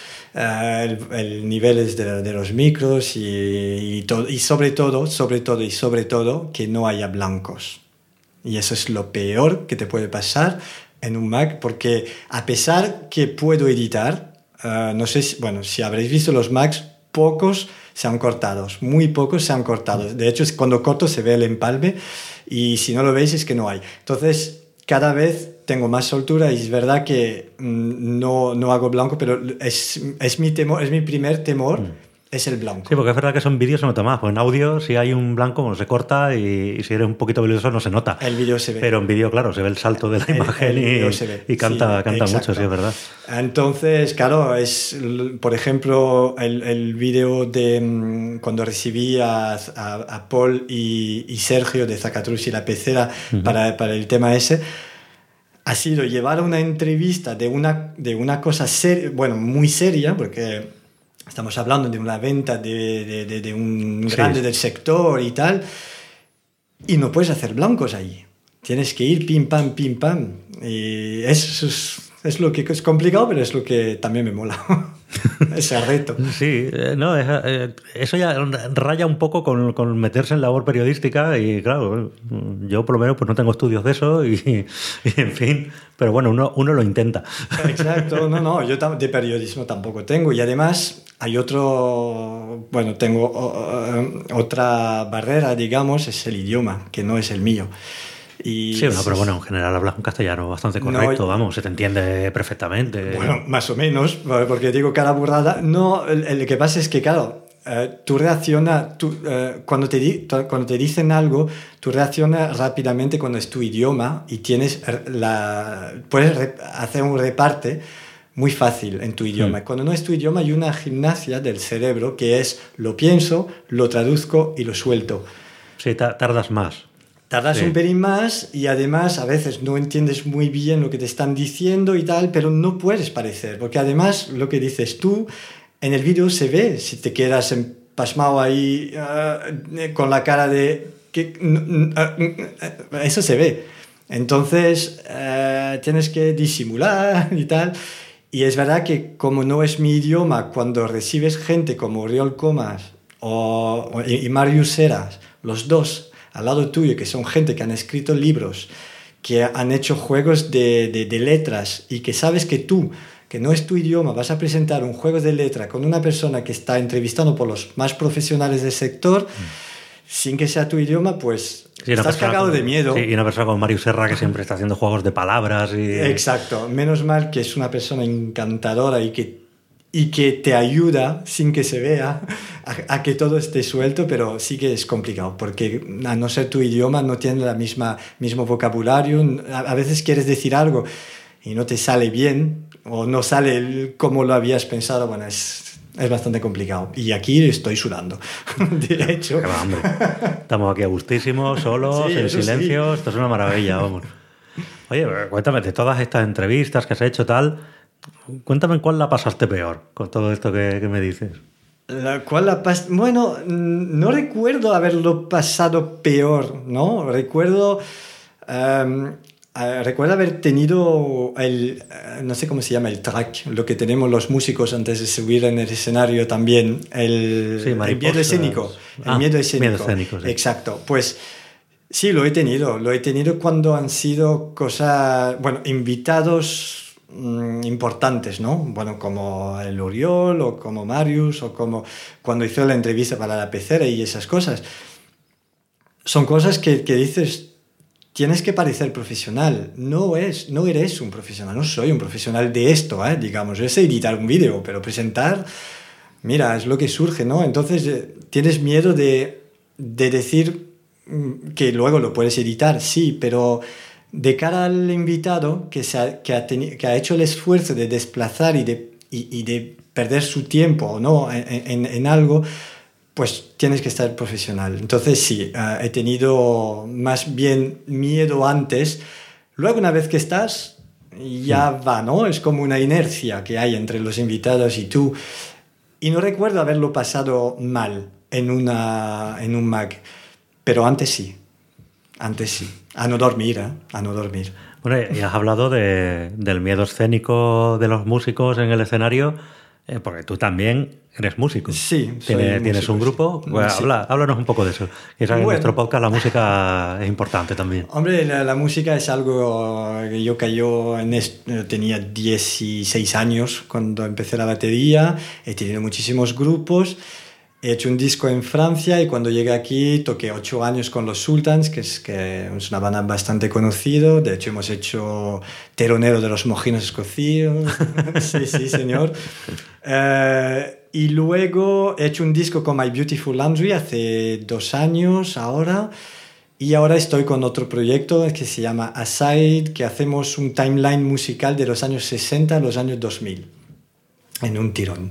M: el niveles de los micros y sobre todo que no haya blancos. Y eso es lo peor que te puede pasar en un Mac, porque a pesar que puedo editar, no sé si habréis visto los Macs, pocos se han cortado, muy pocos se han cortado. De hecho, cuando corto se ve el empalme y si no lo veis es que no hay. Entonces, cada vez tengo más soltura y es verdad que no hago blanco, pero es mi temor, es mi primer temor. Es el blanco.
B: Sí, porque es verdad que son vídeos se nota más. Pues en audio, si hay un blanco, bueno, se corta y si eres un poquito habilidoso no se nota.
M: El vídeo se ve.
B: Pero en vídeo, claro, se ve el salto de la imagen y canta mucho, sí, es verdad.
M: Entonces, claro, es, por ejemplo, el vídeo de cuando recibí a Paul y Sergio de Zacatrus y La Pecera para el tema ese, ha sido llevar una entrevista de una cosa muy seria, porque estamos hablando de una venta de un grande del sector y tal, y no puedes hacer blancos ahí. Tienes que ir pim pam, pim pam. Y eso es lo que es complicado, pero es lo que también me mola. Ese reto.
B: Sí, no, eso ya raya un poco con meterse en labor periodística y claro, yo por lo menos pues no tengo estudios de eso y en fin, pero bueno, uno lo intenta.
M: Exacto, no, yo de periodismo tampoco tengo y además hay tengo otra barrera, digamos, es el idioma, que no es el mío.
B: Pero bueno, en general hablas un castellano bastante correcto, se te entiende perfectamente.
M: Bueno, más o menos, porque digo cada burrada. No, el que pasa es que, claro, tú reaccionas, cuando te dicen algo, tú reaccionas rápidamente cuando es tu idioma y puedes hacer un reparte muy fácil en tu idioma. Cuando no es tu idioma hay una gimnasia del cerebro que es lo pienso, lo traduzco y lo suelto.
B: Sí, tardas más.
M: Tardas un pelín más y además a veces no entiendes muy bien lo que te están diciendo y tal, pero no puedes parecer, porque además lo que dices tú en el vídeo se ve, si te quedas pasmado ahí con la cara de... eso se ve. Entonces tienes que disimular y tal. Y es verdad que como no es mi idioma, cuando recibes gente como Oriol Comas y Marius Serra, los dos al lado tuyo, que son gente que han escrito libros, que han hecho juegos de letras y que sabes que tú, que no es tu idioma, vas a presentar un juego de letra con una persona que está entrevistando por los más profesionales del sector, sin que sea tu idioma, pues estás cagado de miedo.
B: Sí, y una persona como Marius Serra que siempre está haciendo juegos de palabras.
M: Exacto. Menos mal que es una persona encantadora y que te ayuda sin que se vea a que todo esté suelto, pero sí que es complicado porque a no ser tu idioma no tiene la mismo vocabulario. A veces quieres decir algo y no te sale bien o no sale como lo habías pensado. Bueno, es bastante complicado y aquí estoy sudando, de hecho.
B: Hombre. Estamos aquí a gustísimos, solos, en silencio. Sí. Esto es una maravilla, vamos. Oye, cuéntame, de todas estas entrevistas que has hecho tal, cuéntame cuál la pasaste peor con todo esto que me dices.
M: Bueno, no recuerdo haberlo pasado peor, ¿no? Recuerdo recuerdo haber tenido no sé cómo se llama, el track, lo que tenemos los músicos antes de subir en el escenario también, el miedo escénico. El miedo escénico, sí. Exacto. Pues sí, lo he tenido cuando han sido cosas, bueno, invitados importantes, ¿no? Bueno, como el Oriol o como Marius o como cuando hizo la entrevista para la Pecera y esas cosas. Son cosas que dices, tienes que parecer profesional. No eres un profesional, no soy un profesional de esto, digamos. Yo sé editar un vídeo, pero presentar, mira, es lo que surge, ¿no? Entonces tienes miedo de decir que luego lo puedes editar, sí, pero de cara al invitado que ha hecho el esfuerzo de desplazar y de perder su tiempo, ¿no? en algo, pues tienes que estar profesional. Entonces sí, he tenido más bien miedo antes. Luego, una vez que estás, ya va, ¿no? Es como una inercia que hay entre los invitados y tú. Y no recuerdo haberlo pasado mal en un MAG. Pero antes sí. A no dormir, a no dormir.
B: Bueno, y has hablado del miedo escénico de los músicos en el escenario, porque tú también eres músico.
M: Sí,
B: ¿Tienes un grupo? Bueno, sí. Háblanos un poco de eso. En nuestro podcast la música es importante también.
M: Hombre, la música es algo que yo tenía 16 años cuando empecé la batería, he tenido muchísimos grupos. He hecho un disco en Francia y cuando llegué aquí toqué 8 años con los Sultans, que es una banda bastante conocida. De hecho, hemos hecho Teronero de los Mojinos Escocidos. Sí, señor. Y luego he hecho un disco con My Beautiful Laundry hace 2 años ahora. Y ahora estoy con otro proyecto que se llama Aside, que hacemos un timeline musical de los años 60 a los años 2000. En un tirón.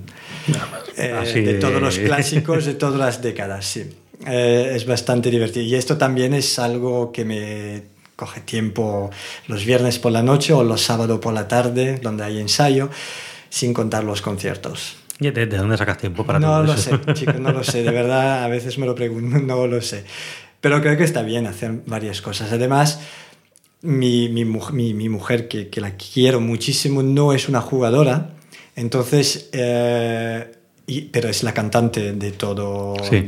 M: De todos los clásicos de todas las décadas, sí. Es bastante divertido. Y esto también es algo que me coge tiempo los viernes por la noche o los sábados por la tarde, donde hay ensayo, sin contar los conciertos.
B: ¿Y de dónde sacas tiempo para
M: todo eso?
B: No
M: lo sé, chicos, no lo sé. De verdad, a veces me lo pregunto, no lo sé. Pero creo que está bien hacer varias cosas. Además, mi mujer, que la quiero muchísimo, no es una jugadora. Entonces, pero es la cantante de todo, sí.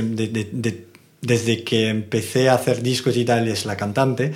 M: Desde que empecé a hacer discos y tal, es la cantante.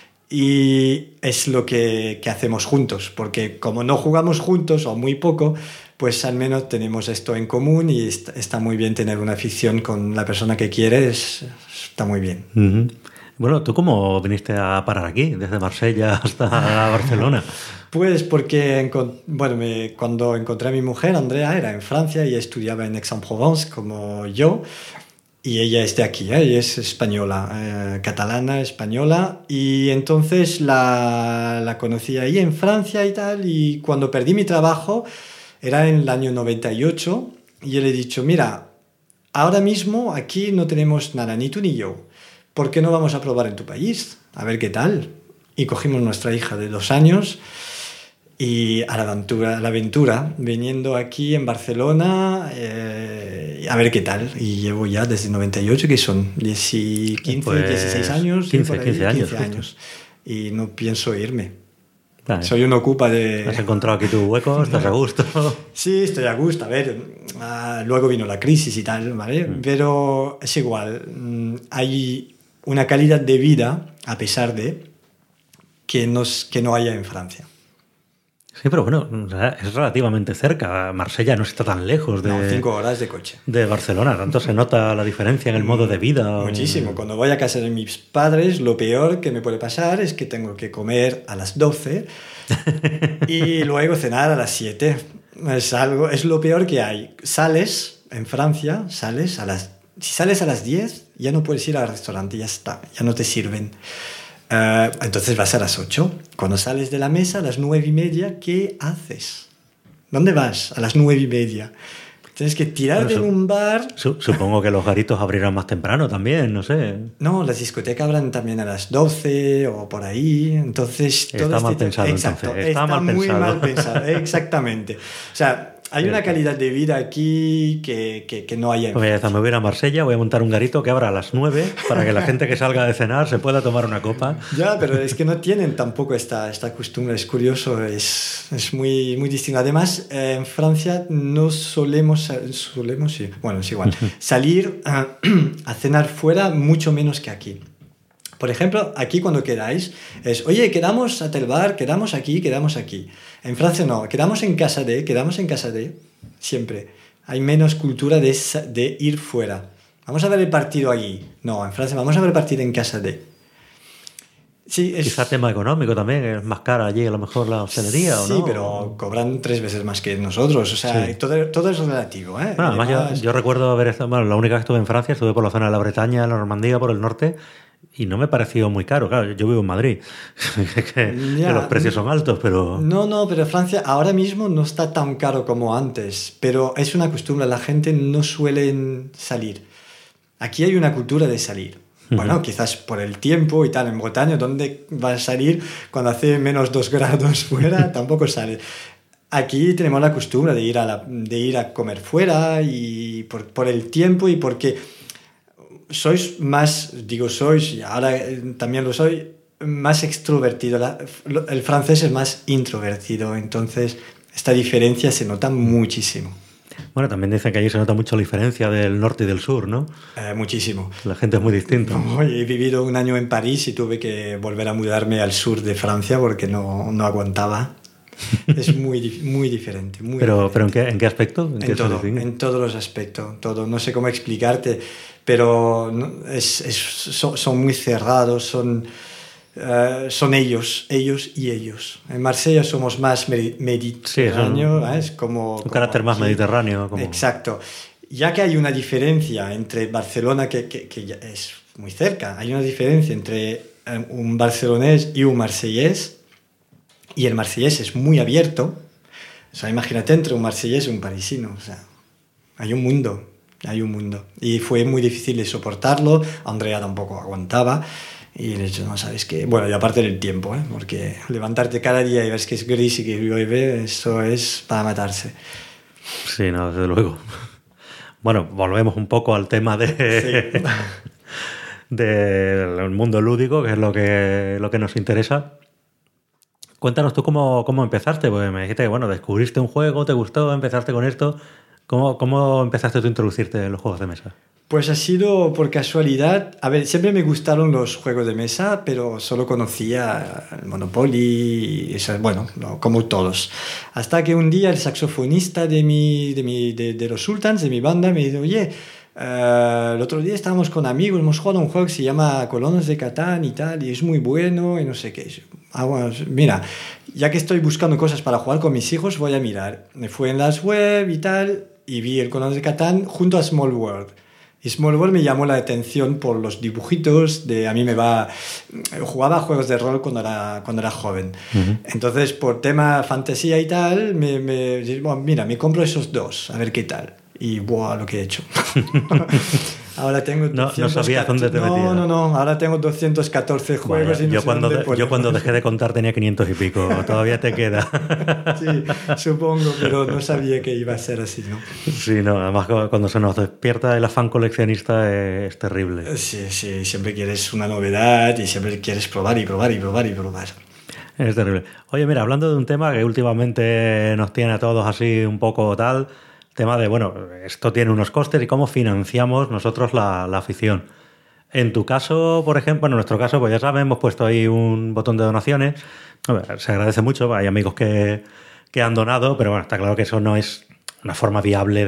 M: Y es lo que hacemos juntos, porque como no jugamos juntos o muy poco, pues al menos tenemos esto en común y está muy bien tener una afición con la persona que quieres, está muy bien.
B: Uh-huh. Bueno, ¿tú cómo viniste a parar aquí, desde Marsella hasta Barcelona?
M: Pues porque cuando encontré a mi mujer, Andrea, era en Francia y estudiaba en Aix-en-Provence como yo. Y ella es de aquí, ella es española, catalana, española. Y entonces la conocí ahí en Francia y tal. Y cuando perdí mi trabajo, era en el año 98. Y yo le he dicho, mira, ahora mismo aquí no tenemos nada, ni tú ni yo. ¿Por qué no vamos a probar en tu país? A ver qué tal. Y cogimos nuestra hija de 2 años y a la aventura, viniendo aquí en Barcelona, a ver qué tal. Y llevo ya desde 98, que son 16 años.
B: 15 años.
M: Y no pienso irme. Vale. Soy un ocupa de...
B: ¿Has encontrado aquí tu hueco? ¿Estás a gusto?
M: Sí, estoy a gusto. A ver, luego vino la crisis y tal, ¿vale? Pero es igual. Hay una calidad de vida, a pesar de que no haya en Francia.
B: Sí, pero bueno, es relativamente cerca. Marsella no está tan lejos de...
M: 5 horas de coche.
B: De Barcelona. ¿Tanto se nota la diferencia en el modo de vida?
M: Muchísimo. Cuando voy a casa de mis padres, lo peor que me puede pasar es que tengo que comer a las 12 y luego cenar a las 7. Es lo peor que hay. Sales en Francia, si sales a las 10, ya no puedes ir al restaurante, ya está, ya no te sirven. Entonces vas a las 8. Cuando sales de la mesa a las 9:30, ¿qué haces? ¿Dónde vas a las 9:30? Tienes que tirarte en un bar.
B: Supongo que los garitos abrirán más temprano también, no sé.
M: No, las discotecas abren también a las 12 o por ahí. Entonces,
B: está mal pensado.
M: Exacto,
B: entonces.
M: Está muy mal pensado, exactamente. O sea, hay una calidad de vida aquí que no hay en
B: Francia. Me voy a ir a Marsella, voy a montar un garito que abra a las 9 para que la gente que salga de cenar se pueda tomar una copa.
M: Ya, pero es que no tienen tampoco esta costumbre, es curioso, es muy, muy distinto. Además, en Francia no solemos sí, bueno, es igual, salir a cenar fuera mucho menos que aquí. Por ejemplo, aquí cuando queráis, es, oye, quedamos a tal bar, quedamos aquí. En Francia no, quedamos en casa de, siempre. Hay menos cultura de ir fuera. Vamos a ver el partido allí. No, en Francia vamos a ver el partido en casa de. Sí,
B: Quizá tema económico también, es más cara allí a lo mejor la hostelería, ¿o no?
M: Sí, pero cobran 3 veces más que nosotros, o sea, sí. todo es relativo, ¿eh?
B: Bueno, además yo recuerdo haber estado, bueno, la única que estuve en Francia, estuve por la zona de la Bretaña, la Normandía, por el norte, y no me pareció muy caro. Claro, yo vivo en Madrid, que los precios son altos, pero...
M: No, pero Francia ahora mismo no está tan caro como antes, pero es una costumbre, la gente no suele salir. Aquí hay una cultura de salir. Bueno, quizás por el tiempo y tal, en Bretaña, ¿dónde va a salir cuando hace menos 2 grados fuera? Tampoco sale. Aquí tenemos la costumbre de ir a comer fuera y por el tiempo y porque sois más, y ahora también lo soy, más extrovertido. El francés es más introvertido, entonces esta diferencia se nota muchísimo.
B: Bueno, también dicen que allí se nota mucho la diferencia del norte y del sur, ¿no?
M: Muchísimo.
B: La gente es muy distinta.
M: He vivido un año en París y tuve que volver a mudarme al sur de Francia porque no aguantaba. Es muy, muy diferente.
B: ¿Pero ¿en qué aspecto?
M: En todos los aspectos. Todo. No sé cómo explicarte, pero son muy cerrados, son ellos y ellos. En Marsella somos más mediterráneo,
B: sí,
M: es como
B: un carácter más mediterráneo.
M: Exacto. Ya que hay una diferencia entre Barcelona, que ya es muy cerca, hay una diferencia entre un barcelonés y un marsellés, y el marsellés es muy abierto. O sea, imagínate entre un marsellés y un parisino. O sea, hay un mundo. Y fue muy difícil de soportarlo. Andrea tampoco aguantaba. Y de hecho, no sabes qué. Bueno, y aparte del tiempo, porque levantarte cada día y ves que es gris y que llueve, eso es para matarse.
B: Sí, no, desde luego. Bueno, volvemos un poco al tema del mundo lúdico, que es lo que nos interesa. Cuéntanos tú cómo empezaste, porque me dijiste que descubriste un juego, te gustó, empezaste con esto. ¿Cómo empezaste tú a introducirte en los juegos de mesa?
M: Pues ha sido por casualidad. A ver, siempre me gustaron los juegos de mesa, pero solo conocía el Monopoly, como todos. Hasta que un día el saxofonista de los Sultans, de mi banda, me dijo, oye, el otro día estábamos con amigos, hemos jugado a un juego que se llama Colonos de Catán y tal, y es muy bueno y no sé qué. Bueno, mira, ya que estoy buscando cosas para jugar con mis hijos, voy a mirar. Me fui en las web y tal, y vi el Colonos de Catán junto a Small World. Y Small World me llamó la atención por los dibujitos. Jugaba a juegos de rol cuando era joven. Uh-huh. Entonces, por tema fantasía y tal, me compro esos 2, a ver qué tal. Y lo que he hecho. Ahora tengo 214,
B: no sabías dónde te metías.
M: No, ahora tengo 214 juegos.
B: Vaya, yo cuando dejé de contar tenía 500 y pico. Todavía te queda.
M: Sí, supongo, pero no sabía que iba a ser así, ¿no?
B: Sí, no, además cuando se nos despierta el afán coleccionista es terrible.
M: Sí, siempre quieres una novedad y siempre quieres probar y probar.
B: Es terrible. Oye, mira, hablando de un tema que últimamente nos tiene a todos así un poco tal... tema de, esto tiene unos costes y cómo financiamos nosotros la afición. En tu caso, por ejemplo, en nuestro caso, pues ya sabes, hemos puesto ahí un botón de donaciones. Se agradece mucho, hay amigos que han donado, pero está claro que eso no es una forma viable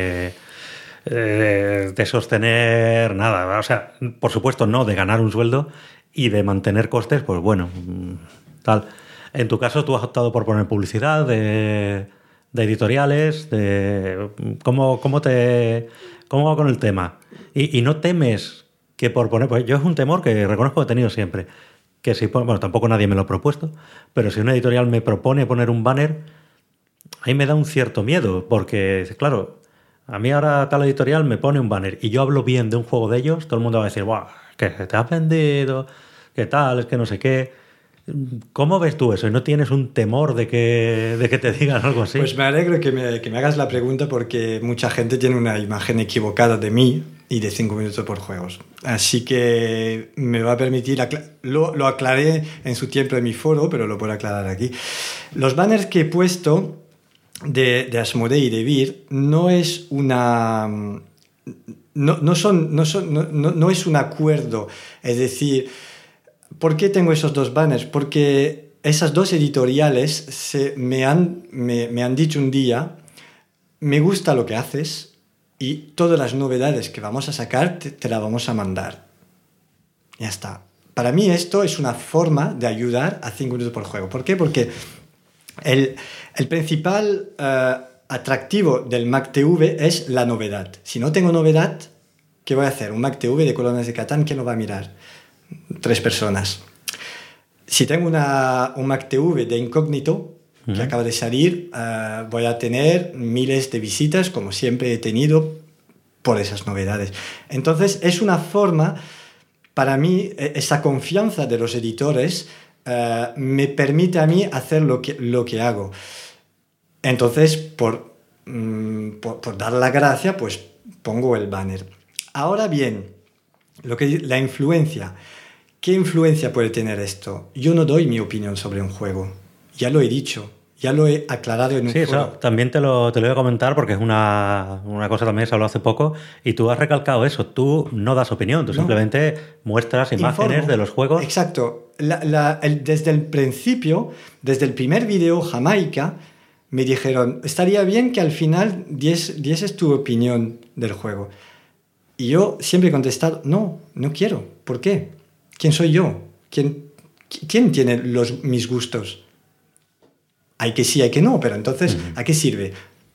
B: de sostener nada. O sea, por supuesto, no de ganar un sueldo y de mantener costes, pues tal. En tu caso, tú has optado por poner publicidad de editoriales, ¿cómo va con el tema? Y no temes que por poner... Pues yo es un temor que reconozco que he tenido siempre, que si... tampoco nadie me lo ha propuesto, pero si una editorial me propone poner un banner, ahí me da un cierto miedo, porque, claro, a mí ahora tal editorial me pone un banner y yo hablo bien de un juego de ellos, todo el mundo va a decir, ¡guau! Que te has vendido, ¿qué tal? Es que no sé qué... ¿Cómo ves tú eso? ¿Y no tienes un temor de que te digan algo así?
M: Pues me alegro que me hagas la pregunta porque mucha gente tiene una imagen equivocada de mí y de 5 minutos por juegos. Así que me va a permitir... Lo aclaré en su tiempo en mi foro, pero lo puedo aclarar aquí. Los banners que he puesto de Asmodee y de Vir no es una... No es un acuerdo. Es decir, ¿por qué tengo esos dos banners? Porque esas dos editoriales me han dicho un día, me gusta lo que haces y todas las novedades que vamos a sacar te las vamos a mandar. Ya está. Para mí esto es una forma de ayudar a 5 minutos por juego. ¿Por qué? Porque el principal atractivo del Mac TV es la novedad. Si no tengo novedad, ¿qué voy a hacer? Un Mac TV de Colonias de Catán, ¿quién lo va a mirar? 3 personas. Si tengo un Mac TV de Incógnito, que acaba de salir, voy a tener miles de visitas, como siempre he tenido, por esas novedades. Entonces, es una forma, para mí, esa confianza de los editores me permite a mí hacer lo que hago. Entonces, por dar la gracia, pues pongo el banner. Ahora bien, la influencia. ¿Qué influencia puede tener esto? Yo no doy mi opinión sobre un juego. Ya lo he dicho, ya lo he aclarado en un foro.
B: Eso también te lo voy a comentar porque es una cosa también se habló hace poco y tú has recalcado eso. Tú no das opinión, tú simplemente muestras imágenes de los juegos.
M: Exacto. Desde el principio, desde el primer video Jamaica, me dijeron, estaría bien que al final dieses tu opinión del juego. Y yo siempre he contestado, no quiero. ¿Por qué? ¿Quién soy yo? ¿Quién tiene mis gustos? Hay que sí, hay que no, pero entonces, ¿a qué sirve?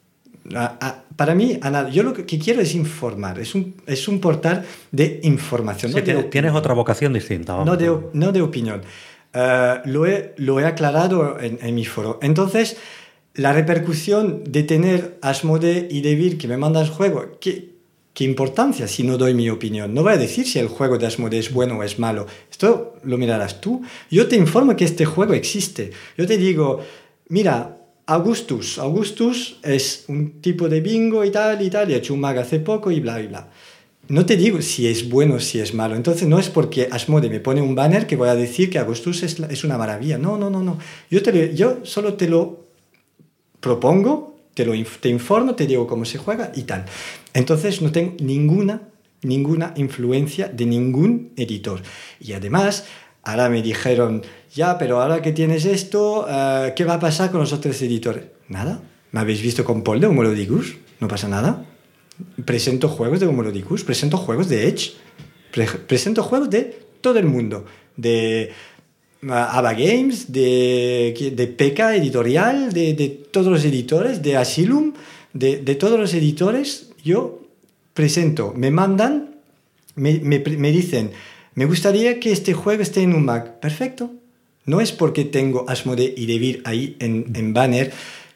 M: Para mí, yo lo que quiero es informar, es un portal de información.
B: Sí, tienes otra vocación distinta.
M: No de opinión. Lo he aclarado en mi foro. Entonces, la repercusión de tener Asmodee y de Vir que me mandan el juego, ¿qué importancia si no doy mi opinión? No voy a decir si el juego de Asmodee es bueno o es malo. Esto lo mirarás tú. Yo te informo que este juego existe. Yo te digo, mira, Augustus es un tipo de bingo y tal, he hecho un mag hace poco y bla, y bla. No te digo si es bueno o si es malo. Entonces no es porque Asmodee me pone un banner que voy a decir que Augustus es una maravilla. No. Yo solo te lo propongo, te informo, te digo cómo se juega y tal. Entonces no tengo ninguna influencia de ningún editor. Y además, ahora me dijeron, ya, pero ahora que tienes esto, ¿qué va a pasar con los otros editores? Nada. ¿Me habéis visto con Paul de Homolodicus? No pasa nada. Presento juegos de Homolodicus, presento juegos de Edge, presento juegos de todo el mundo, de Ava Games, de PK Editorial, de todos los editores, de Asylum, de todos los editores. Yo presento, me mandan, me dicen, me gustaría que este juego esté en un Mac. Perfecto. No es porque tengo Asmodee y de Vir ahí en banner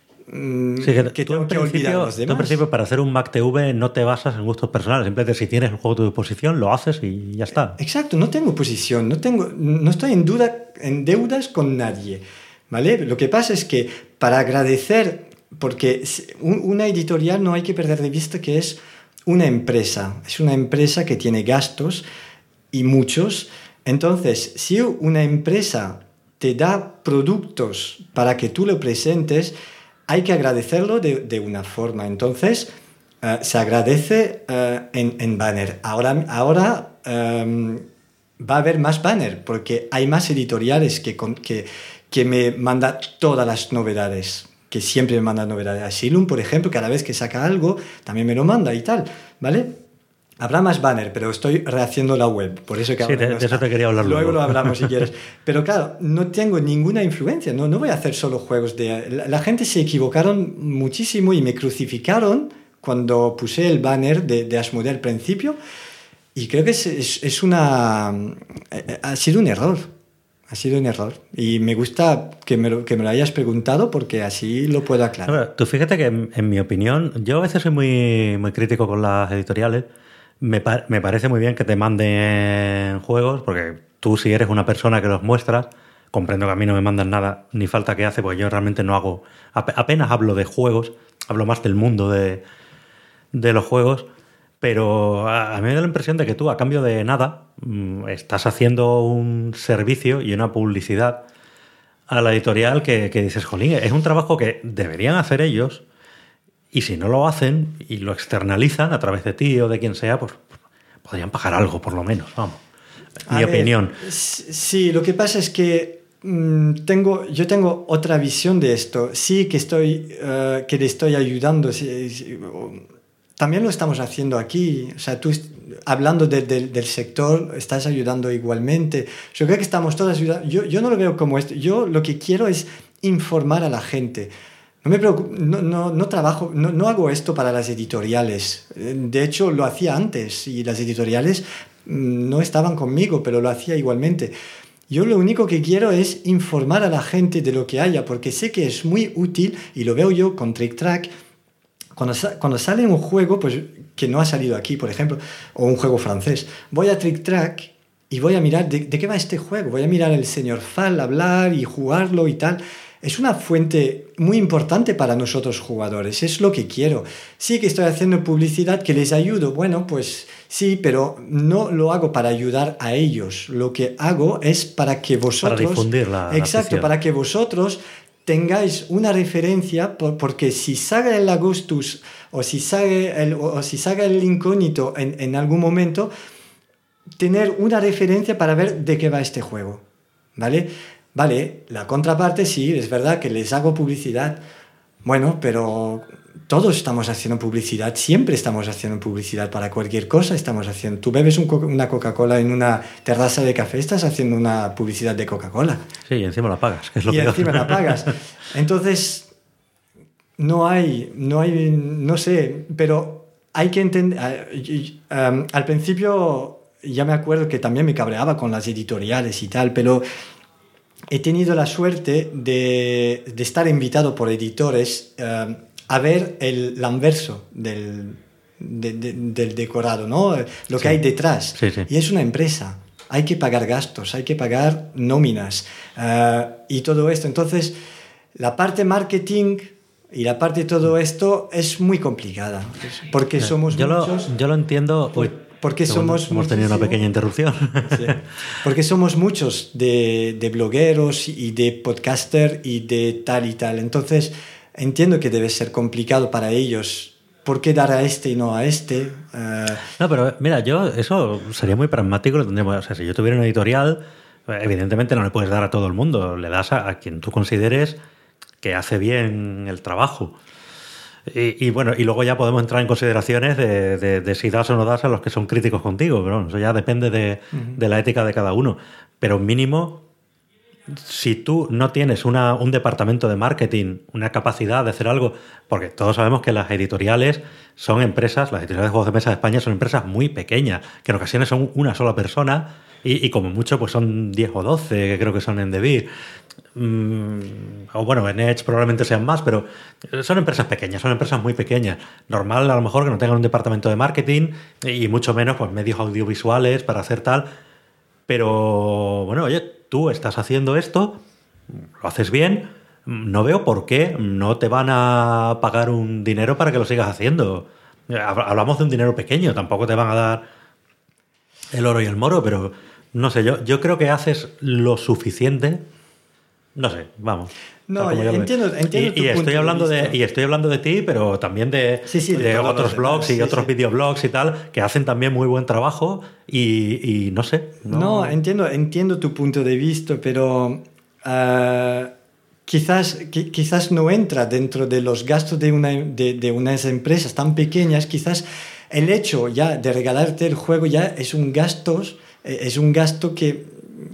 M: que tengo que olvidar a los demás.
B: Tú en principio para hacer un Mac TV no te basas en gustos personales. Simplemente si tienes el juego a tu disposición lo haces y ya está.
M: Exacto, no tengo posición, no estoy en deudas con nadie, ¿vale? Lo que pasa es que para agradecer, porque una editorial no hay que perder de vista que es una empresa que tiene gastos y muchos. Entonces, si una empresa te da productos para que tú lo presentes, hay que agradecerlo de una forma. Entonces, se agradece en banner. Ahora va a haber más banner porque hay más editoriales que me mandan todas las novedades, que siempre me mandan novedades. Asylum, por ejemplo, cada vez que saca algo, también me lo manda y tal, ¿vale? Habrá más banner, pero estoy rehaciendo la web, por eso que
B: sí, de eso te quería hablar
M: luego. Luego lo hablamos si quieres. Pero claro, no tengo ninguna influencia, no voy a hacer solo juegos de... La gente se equivocaron muchísimo y me crucificaron cuando puse el banner de Asmodee al principio y creo que ha sido un error. Ha sido un error. Y me gusta que me lo hayas preguntado porque así lo puedo aclarar.
B: Ver, tú fíjate que en mi opinión, yo a veces soy muy, muy crítico con las editoriales. Me parece muy bien que te manden juegos porque tú si eres una persona que los muestras, comprendo que a mí no me mandan nada, ni falta que hace, porque yo realmente no hago... Apenas hablo de juegos, hablo más del mundo de los juegos, pero a mí me da la impresión de que tú, a cambio de nada, estás haciendo un servicio y una publicidad a la editorial que dices, jolín, es un trabajo que deberían hacer ellos, y si no lo hacen y lo externalizan a través de ti o de quien sea, pues podrían pagar algo, por lo menos, vamos. Mi opinión.
M: Sí, lo que pasa es que yo tengo otra visión de esto. Sí que que le estoy ayudando. También lo estamos haciendo aquí. O sea, tú hablando del sector, estás ayudando igualmente. Yo creo que estamos todos ayudando. Yo no lo veo como esto. Yo lo que quiero es informar a la gente. No me preocupo, no trabajo, no hago esto para las editoriales. De hecho, lo hacía antes y las editoriales no estaban conmigo, pero lo hacía igualmente. Yo lo único que quiero es informar a la gente de lo que haya, porque sé que es muy útil, y lo veo yo con Trick Track. Cuando sale un juego pues, que no ha salido aquí, por ejemplo, o un juego francés, voy a Trick Track y voy a mirar de qué va este juego. Voy a mirar al señor Fall hablar y jugarlo y tal. Es una fuente muy importante para nosotros jugadores, es lo que quiero. Sí que estoy haciendo publicidad que les ayudo, bueno, pues sí, pero no lo hago para ayudar a ellos. Lo que hago es para que vosotros...
B: Para difundir la
M: Exacto,
B: afición.
M: para que vosotros tengáis una referencia, porque si sale el Augustus o si sale el Incógnito en algún momento, tener una referencia para ver de qué va este juego, ¿vale? Vale, la contraparte sí, es verdad que les hago publicidad. Bueno, pero todos estamos haciendo publicidad, siempre estamos haciendo publicidad para cualquier cosa. Estamos haciendo. Tú bebes una Coca-Cola en una terraza de café, estás haciendo una publicidad de Coca-Cola.
B: Sí, y encima la pagas, que es lo peor.
M: Encima la pagas. Entonces, no sé, pero hay que entender. Al principio ya me acuerdo que también me cabreaba con las editoriales y tal, pero he tenido la suerte de estar invitado por editores a ver el anverso del decorado, ¿no? Lo que hay detrás.
B: Sí, sí.
M: Y es una empresa. Hay que pagar gastos, hay que pagar nóminas y todo esto. Entonces, la parte marketing y la parte de todo esto es muy complicada. Porque somos muchos...
B: Yo lo entiendo...
M: Porque
B: hemos tenido una pequeña interrupción.
M: Sí. Porque somos muchos de blogueros y de podcaster y de tal y tal. Entonces, entiendo que debe ser complicado para ellos. ¿Por qué dar a este y no a este?
B: No, pero mira, eso sería muy pragmático. O sea, si yo tuviera una editorial, evidentemente no le puedes dar a todo el mundo. Le das a quien tú consideres que hace bien el trabajo. Y bueno, y luego ya podemos entrar en consideraciones de si das o no das a los que son críticos contigo, pero bueno, eso ya depende de la ética de cada uno. Pero mínimo, si tú no tienes un departamento de marketing, una capacidad de hacer algo, porque todos sabemos que las editoriales son empresas, las editoriales de juegos de mesa de España son empresas muy pequeñas, que en ocasiones son una sola persona y como mucho pues son 10 o 12, que creo que son en Devir. O bueno, en Edge probablemente sean más, pero son empresas pequeñas, son empresas muy pequeñas. Normal a lo mejor que no tengan un departamento de marketing y mucho menos pues medios audiovisuales para hacer tal. Pero bueno, oye, tú estás haciendo esto, lo haces bien, no veo por qué no te van a pagar un dinero para que lo sigas haciendo. Hablamos de un dinero pequeño, tampoco te van a dar el oro y el moro, pero no sé, yo creo que haces lo suficiente. No sé, vamos.
M: No, entiendo
B: y estoy hablando de ti, pero también de otros blogs y otros videoblogs y tal, que hacen también muy buen trabajo y no sé.
M: No, entiendo tu punto de vista, pero quizás no entra dentro de los gastos de unas empresas tan pequeñas. Quizás el hecho ya de regalarte el juego ya es un gasto que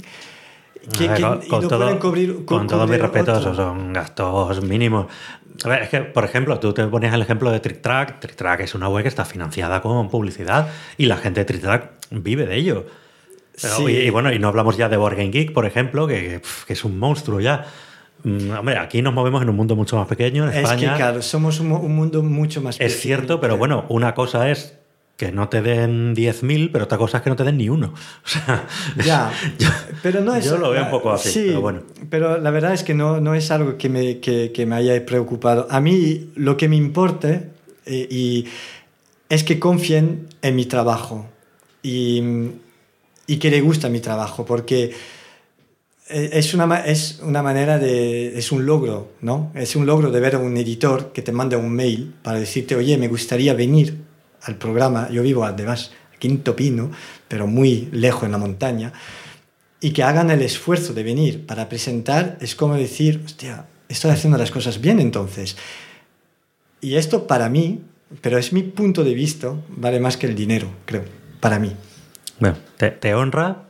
B: con todo mi respeto, esos son gastos mínimos. A ver, es que, por ejemplo, tú te ponías el ejemplo de Trick Track. Trick Track es una web que está financiada con publicidad y la gente de Trick Track vive de ello. Sí. Y bueno, y no hablamos ya de Board Game Geek, por ejemplo, que es un monstruo ya. Hombre, aquí nos movemos en un mundo mucho más pequeño, en España.
M: Es que, claro, somos un mundo mucho más pequeño.
B: Es cierto, pero bueno, una cosa es que no te den 10.000, pero otra cosa es que no te den ni uno. O sea,
M: ya, pero no es...
B: Yo lo veo un poco así,
M: sí,
B: pero bueno.
M: Pero la verdad es que no es algo que me haya preocupado. A mí lo que me importa y es que confíen en mi trabajo y que le gusta mi trabajo, porque es una manera de... es un logro, ¿no? Es un logro de ver a un editor que te manda un mail para decirte, oye, me gustaría venir al programa. Yo vivo además aquí en Topino, pero muy lejos en la montaña, y que hagan el esfuerzo de venir para presentar. Es como decir, hostia, estoy haciendo las cosas bien entonces. Y esto para mí, pero es mi punto de vista, vale más que el dinero, creo, para mí.
B: Bueno, te honra.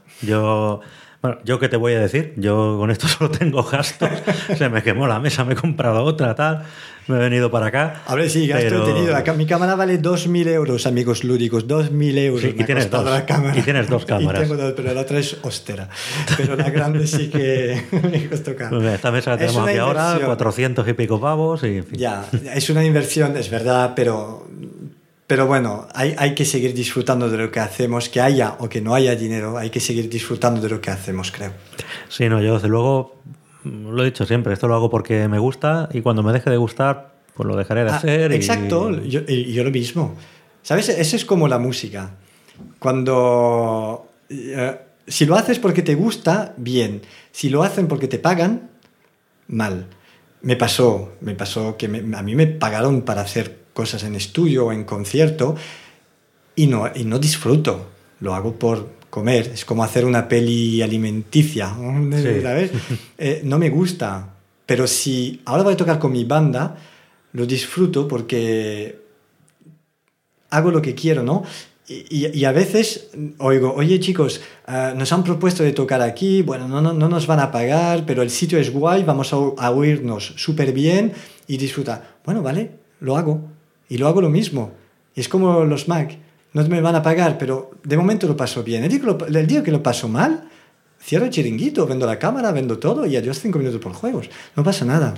B: Yo qué te voy a decir, yo con esto solo tengo gastos, se me quemó la mesa, me he comprado otra, tal, me he venido para acá.
M: A ver, sí, gasto he tenido. Mi cámara vale 2.000 euros, amigos lúdicos, 2.000 euros. Sí,
B: y tienes dos cámaras.
M: Y tengo dos, pero la otra es austera. Pero la grande sí que me costó caro.
B: Esta mesa que tenemos aquí ahora, 400 y pico pavos. Y, en fin.
M: Ya, es una inversión, es verdad, pero bueno, hay que seguir disfrutando de lo que hacemos, que haya o que no haya dinero, hay que seguir disfrutando de lo que hacemos, creo.
B: Sí, no, yo desde luego, lo he dicho siempre, esto lo hago porque me gusta y cuando me deje de gustar, pues lo dejaré de hacer.
M: Exacto, yo lo mismo. ¿Sabes? Eso es como la música. Cuando... si lo haces porque te gusta, bien. Si lo hacen porque te pagan, mal. Me pasó que a mí me pagaron para hacer cosas en estudio o en concierto y no disfruto, lo hago por comer, es como hacer una peli alimenticia, ¿sabes? No me gusta, pero si ahora voy a tocar con mi banda, lo disfruto porque hago lo que quiero, ¿no? Y a veces oigo, oye chicos, nos han propuesto de tocar aquí, bueno, no nos van a pagar, pero el sitio es guay, vamos a oírnos súper bien y disfrutar. Bueno, vale, lo hago. Y lo hago lo mismo. Es como los Mac. No me van a pagar, pero de momento lo paso bien. El día que lo paso mal, cierro el chiringuito, vendo la cámara, vendo todo y adiós 5 minutos por juegos. No pasa nada.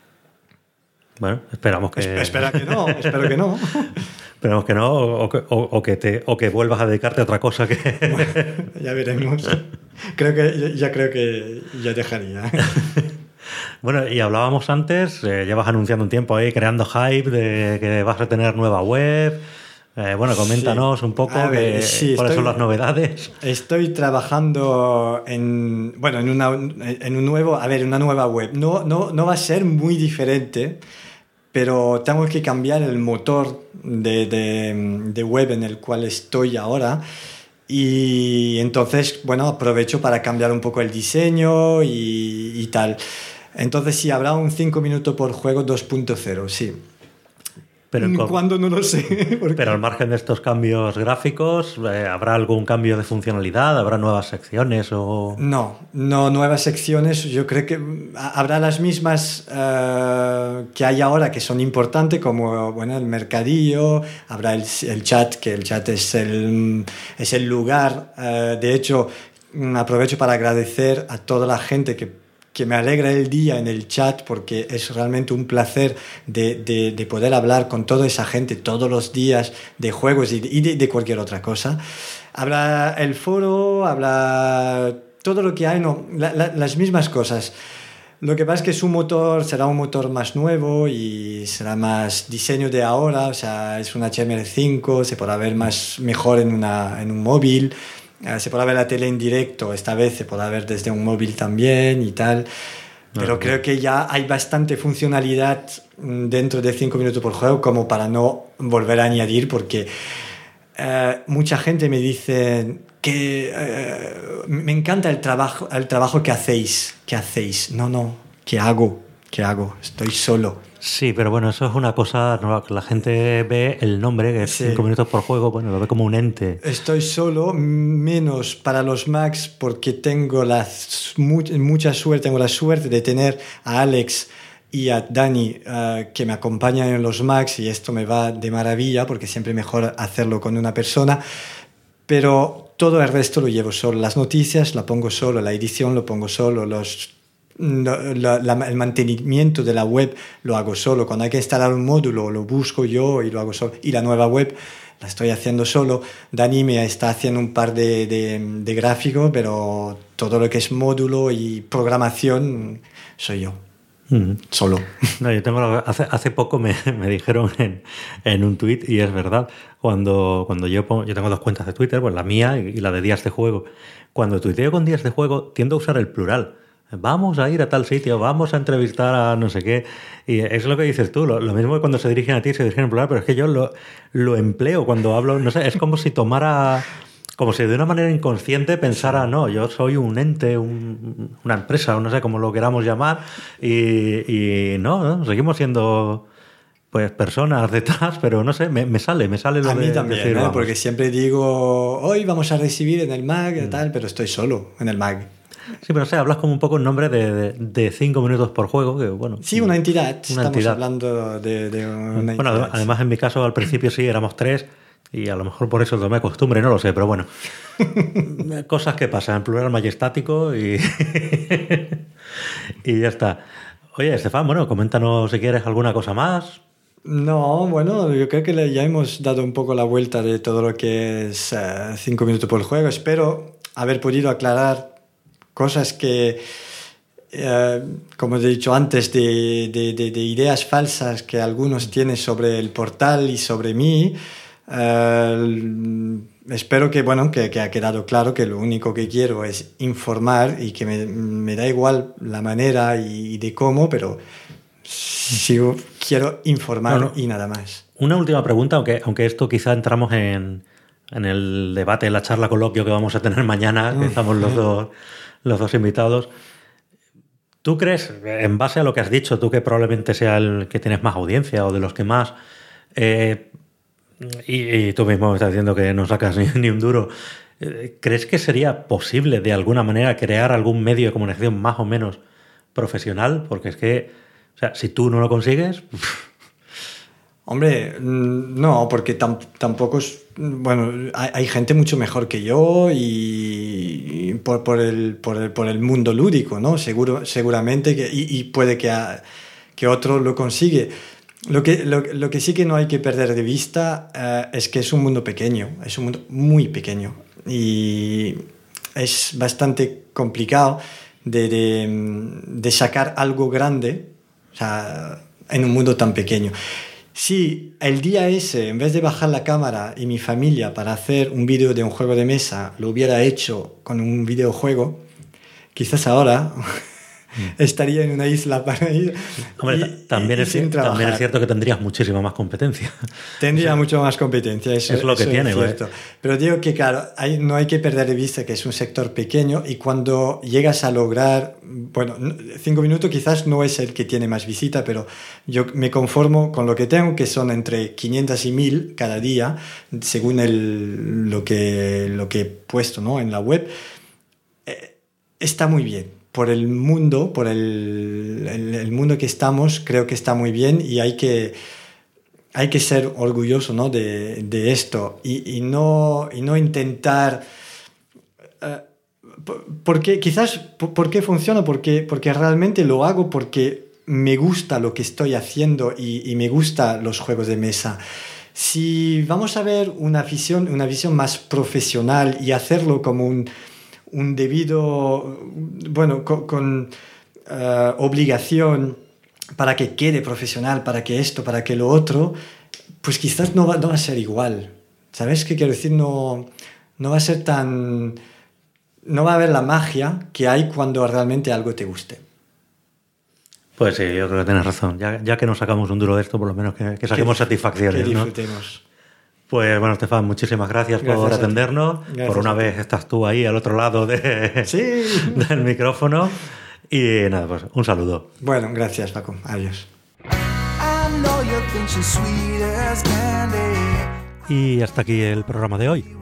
B: Bueno, esperamos que...
M: espero que no.
B: Esperamos que no, o que vuelvas a dedicarte a otra cosa que...
M: Bueno, ya veremos. Creo que ya dejaría.
B: Bueno, y hablábamos antes, llevas anunciando un tiempo ahí, creando hype de que vas a tener nueva web. Bueno, coméntanos un poco cuáles son las novedades.
M: Estoy trabajando en una nueva web. No va a ser muy diferente, pero tengo que cambiar el motor de web en el cual estoy ahora. Y entonces, bueno, aprovecho para cambiar un poco el diseño y tal. Entonces sí, habrá un 5 minutos por juego 2.0, sí.
B: Pero
M: ¿cuándo? No lo sé.
B: Pero al margen de estos cambios gráficos, ¿habrá algún cambio de funcionalidad? ¿Habrá nuevas secciones?
M: No nuevas secciones. Yo creo que habrá las mismas que hay ahora, que son importantes, como bueno, el mercadillo, habrá el chat, que el chat es el lugar. De hecho, aprovecho para agradecer a toda la gente que me alegra el día en el chat, porque es realmente un placer de poder hablar con toda esa gente todos los días de juegos y de cualquier otra cosa. Habrá el foro, habrá todo lo que hay, las mismas cosas. Lo que pasa es que su motor será un motor más nuevo y será más diseño de ahora, o sea, es un HTML5, se podrá ver mejor en un móvil. Se podrá ver la tele en directo, esta vez se podrá ver desde un móvil también y tal, pero creo que ya hay bastante funcionalidad dentro de 5 minutos por juego como para no volver a añadir, porque mucha gente me dice que me encanta el trabajo que hacéis. ¿Qué hago? Estoy solo.
B: Sí, pero bueno, eso es una cosa nueva. La gente ve el nombre, que es 5 minutos por juego, bueno, lo ve como un ente.
M: Estoy solo, menos para los Macs, porque tengo mucha suerte, tengo la suerte de tener a Alex y a Dani que me acompañan en los Macs, y esto me va de maravilla, porque siempre es mejor hacerlo con una persona. Pero todo el resto lo llevo solo. Las noticias la pongo solo, la edición lo pongo solo, el mantenimiento de la web lo hago solo. Cuando hay que instalar un módulo lo busco yo y lo hago solo. Y la nueva web la estoy haciendo solo. Dani me está haciendo un par de gráficos, pero todo lo que es módulo y programación soy yo. Solo.
B: No, yo tengo hace poco me dijeron en un tuit, y es verdad, cuando yo tengo 2 cuentas de Twitter, pues la mía y la de días de juego. Cuando tuiteo con días de juego, tiendo a usar el plural. Vamos a ir a tal sitio, vamos a entrevistar a no sé qué. Y es lo que dices tú, lo mismo que cuando se dirigen a ti, se dirigen en plural, pero es que yo lo empleo cuando hablo, no sé, es como si tomara... Como si de una manera inconsciente pensara, no, yo soy un ente, una empresa, o no sé cómo lo queramos llamar, y no, seguimos siendo pues personas detrás, pero no sé, me sale lo de...
M: A mí también,
B: decir,
M: ¿no? Porque siempre digo, hoy vamos a recibir en el Mac y tal, pero estoy solo en el Mac.
B: Sí, pero no sé, hablas como un poco en nombre de 5 minutos por juego, que bueno...
M: Sí, una entidad, estamos hablando de una entidad.
B: Bueno, además en mi caso al principio sí, éramos 3... Y a lo mejor por eso tomé costumbre, no lo sé, pero bueno. Cosas que pasan, en plural majestático y y ya está. Oye, Estefan, bueno, coméntanos si quieres alguna cosa más.
M: No, bueno, yo creo que ya hemos dado un poco la vuelta de todo lo que es 5 minutos por juego. Espero haber podido aclarar cosas que, como te he dicho antes, de ideas falsas que algunos tienen sobre el portal y sobre mí. Espero que ha quedado claro que lo único que quiero es informar y que me da igual la manera y de cómo, pero quiero informar y nada más.
B: Una última pregunta, aunque esto quizá entramos en el debate, en la charla coloquio que vamos a tener mañana, que estamos los dos invitados. ¿Tú crees, en base a lo que has dicho, tú que probablemente sea el que tienes más audiencia o de los que más... Y tú mismo me estás diciendo que no sacas ni un duro. ¿Crees que sería posible de alguna manera crear algún medio de comunicación más o menos profesional? Porque es que, o sea, si tú no lo consigues...
M: Hombre, no, porque tampoco es... Bueno, hay gente mucho mejor que yo y por el mundo lúdico, ¿no? Seguramente que, y puede que otro lo consigue. Lo que sí que no hay que perder de vista es que es un mundo pequeño, es un mundo muy pequeño y es bastante complicado de sacar algo grande, o sea, en un mundo tan pequeño. Si el día ese, en vez de bajar la cámara y mi familia para hacer un vídeo de un juego de mesa, lo hubiera hecho con un videojuego, quizás ahora... estaría en una isla para ir.
B: Hombre, también es cierto que tendrías muchísima más competencia.
M: Tendría mucho más competencia, eso
B: es lo que tiene,
M: es cierto. Pero digo que, claro, no hay que perder de vista que es un sector pequeño y cuando llegas a lograr, bueno, 5 minutos quizás no es el que tiene más visita, pero yo me conformo con lo que tengo, que son entre 500 y 1000 cada día, según lo que he puesto, ¿no?, en la web. Está muy bien. Por el mundo, por el mundo que estamos, creo que está muy bien y hay que ser orgulloso, ¿no?, de esto y no intentar... porque quizás, ¿por qué funciona? Porque realmente lo hago porque me gusta lo que estoy haciendo y me gustan los juegos de mesa. Si vamos a ver una visión más profesional y hacerlo como un debido, bueno, con obligación para que quede profesional, para que esto, para que lo otro, pues quizás no va a ser igual. ¿Sabes qué quiero decir? No va a ser tan... No va a haber la magia que hay cuando realmente algo te guste.
B: Pues sí, yo creo que tienes razón. Ya que nos sacamos un duro de esto, por lo menos que saquemos satisfacciones,
M: que disfrutemos, ¿no?
B: Pues bueno, Estefan, muchísimas gracias por atendernos. Por una vez estás tú ahí al otro lado del micrófono. Y nada, pues un saludo.
M: Bueno, gracias, Paco. Adiós.
B: Y hasta aquí el programa de hoy.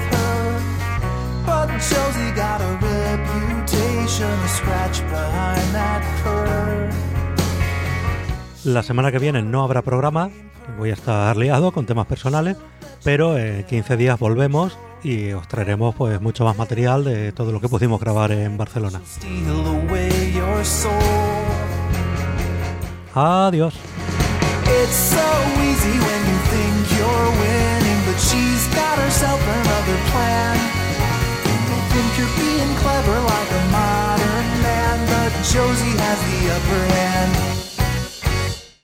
B: La semana que viene no habrá programa. Voy a estar liado con temas personales, pero en 15 días volvemos y os traeremos pues mucho más material de todo lo que pudimos grabar en Barcelona. Adiós. It's so easy when you think you're winning, but
L: but she's got herself another plan. You think you're being clever like a modern man, but Josie has the upper hand.